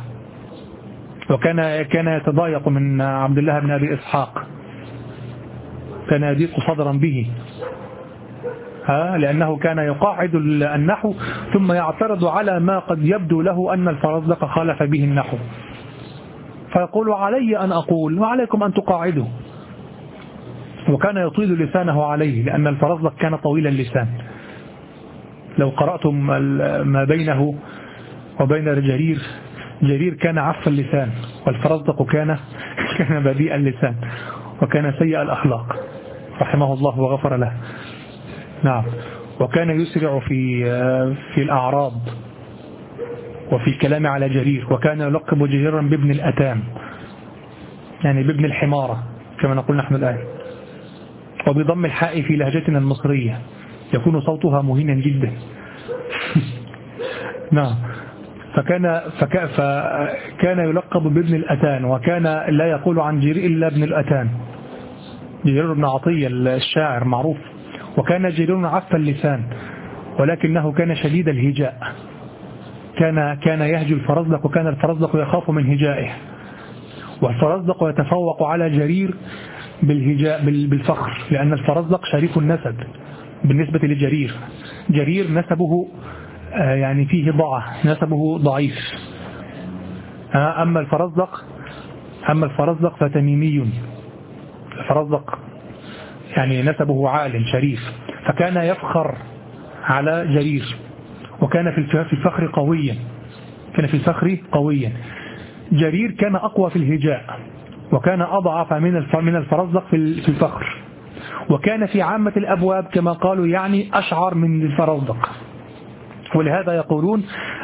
وكان كان يتضايق من عبد الله بن أبي إسحاق، كان يضيق صدرا به ها لأنه كان يقاعد النحو ثم يعترض على ما قد يبدو له أن الفرزدق خالف به النحو، فيقول علي أن أقول وعليكم أن تقاعدوا. وكان يطيل لسانه عليه لأن الفرزدق كان طويل اللسان. لو قرأتم ما بينه وبين جرير، جرير كان عف اللسان والفرزدق كان كان بذيء اللسان وكان سيء الأخلاق رحمه الله وغفر له. نعم. وكان يسرع في في الأعراض وفي الكلام على جرير، وكان يلقب جريرا بابن الأتام، يعني بابن الحمارة كما نقول نحن الآن، وبضم الحاء في لهجتنا المصرية يكون صوتها مهينا جدا. نعم. فكان فك فكان يلقب بابن الأتان، وكان لا يقول عن جرير إلا ابن الأتان، جرير بن عطية الشاعر معروف. وكان جرير عف اللسان ولكنه كان شديد الهجاء، كان كان يهجو الفرزدق، وكان الفرزدق يخاف من هجائه، والفرزدق يتفوق على جرير بالهجاء بالفخر، لأن الفرزدق شريف النسب بالنسبة لجرير. جرير نسبه يعني فيه ضعة، نسبه ضعيف. أما الفرزدق أما الفرزدق فتميمي، الفرزدق يعني نسبه عال شريف، فكان يفخر على جرير، وكان في الفخر قويا كان في الفخر قويا. جرير كان أقوى في الهجاء، وكان أضعف من الفرزدق في الفخر، وكان في عامة الأبواب كما قالوا يعني أشعر من الفرزدق. ولهذا يقولون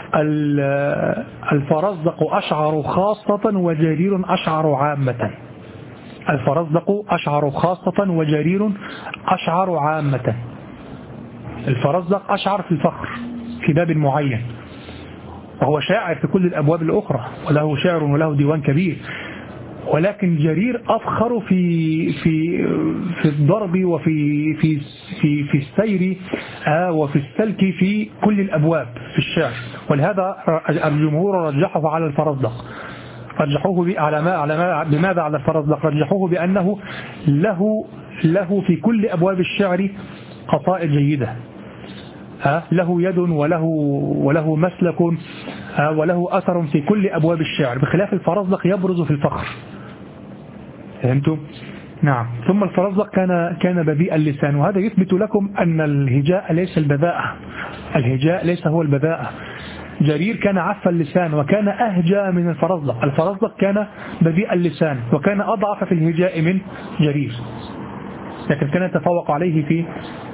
الفرزدق أشعر خاصة وجرير أشعر عامة. الفرزدق أشعر خاصة وجرير أشعر عامة. الفرزدق أشعر في الفخر في باب معين، وهو شاعر في كل الأبواب الأخرى وله شعر وله ديوان كبير، ولكن جرير أفخر في في في الضرب وفي في في في السير وفي السلك في كل الأبواب في الشعر. ولهذا الجمهور رجحه على الفرزدق، رجحوه على ما على ما بماذا على الفرزدق؟ رجحوه بأنه له له في كل أبواب الشعر قصائد جيدة، له يد وله وله مسلك وله أثر في كل أبواب الشعر، بخلاف الفرزدق يبرز في الفخر. فهمتم؟ نعم. ثم الفرزدق كان كان بذيء اللسان، وهذا يثبت لكم أن الهجاء ليس البذاءة، الهجاء ليس هو البذاءة. جرير كان عف اللسان وكان أهجى من الفرزدق، الفرزدق كان بذيء اللسان وكان أضعف في الهجاء من جرير، لكن كان يتفوق عليه في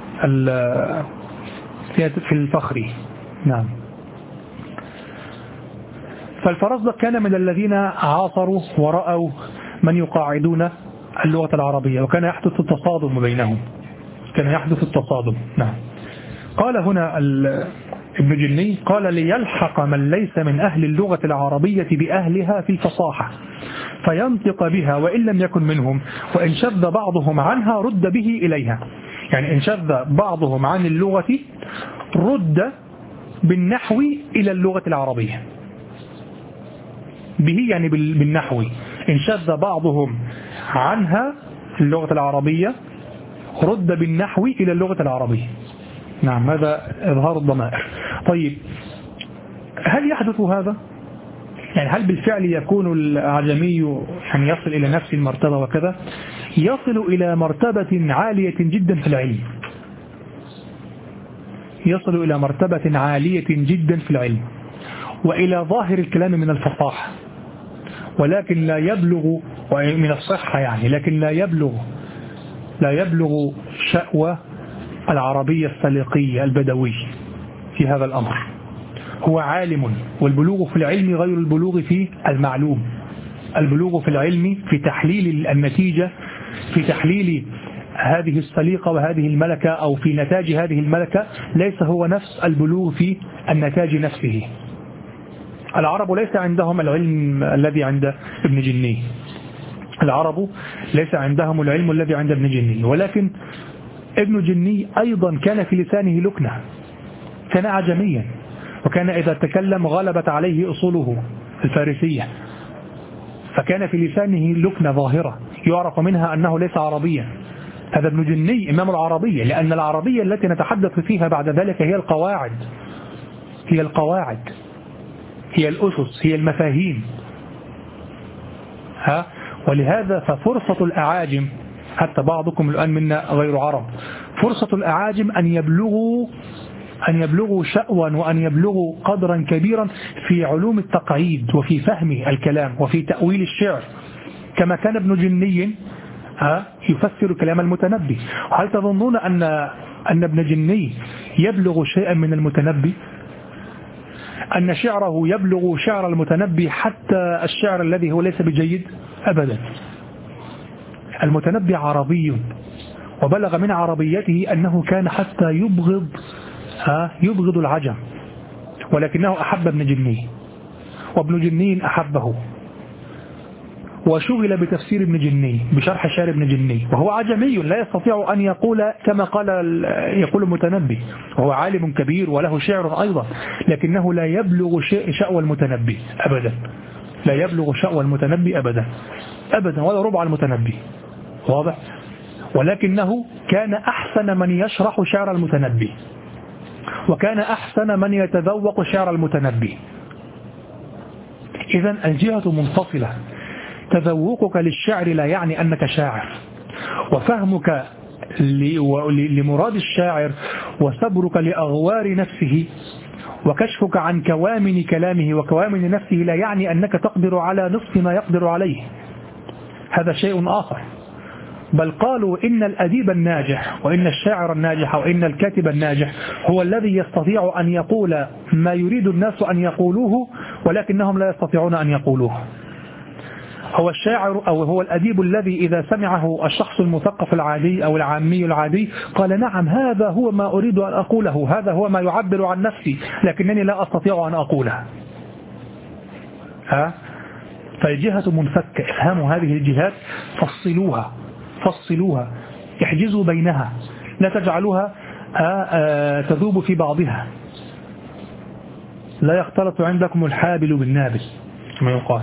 في الفخر. نعم. فالفرزدق كان من الذين عاصروا ورأوا من يقاعدون اللغة العربية، وكان يحدث التصادم بينهم، كان يحدث التصادم. نعم. قال هنا ابن جني قال ليلحق من ليس من أهل اللغة العربية بأهلها في الفصاحة فينطق بها وإن لم يكن منهم، وإن شذ بعضهم عنها رد به إليها. يعني إن شذ بعضهم عن اللغة رد بالنحو إلى اللغة العربية، به يعني بالنحو. إن شذ بعضهم عنها اللغة العربية رد بالنحو إلى اللغة العربية. نعم، هذا إظهار الضمائر. طيب، هل يحدث هذا؟ يعني هل بالفعل يكون الأعجمي يعني يصل إلى نفس المرتبة وكذا؟ يصل إلى مرتبة عالية جدا في العلم، يصل إلى مرتبة عالية جدا في العلم وإلى ظاهر الكلام من الفصاحة، ولكن لا يبلغ من الصحة يعني، لكن لا يبلغ لا يبلغ شأوى العربية السليقية البدوي في هذا الأمر. هو عالم، والبلوغ في العلم غير البلوغ في المعلوم. البلوغ في العلم في تحليل النتيجة، في تحليل هذه السليقة وهذه الملكة أو في نتاج هذه الملكة، ليس هو نفس البلوغ في النتاج نفسه. العرب ليس عندهم العلم الذي عند ابن جني، العرب ليس عندهم العلم الذي عند ابن جني، ولكن ابن جني أيضا كان في لسانه لكنة، كان أعجميا، وكان إذا تكلم غلبت عليه أصوله الفارسية، فكان في لسانه لكنة ظاهرة يعرف منها أنه ليس عربيا. هذا ابن جني إمام العربية، لأن العربية التي نتحدث فيها بعد ذلك هي القواعد، هي القواعد هي الأسس، هي المفاهيم. ها ولهذا ففرصة الأعاجم، حتى بعضكم الآن منا غير عرب، فرصة الأعاجم أن يبلغوا أن يبلغوا شأوا وأن يبلغوا قدرا كبيرا في علوم التقعيد وفي فهم الكلام وفي تأويل الشعر، كما كان ابن جني يفسر كلام المتنبي. هل تظنون أن أن ابن جني يبلغ شيئا من المتنبي؟ أن شعره يبلغ شعر المتنبي حتى الشعر الذي هو ليس بجيد؟ أبدا. المتنبي عربي، وبلغ من عربيته أنه كان حتى يبغض يبغض العجم، ولكنه أحب ابن جني، وابن جني أحبه، وشغل بتفسير ابن جني بشرح شعر ابن جني، وهو عجمي لا يستطيع أن يقول كما قال يقول المتنبي، وهو عالم كبير وله شعر أيضا، لكنه لا يبلغ شأوى المتنبي أبدا، لا يبلغ شأوى المتنبي أبدا أبدا ولا ربع المتنبي، واضح؟ ولكنه كان أحسن من يشرح شعر المتنبي، وكان أحسن من يتذوق شعر المتنبي. إذن الجهة منفصلة. تذوقك للشعر لا يعني أنك شاعر، وفهمك لمراد الشاعر وصبرك لأغوار نفسه وكشفك عن كوامن كلامه وكوامن نفسه لا يعني أنك تقدر على نصف ما يقدر عليه. هذا شيء آخر. بل قالوا إن الأديب الناجح وإن الشاعر الناجح وإن الكاتب الناجح هو الذي يستطيع أن يقول ما يريد الناس أن يقولوه ولكنهم لا يستطيعون أن يقولوه. هو الشاعر أو هو الأديب الذي إذا سمعه الشخص المثقف العادي أو العامي العادي قال نعم هذا هو ما أريد أن أقوله، هذا هو ما يعبر عن نفسي، لكنني لا أستطيع أن أقوله. ها؟ فالجهة منفكة، افهموا هذه الجهات، فصلوها فصلوها احجزوا بينها، لا تجعلوها تذوب في بعضها. لا يختلط عندكم الحابل بالنابل كما يقال.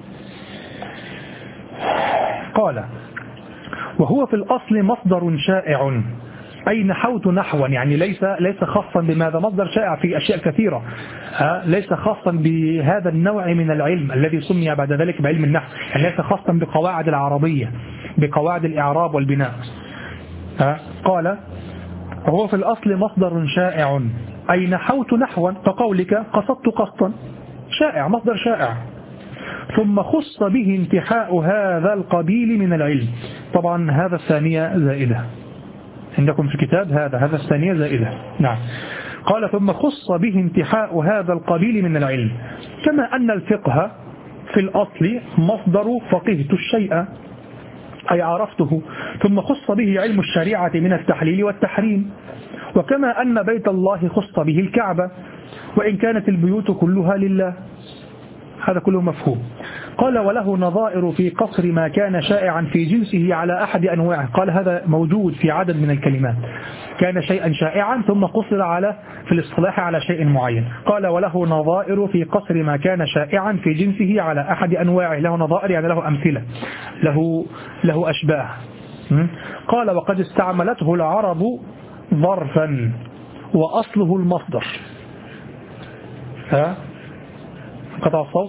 قال وهو في الأصل مصدر شائع، أي نحوت نحوا، يعني ليس ليس خاصا بماذا، مصدر شائع في أشياء كثيرة، ليس خاصا بهذا النوع من العلم الذي سمي بعد ذلك بعلم النحو، يعني ليس خاصا بقواعد العربية بقواعد الإعراب والبناء. قال وهو في الأصل مصدر شائع، أي نحوت نحوا كقولك قصدت قصدا، شائع مصدر شائع. ثم خص به انتحاء هذا القبيل من العلم. طبعا هذا الثانية زائدة عندكم في الكتاب، هذا هذا الثانية زائدة. نعم. قال ثم خص به انتحاء هذا القبيل من العلم، كما أن الفقه في الأصل مصدر فقهت الشيء أي عرفته، ثم خص به علم الشريعة من التحليل والتحريم، وكما أن بيت الله خص به الكعبة وإن كانت البيوت كلها لله. هذا كله مفهوم. قال وله نظائر في قصر ما كان شائعا في جنسه على أحد أنواعه. قال هذا موجود في عدد من الكلمات، كان شيئا شائعا ثم قصر على في الاصطلاح على شيء معين. قال وله نظائر في قصر ما كان شائعا في جنسه على أحد أنواعه. له نظائر يعني له أمثلة، له له أشباه. قال وقد استعملته العرب ظرفا وأصله المصدر. ها قطع الصوت.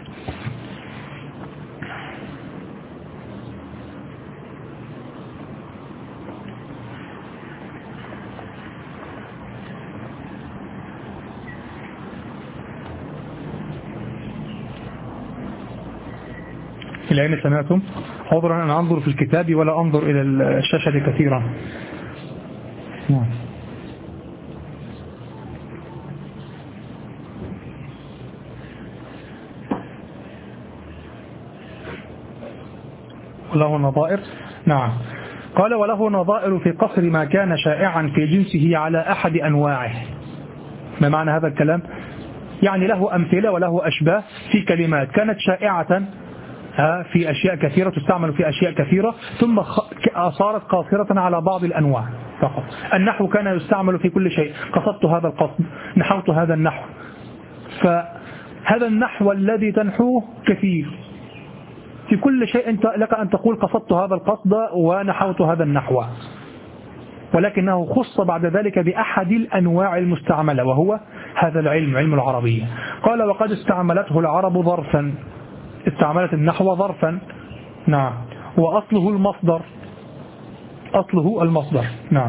الآن سمعتم؟ عذرا أن أنظر في الكتاب ولا أنظر إلى الشاشة كثيرا. نعم. وله نظائر. نعم. قال وله نظائر في قصر ما كان شائعا في جنسه على أحد أنواعه. ما معنى هذا الكلام؟ يعني له أمثلة وله أشباه في كلمات كانت شائعة في أشياء كثيرة، تستعمل في أشياء كثيرة ثم صارت قاصرة على بعض الأنواع فقط. النحو كان يستعمل في كل شيء، قصدت هذا القصد، نحوت هذا النحو، فهذا النحو الذي تنحوه كثير في كل شيء، أنت لك أن تقول قصدت هذا القصد ونحوت هذا النحو، ولكنه خص بعد ذلك بأحد الأنواع المستعملة وهو هذا العلم، علم العربية. قال وقد استعملته العرب ظرفا، استعملت النحو ظرفا. نعم. وأصله المصدر، أصله المصدر. نعم.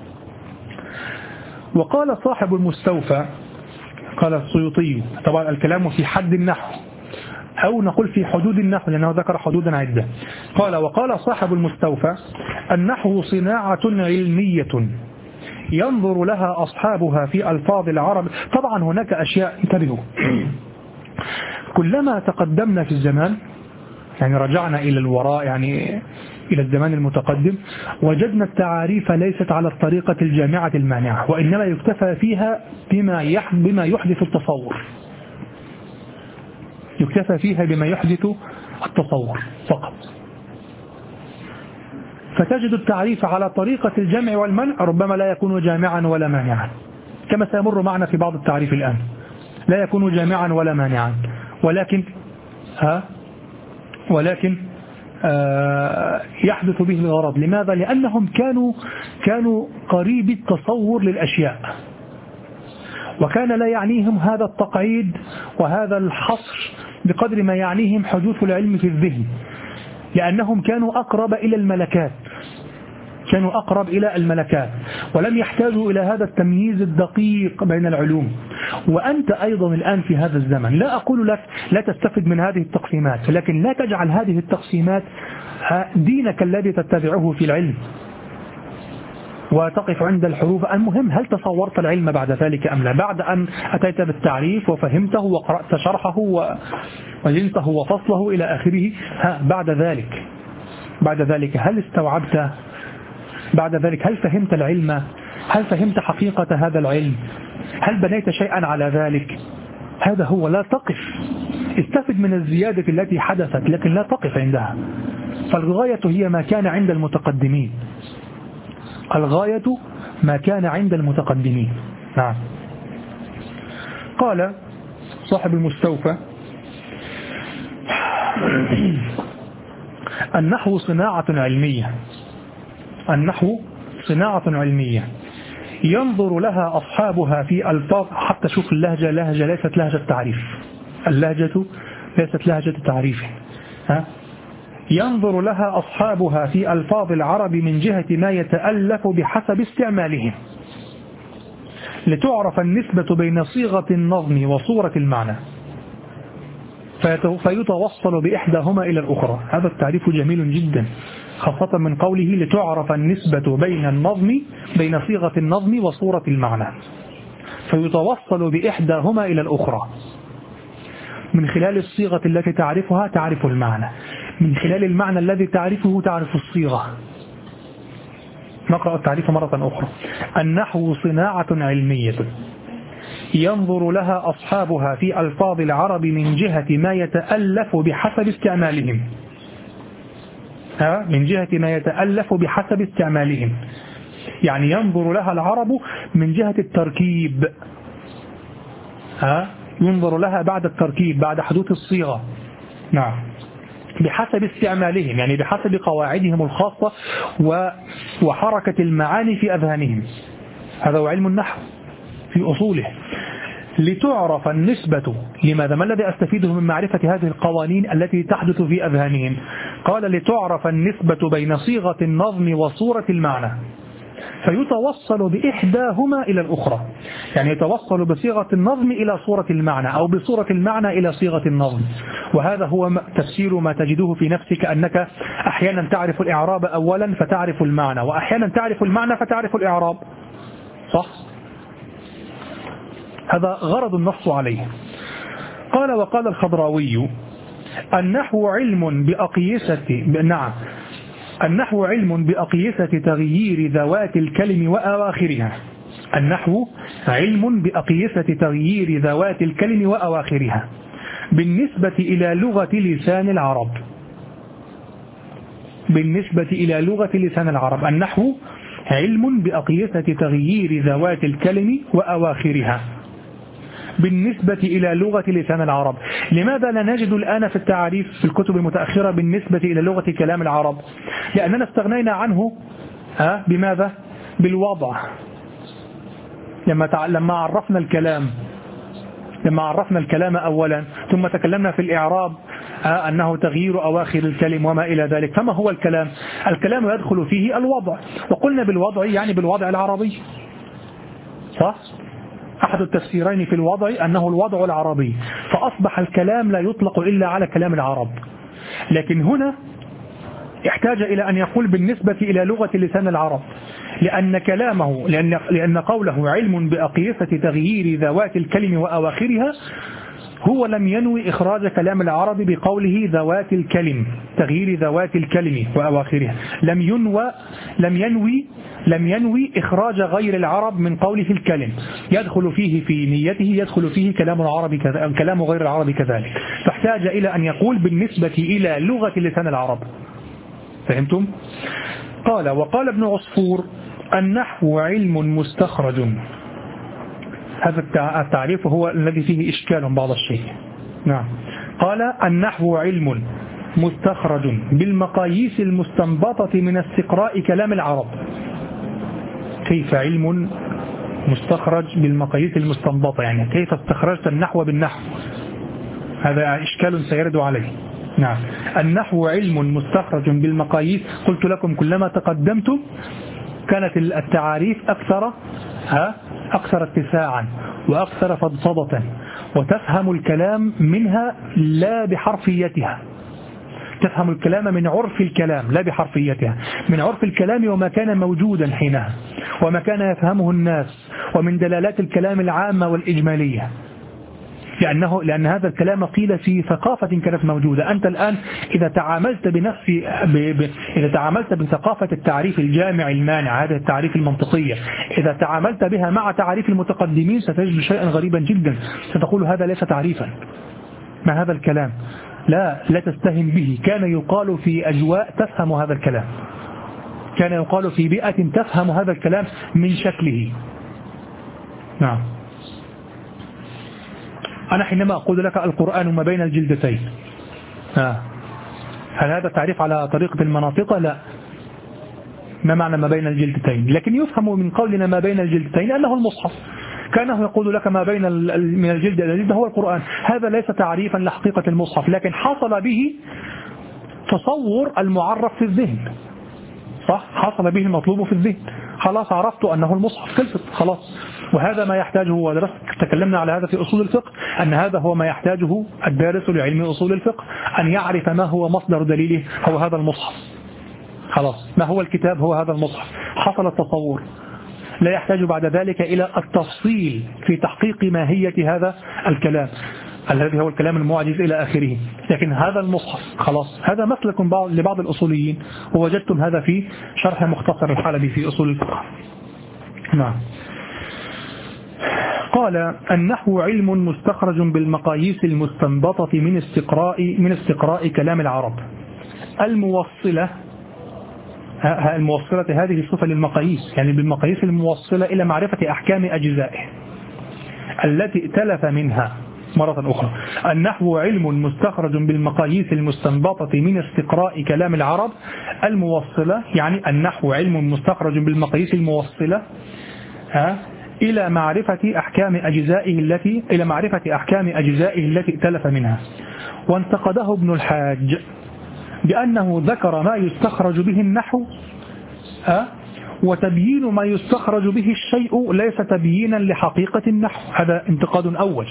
وقال صاحب المستوفى، قال السيوطي، طبعا الكلام في حد النحو أو نقول في حدود النحو لأنه ذكر حدودا عدة. قال وقال صاحب المستوفى النحو صناعة علمية ينظر لها أصحابها في ألفاظ العرب. طبعا هناك أشياء، انتبهوا، كلما تقدمنا في الزمان، يعني رجعنا إلى الوراء، يعني إلى الزمان المتقدم، وجدنا التعاريف ليست على الطريقة الجامعة المانعة، وإنما يكتفى فيها بما بما يحدث التصور، يكتفى فيها بما يحدث التصور فقط. فتجد التعريف على طريقة الجمع والمنع ربما لا يكون جامعا ولا مانعا، كما سيمر معنا في بعض التعريف الآن، لا يكون جامعا ولا مانعا، ولكن ها ولكن آه يحدث به الغرض. لماذا؟ لأنهم كانوا كانوا قريب التصور للأشياء، وكان لا يعنيهم هذا التقعيد وهذا الحصر بقدر ما يعنيهم حدوث العلم في الذهن، لأنهم كانوا أقرب إلى الملكات، كانوا أقرب إلى الملكات ولم يحتاجوا إلى هذا التمييز الدقيق بين العلوم. وأنت أيضا الآن في هذا الزمن. لا أقول لك لا تستفد من هذه التقسيمات، لكن لا تجعل هذه التقسيمات دينك الذي تتبعه في العلم وتقف عند الحروف. المهم هل تصورت العلم بعد ذلك أم لا؟ بعد أن أتيت بالتعريف وفهمته وقرأت شرحه وجنسه وفصله إلى آخره، ها بعد ذلك بعد ذلك هل استوعبت؟ بعد ذلك هل فهمت العلم؟ هل فهمت حقيقة هذا العلم؟ هل بنيت شيئا على ذلك؟ هذا هو. لا تقف، استفد من الزيادة التي حدثت لكن لا تقف عندها. فالغاية هي ما كان عند المتقدمين، الغاية ما كان عند المتقدمين. نعم. قال صاحب المستوفى: النحو صناعة علمية، النحو صناعة علمية ينظر لها أصحابها في ألفاظ. حتى شوف اللهجة، لهجة ليست لهجة تعريف، اللهجة ليست لهجة تعريف. ها؟ ينظر لها أصحابها في ألفاظ العرب من جهة ما يتألف بحسب استعمالهم، لتعرف النسبة بين صيغة النظم وصورة المعنى، فيتوصل بإحداهما إلى الأخرى. هذا التعريف جميل جدا، خاصة من قوله لتعرف النسبة بين النظم بين صيغة النظم وصورة المعنى، فيتوصل بإحداهما إلى الأخرى. من خلال الصيغة التي تعرفها تعرف المعنى، من خلال المعنى الذي تعرفه تعرف الصيغة. نقرأ التعريف مرة أخرى: النحو صناعة علمية ينظر لها أصحابها في ألفاظ العرب من جهة ما يتألف بحسب استعمالهم، ها؟ من جهة ما يتألف بحسب استعمالهم، يعني ينظر لها العرب من جهة التركيب، ها؟ ينظر لها بعد التركيب، بعد حدوث الصيغة. نعم. بحسب استعمالهم، يعني بحسب قواعدهم الخاصة وحركة المعاني في أذهانهم. هذا هو علم النحو في أصوله. لتعرف النسبة، لماذا؟ ما الذي أستفيده من معرفة هذه القوانين التي تحدث في أذهانهم؟ قال لتعرف النسبة بين صيغة النظم وصورة المعنى، فيتوصل بإحداهما إلى الأخرى، يعني يتوصل بصيغة النظم إلى صورة المعنى، أو بصورة المعنى إلى صيغة النظم. وهذا هو تفسير ما تجده في نفسك، أنك أحيانا تعرف الإعراب أولا فتعرف المعنى، وأحيانا تعرف المعنى فتعرف الإعراب. صح؟ هذا غرض النص عليه. قال: وقال الخضراوي: النحو علم بأقيسة نعم النحو علم بأقيسة تغيير ذوات الكلم وأواخرها. النحو علم بأقيسة تغيير ذوات الكلم وأواخرها بالنسبة إلى لغة لسان العرب. بالنسبة إلى لغة لسان العرب النحو علم بأقيسة تغيير ذوات الكلم وأواخرها بالنسبة إلى لغة لسان العرب. لماذا لا نجد الآن في التعريف في الكتب المتأخرة بالنسبة إلى لغة كلام العرب؟ لأننا استغنينا عنه ها بماذا؟ بالوضع. لما تع... لما عرفنا الكلام لما عرفنا الكلام أولا ثم تكلمنا في الإعراب ها أنه تغيير أواخر الكلم وما إلى ذلك. فما هو الكلام؟ الكلام يدخل فيه الوضع، وقلنا بالوضع يعني بالوضع العربي. صح؟ أحد التفسيرين في الوضع أنه الوضع العربي، فأصبح الكلام لا يطلق إلا على كلام العرب. لكن هنا احتاج إلى أن يقول بالنسبة إلى لغة لسان العرب، لأن كلامه لأن, لأن قوله علم بأقيسة تغيير ذوات الكلم وأواخرها هو لم ينوي إخراج كلام العرب بقوله ذوات الكلم، تغيير ذوات الكلم وأواخرها، لم ينوى لم ينوي لم ينوي إخراج غير العرب من قوله الكلم، يدخل فيه في نيته يدخل فيه كلام العرب كذا كلام غير العرب كذلك، فاحتاج إلى أن يقول بالنسبة إلى لغة لسان العرب. فهمتم؟ قال: وقال ابن عصفور: النحو علم مستخرج. هذا التعريف هو الذي فيه إشكال بعض الشيء. نعم. قال: النحو علم مستخرج بالمقاييس المستنبطة من استقراء كلام العرب. كيف علم مستخرج بالمقاييس المستنبطة؟ يعني كيف استخرجت النحو بالنحو؟ هذا إشكال سيرد عليه. نعم. النحو علم مستخرج بالمقاييس. قلت لكم كلما تقدمتم كانت التعاريف أكثر ها أكثر اتساعا، وأكثر فضفضة، وتفهم الكلام منها لا بحرفيتها، تفهم الكلام من عرف الكلام لا بحرفيتها، من عرف الكلام وما كان موجودا حينها وما كان يفهمه الناس، ومن دلالات الكلام العامة والإجمالية، لأنه لأن هذا الكلام قيل في ثقافة كانت موجودة. أنت الآن إذا تعاملت بنفس ب... ب... إذا تعاملت بثقافة التعريف الجامع المانع، هذا التعريف المنطقية، إذا تعاملت بها مع تعريف المتقدمين ستجد شيئا غريبا جدا، ستقول هذا ليس تعريفا، ما هذا الكلام، لا لا تستهن به. كان يقال في أجواء تفهم هذا الكلام، كان يقال في بيئة تفهم هذا الكلام من شكله. نعم. أنا حينما أقول لك القرآن ما بين الجلدتين، آه. هل هذا تعريف على طريقة المناطق؟ لا. ما معنى ما بين الجلدتين؟ لكن يفهم من قولنا ما بين الجلدتين أنه المصحف، كانه يقول لك ما بين من الجلد إلى الجلد هو القرآن. هذا ليس تعريفا لحقيقة المصحف، لكن حصل به تصور المعرف في الذهن، صح؟ حصل به المطلوب في الذهن، خلاص عرفت أنه المصحف، خلصت خلاص. وهذا ما يحتاجه، ودرست تكلمنا على هذا في أصول الفقه، أن هذا هو ما يحتاجه الدارس لعلم أصول الفقه، أن يعرف ما هو مصدر دليله، هو هذا المصحف، خلاص. ما هو الكتاب؟ هو هذا المصحف. حصل التصور، لا يحتاج بعد ذلك إلى التفصيل في تحقيق ماهية هذا الكلام الذي هو الكلام المعجز إلى آخره، لكن هذا المصحف خلاص. هذا مسلك لبعض الأصوليين، ووجدتم هذا في شرح مختصر الحلبي في أصول الفقه. نعم. قال: النحو علم مستخرج بالمقاييس المستنبطة من استقراء من استقراء كلام العرب الموصلة. الموصلة هذه الصفة للمقاييس، يعني بالمقاييس الموصلة إلى معرفة أحكام أجزائه التي ائتلف منها. مرة أخرى، النحو علم مستخرج بالمقاييس المستنبطة من استقراء كلام العرب الموصلة، يعني النحو علم مستخرج بالمقاييس الموصلة ها إلى معرفة أحكام أجزائه التي إلى معرفة أحكام أجزائه التي ائتلف منها. وانتقده ابن الحاج بأنه ذكر ما يستخرج به النحو ها وتبيين ما يستخرج به الشيء ليس تبيينا لحقيقة النحو. هذا انتقاد أول،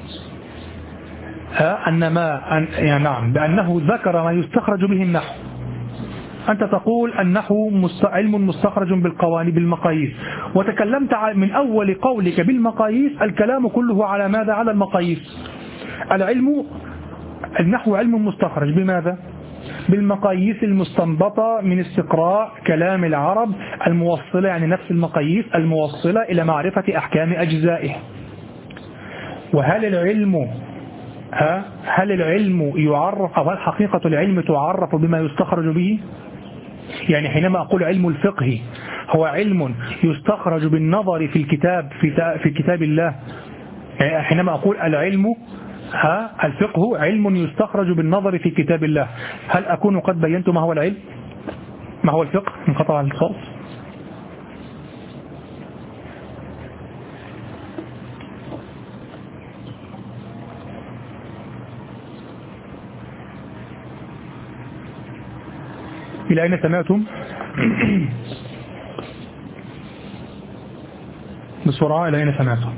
ها أن ما أن يعني نعم بأنه ذكر ما يستخرج به النحو. أنت تقول النحو علم مستخرج بالقوانين بالمقاييس، وتكلمت من أول قولك بالمقاييس، الكلام كله على ماذا؟ على المقاييس. العلم النحو علم مستخرج بماذا؟ بالمقاييس المستنبطة من استقراء كلام العرب الموصلة، يعني نفس المقاييس الموصلة إلى معرفة أحكام أجزائه. وهل العلم ها هل العلم يعرف، أو هل حقيقة العلم تعرف بما يستخرج به؟ يعني حينما أقول علم الفقه هو علم يستخرج بالنظر في الكتاب في في كتاب الله، حينما أقول العلم ها الفقه علم يستخرج بالنظر في كتاب الله، هل أكون قد بينت ما هو العلم؟ ما هو الفقه؟ انقطع الصوت. إلى أين سمعتم؟ بسرعة، إلى أين سمعتم؟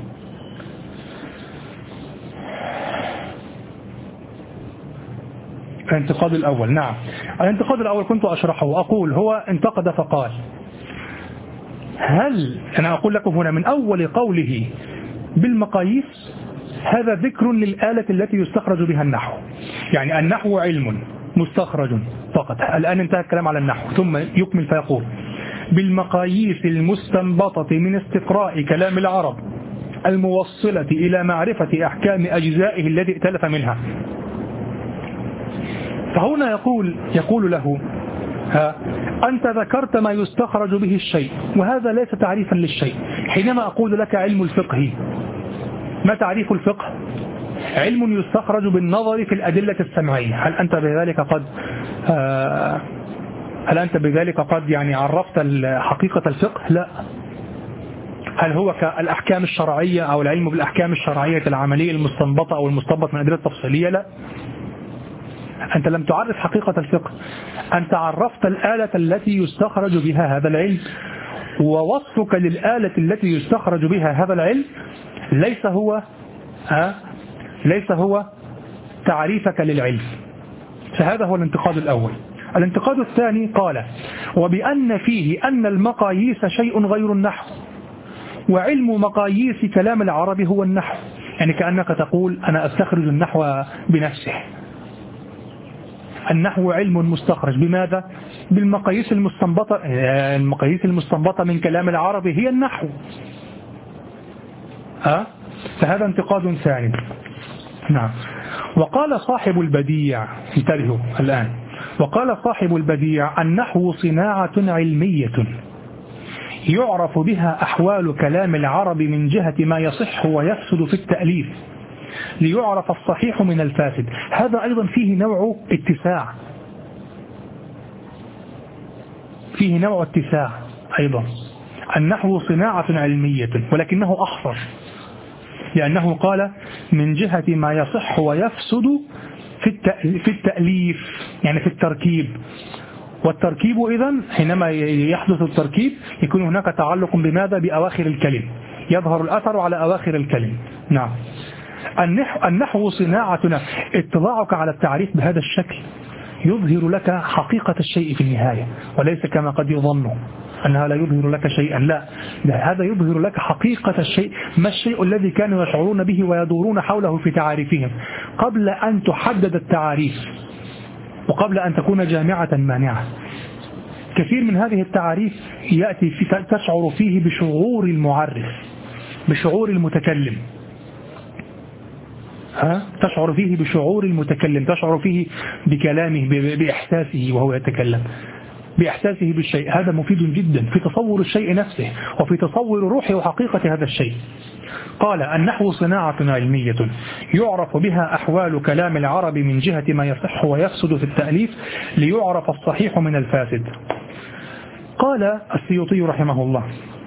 الانتقاد الأول. نعم، الانتقاد الأول كنت أشرحه، أقول هو انتقد فقال هل أنا أقول لكم هنا من أول قوله بالمقاييس هذا ذكر للآلة التي يستخرج بها النحو، يعني النحو علم مستخرج فقط. الآن انتهى الكلام على النحو، ثم يكمل فيقول بالمقاييس المستنبطة من استقراء كلام العرب الموصلة إلى معرفة أحكام أجزائه التي ائتلف منها. فهنا يقول يقول له ها أنت ذكرت ما يستخرج به الشيء، وهذا ليس تعريفا للشيء. حينما أقول لك علم الفقه، ما تعريف الفقه؟ علم يستخرج بالنظر في الأدلة السمعية. هل أنت بذلك قد آه هل أنت بذلك قد يعني عرفت حقيقة الفقه؟ لا. هل هو كالأحكام الشرعية أو العلم بالأحكام الشرعية العملية المستنبطة أو المستنبط من أدلة تفصيلية؟ لا. أنت لم تعرف حقيقة الفقه، أنت عرفت الآلة التي يستخرج بها هذا العلم، ووصفك للآلة التي يستخرج بها هذا العلم ليس هو ها ليس هو تعريفك للعلم. فهذا هو الانتقاد الأول. الانتقاد الثاني قال: وبأن فيه أن المقاييس شيء غير النحو، وعلم مقاييس كلام العرب هو النحو. يعني كأنك تقول أنا أستخرج النحو بنفسه. النحو علم مستخرج بماذا؟ بالمقاييس المستنبطة. المقاييس المستنبطة من كلام العرب هي النحو. ها؟ فهذا انتقاد ثاني. نعم. وقال صاحب البديع، انتبهوا الآن، وقال صاحب البديع: النحو صناعة علمية يعرف بها أحوال كلام العرب من جهة ما يصح ويفسد في التأليف ليعرف الصحيح من الفاسد. هذا أيضا فيه نوع اتساع، فيه نوع اتساع أيضا. النحو صناعة علمية ولكنه أحصر، لأنه قال من جهة ما يصح ويفسد في التأليف، يعني في التركيب. والتركيب إذن حينما يحدث التركيب يكون هناك تعلق بماذا؟ بأواخر الكلم، يظهر الأثر على أواخر الكلم. نعم. النحو, النحو صناعتنا. اطلاعك على التعريف بهذا الشكل يظهر لك حقيقة الشيء في النهاية، وليس كما قد يظن أنها لا يظهر لك شيئا. لا، هذا يظهر لك حقيقة الشيء، ما الشيء الذي كانوا يشعرون به ويدورون حوله في تعاريفهم قبل أن تحدد التعاريف وقبل أن تكون جامعة مانعة. كثير من هذه التعاريف يأتي في تشعر فيه بشعور المعرف، بشعور المتكلم. ها؟ تشعر فيه بشعور المتكلم، تشعر فيه بكلامه، بإحساسه وهو يتكلم، بإحساسه بالشيء. هذا مفيد جدا في تصور الشيء نفسه وفي تصور روح وحقيقة هذا الشيء. قال: النحو صناعة علمية يعرف بها أحوال كلام العرب من جهة ما يصح ويفسد في التأليف ليعرف الصحيح من الفاسد. قال السيوطي رحمه الله: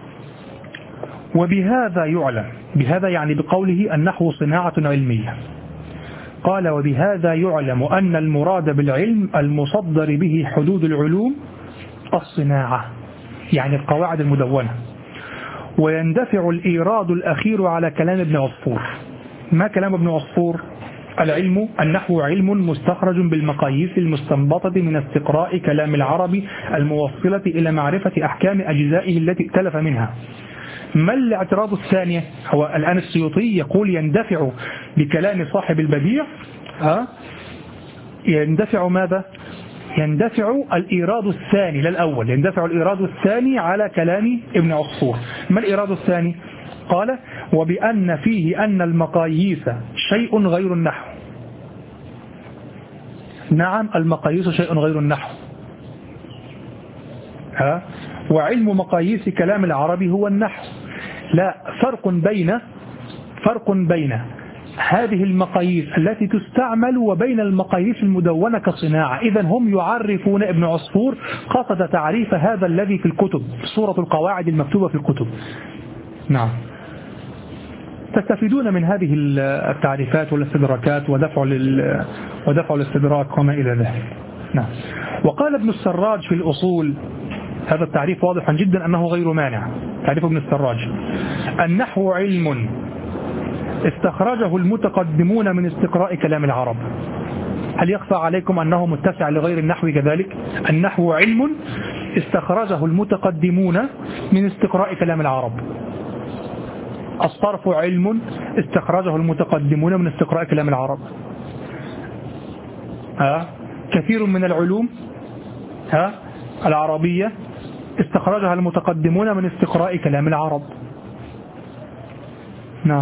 وبهذا يعلم، بهذا يعني بقوله النحو صناعة علمية. قال: وبهذا يعلم أن المراد بالعلم المصدر به حدود العلوم الصناعة، يعني القواعد المدونة. ويندفع الإيراد الأخير على كلام ابن عصفور. ما كلام ابن عصفور؟ العلم النحو علم مستخرج بالمقاييس المستنبطة من استقراء كلام العرب الموصلة إلى معرفة أحكام أجزائه التي ائتلف منها. ما الاعتراض الثاني؟ هو الآن السيوطي يقول يندفع بكلام صاحب البديع، ها؟ يندفع ماذا؟ يندفع الإيراد الثاني للأول، يندفع الإيراد الثاني على كلام ابن عصفور. ما الإيراد الثاني؟ قال: وبأن فيه أن المقاييس شيء غير النحو. نعم، المقاييس شيء غير النحو. ها؟ وعلم مقاييس كلام العرب هو النحو. لا، فرق بين فرق بين هذه المقاييس التي تستعمل وبين المقاييس المدونة كصناعة. إذن هم يعرفون، ابن عصفور قصد تعريف هذا الذي في الكتب، صورة القواعد المكتوبة في الكتب. نعم. تستفيدون من هذه التعريفات والاستدراكات ودفع لل... ودفع الاستدراك وما إلى ذلك. نعم. وقال ابن السراج في الأصول، هذا التعريف واضح جدا أنه غير مانع، تعريف ابن السراج: النحو علم استخرجه المتقدمون من استقراء كلام العرب. هل يخفى عليكم أنه متسع لغير النحو كذلك؟ النحو علم استخرجه المتقدمون من استقراء كلام العرب. الصرف علم استخرجه المتقدمون من استقراء كلام العرب. ها؟ كثير من العلوم ها العربية استخرجها المتقدمون من استقراء كلام العرب. نعم.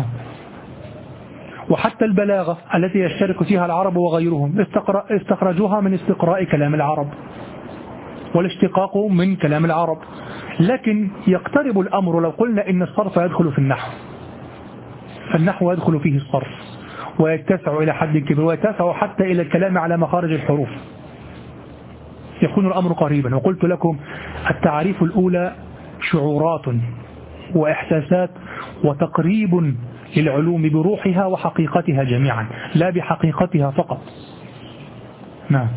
وحتى البلاغة التي يشترك فيها العرب وغيرهم استخرجوها من استقراء كلام العرب، والاشتقاق من كلام العرب. لكن يقترب الأمر لو قلنا إن الصرف يدخل في النحو، فالنحو يدخل فيه الصرف ويتسع إلى حد كبير، ويتسع حتى إلى الكلام على مخارج الحروف، يكون الأمر قريبا. وقلت لكم التعريف الأولى شعورات وإحساسات وتقريب للعلوم بروحها وحقيقتها جميعا، لا بحقيقتها فقط. نعم.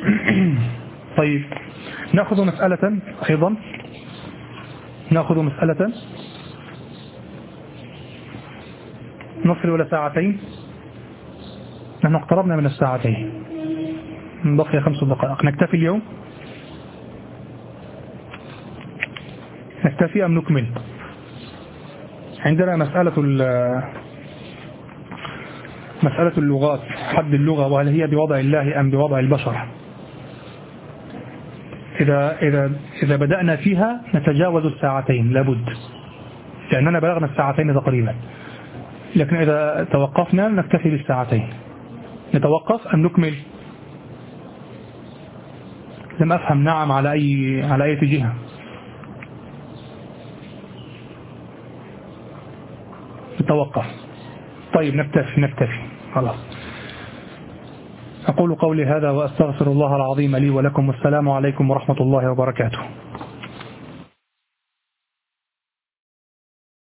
طيب نأخذ مسألة أيضا، نأخذ مسألة. نصل إلى ساعتين، نحن اقتربنا من الساعتين، بقي خمس دقائق. نكتفي اليوم؟ نكتفي أم نكمل؟ عندنا مسألة مسألة اللغات، حد اللغة، وهل هي بوضع الله أم بوضع البشر. إذا إذا إذا بدأنا فيها نتجاوز الساعتين لابد، لأننا بلغنا الساعتين تقريبا. لكن إذا توقفنا نكتفي بالساعتين. نتوقف أم نكمل؟ لم أفهم. نعم، على أي على أي جهة؟ نتوقف. طيب نكتفي نكتفي خلاص. أقول قولي هذا وأستغفر الله العظيم لي ولكم، والسلام عليكم ورحمة الله وبركاته.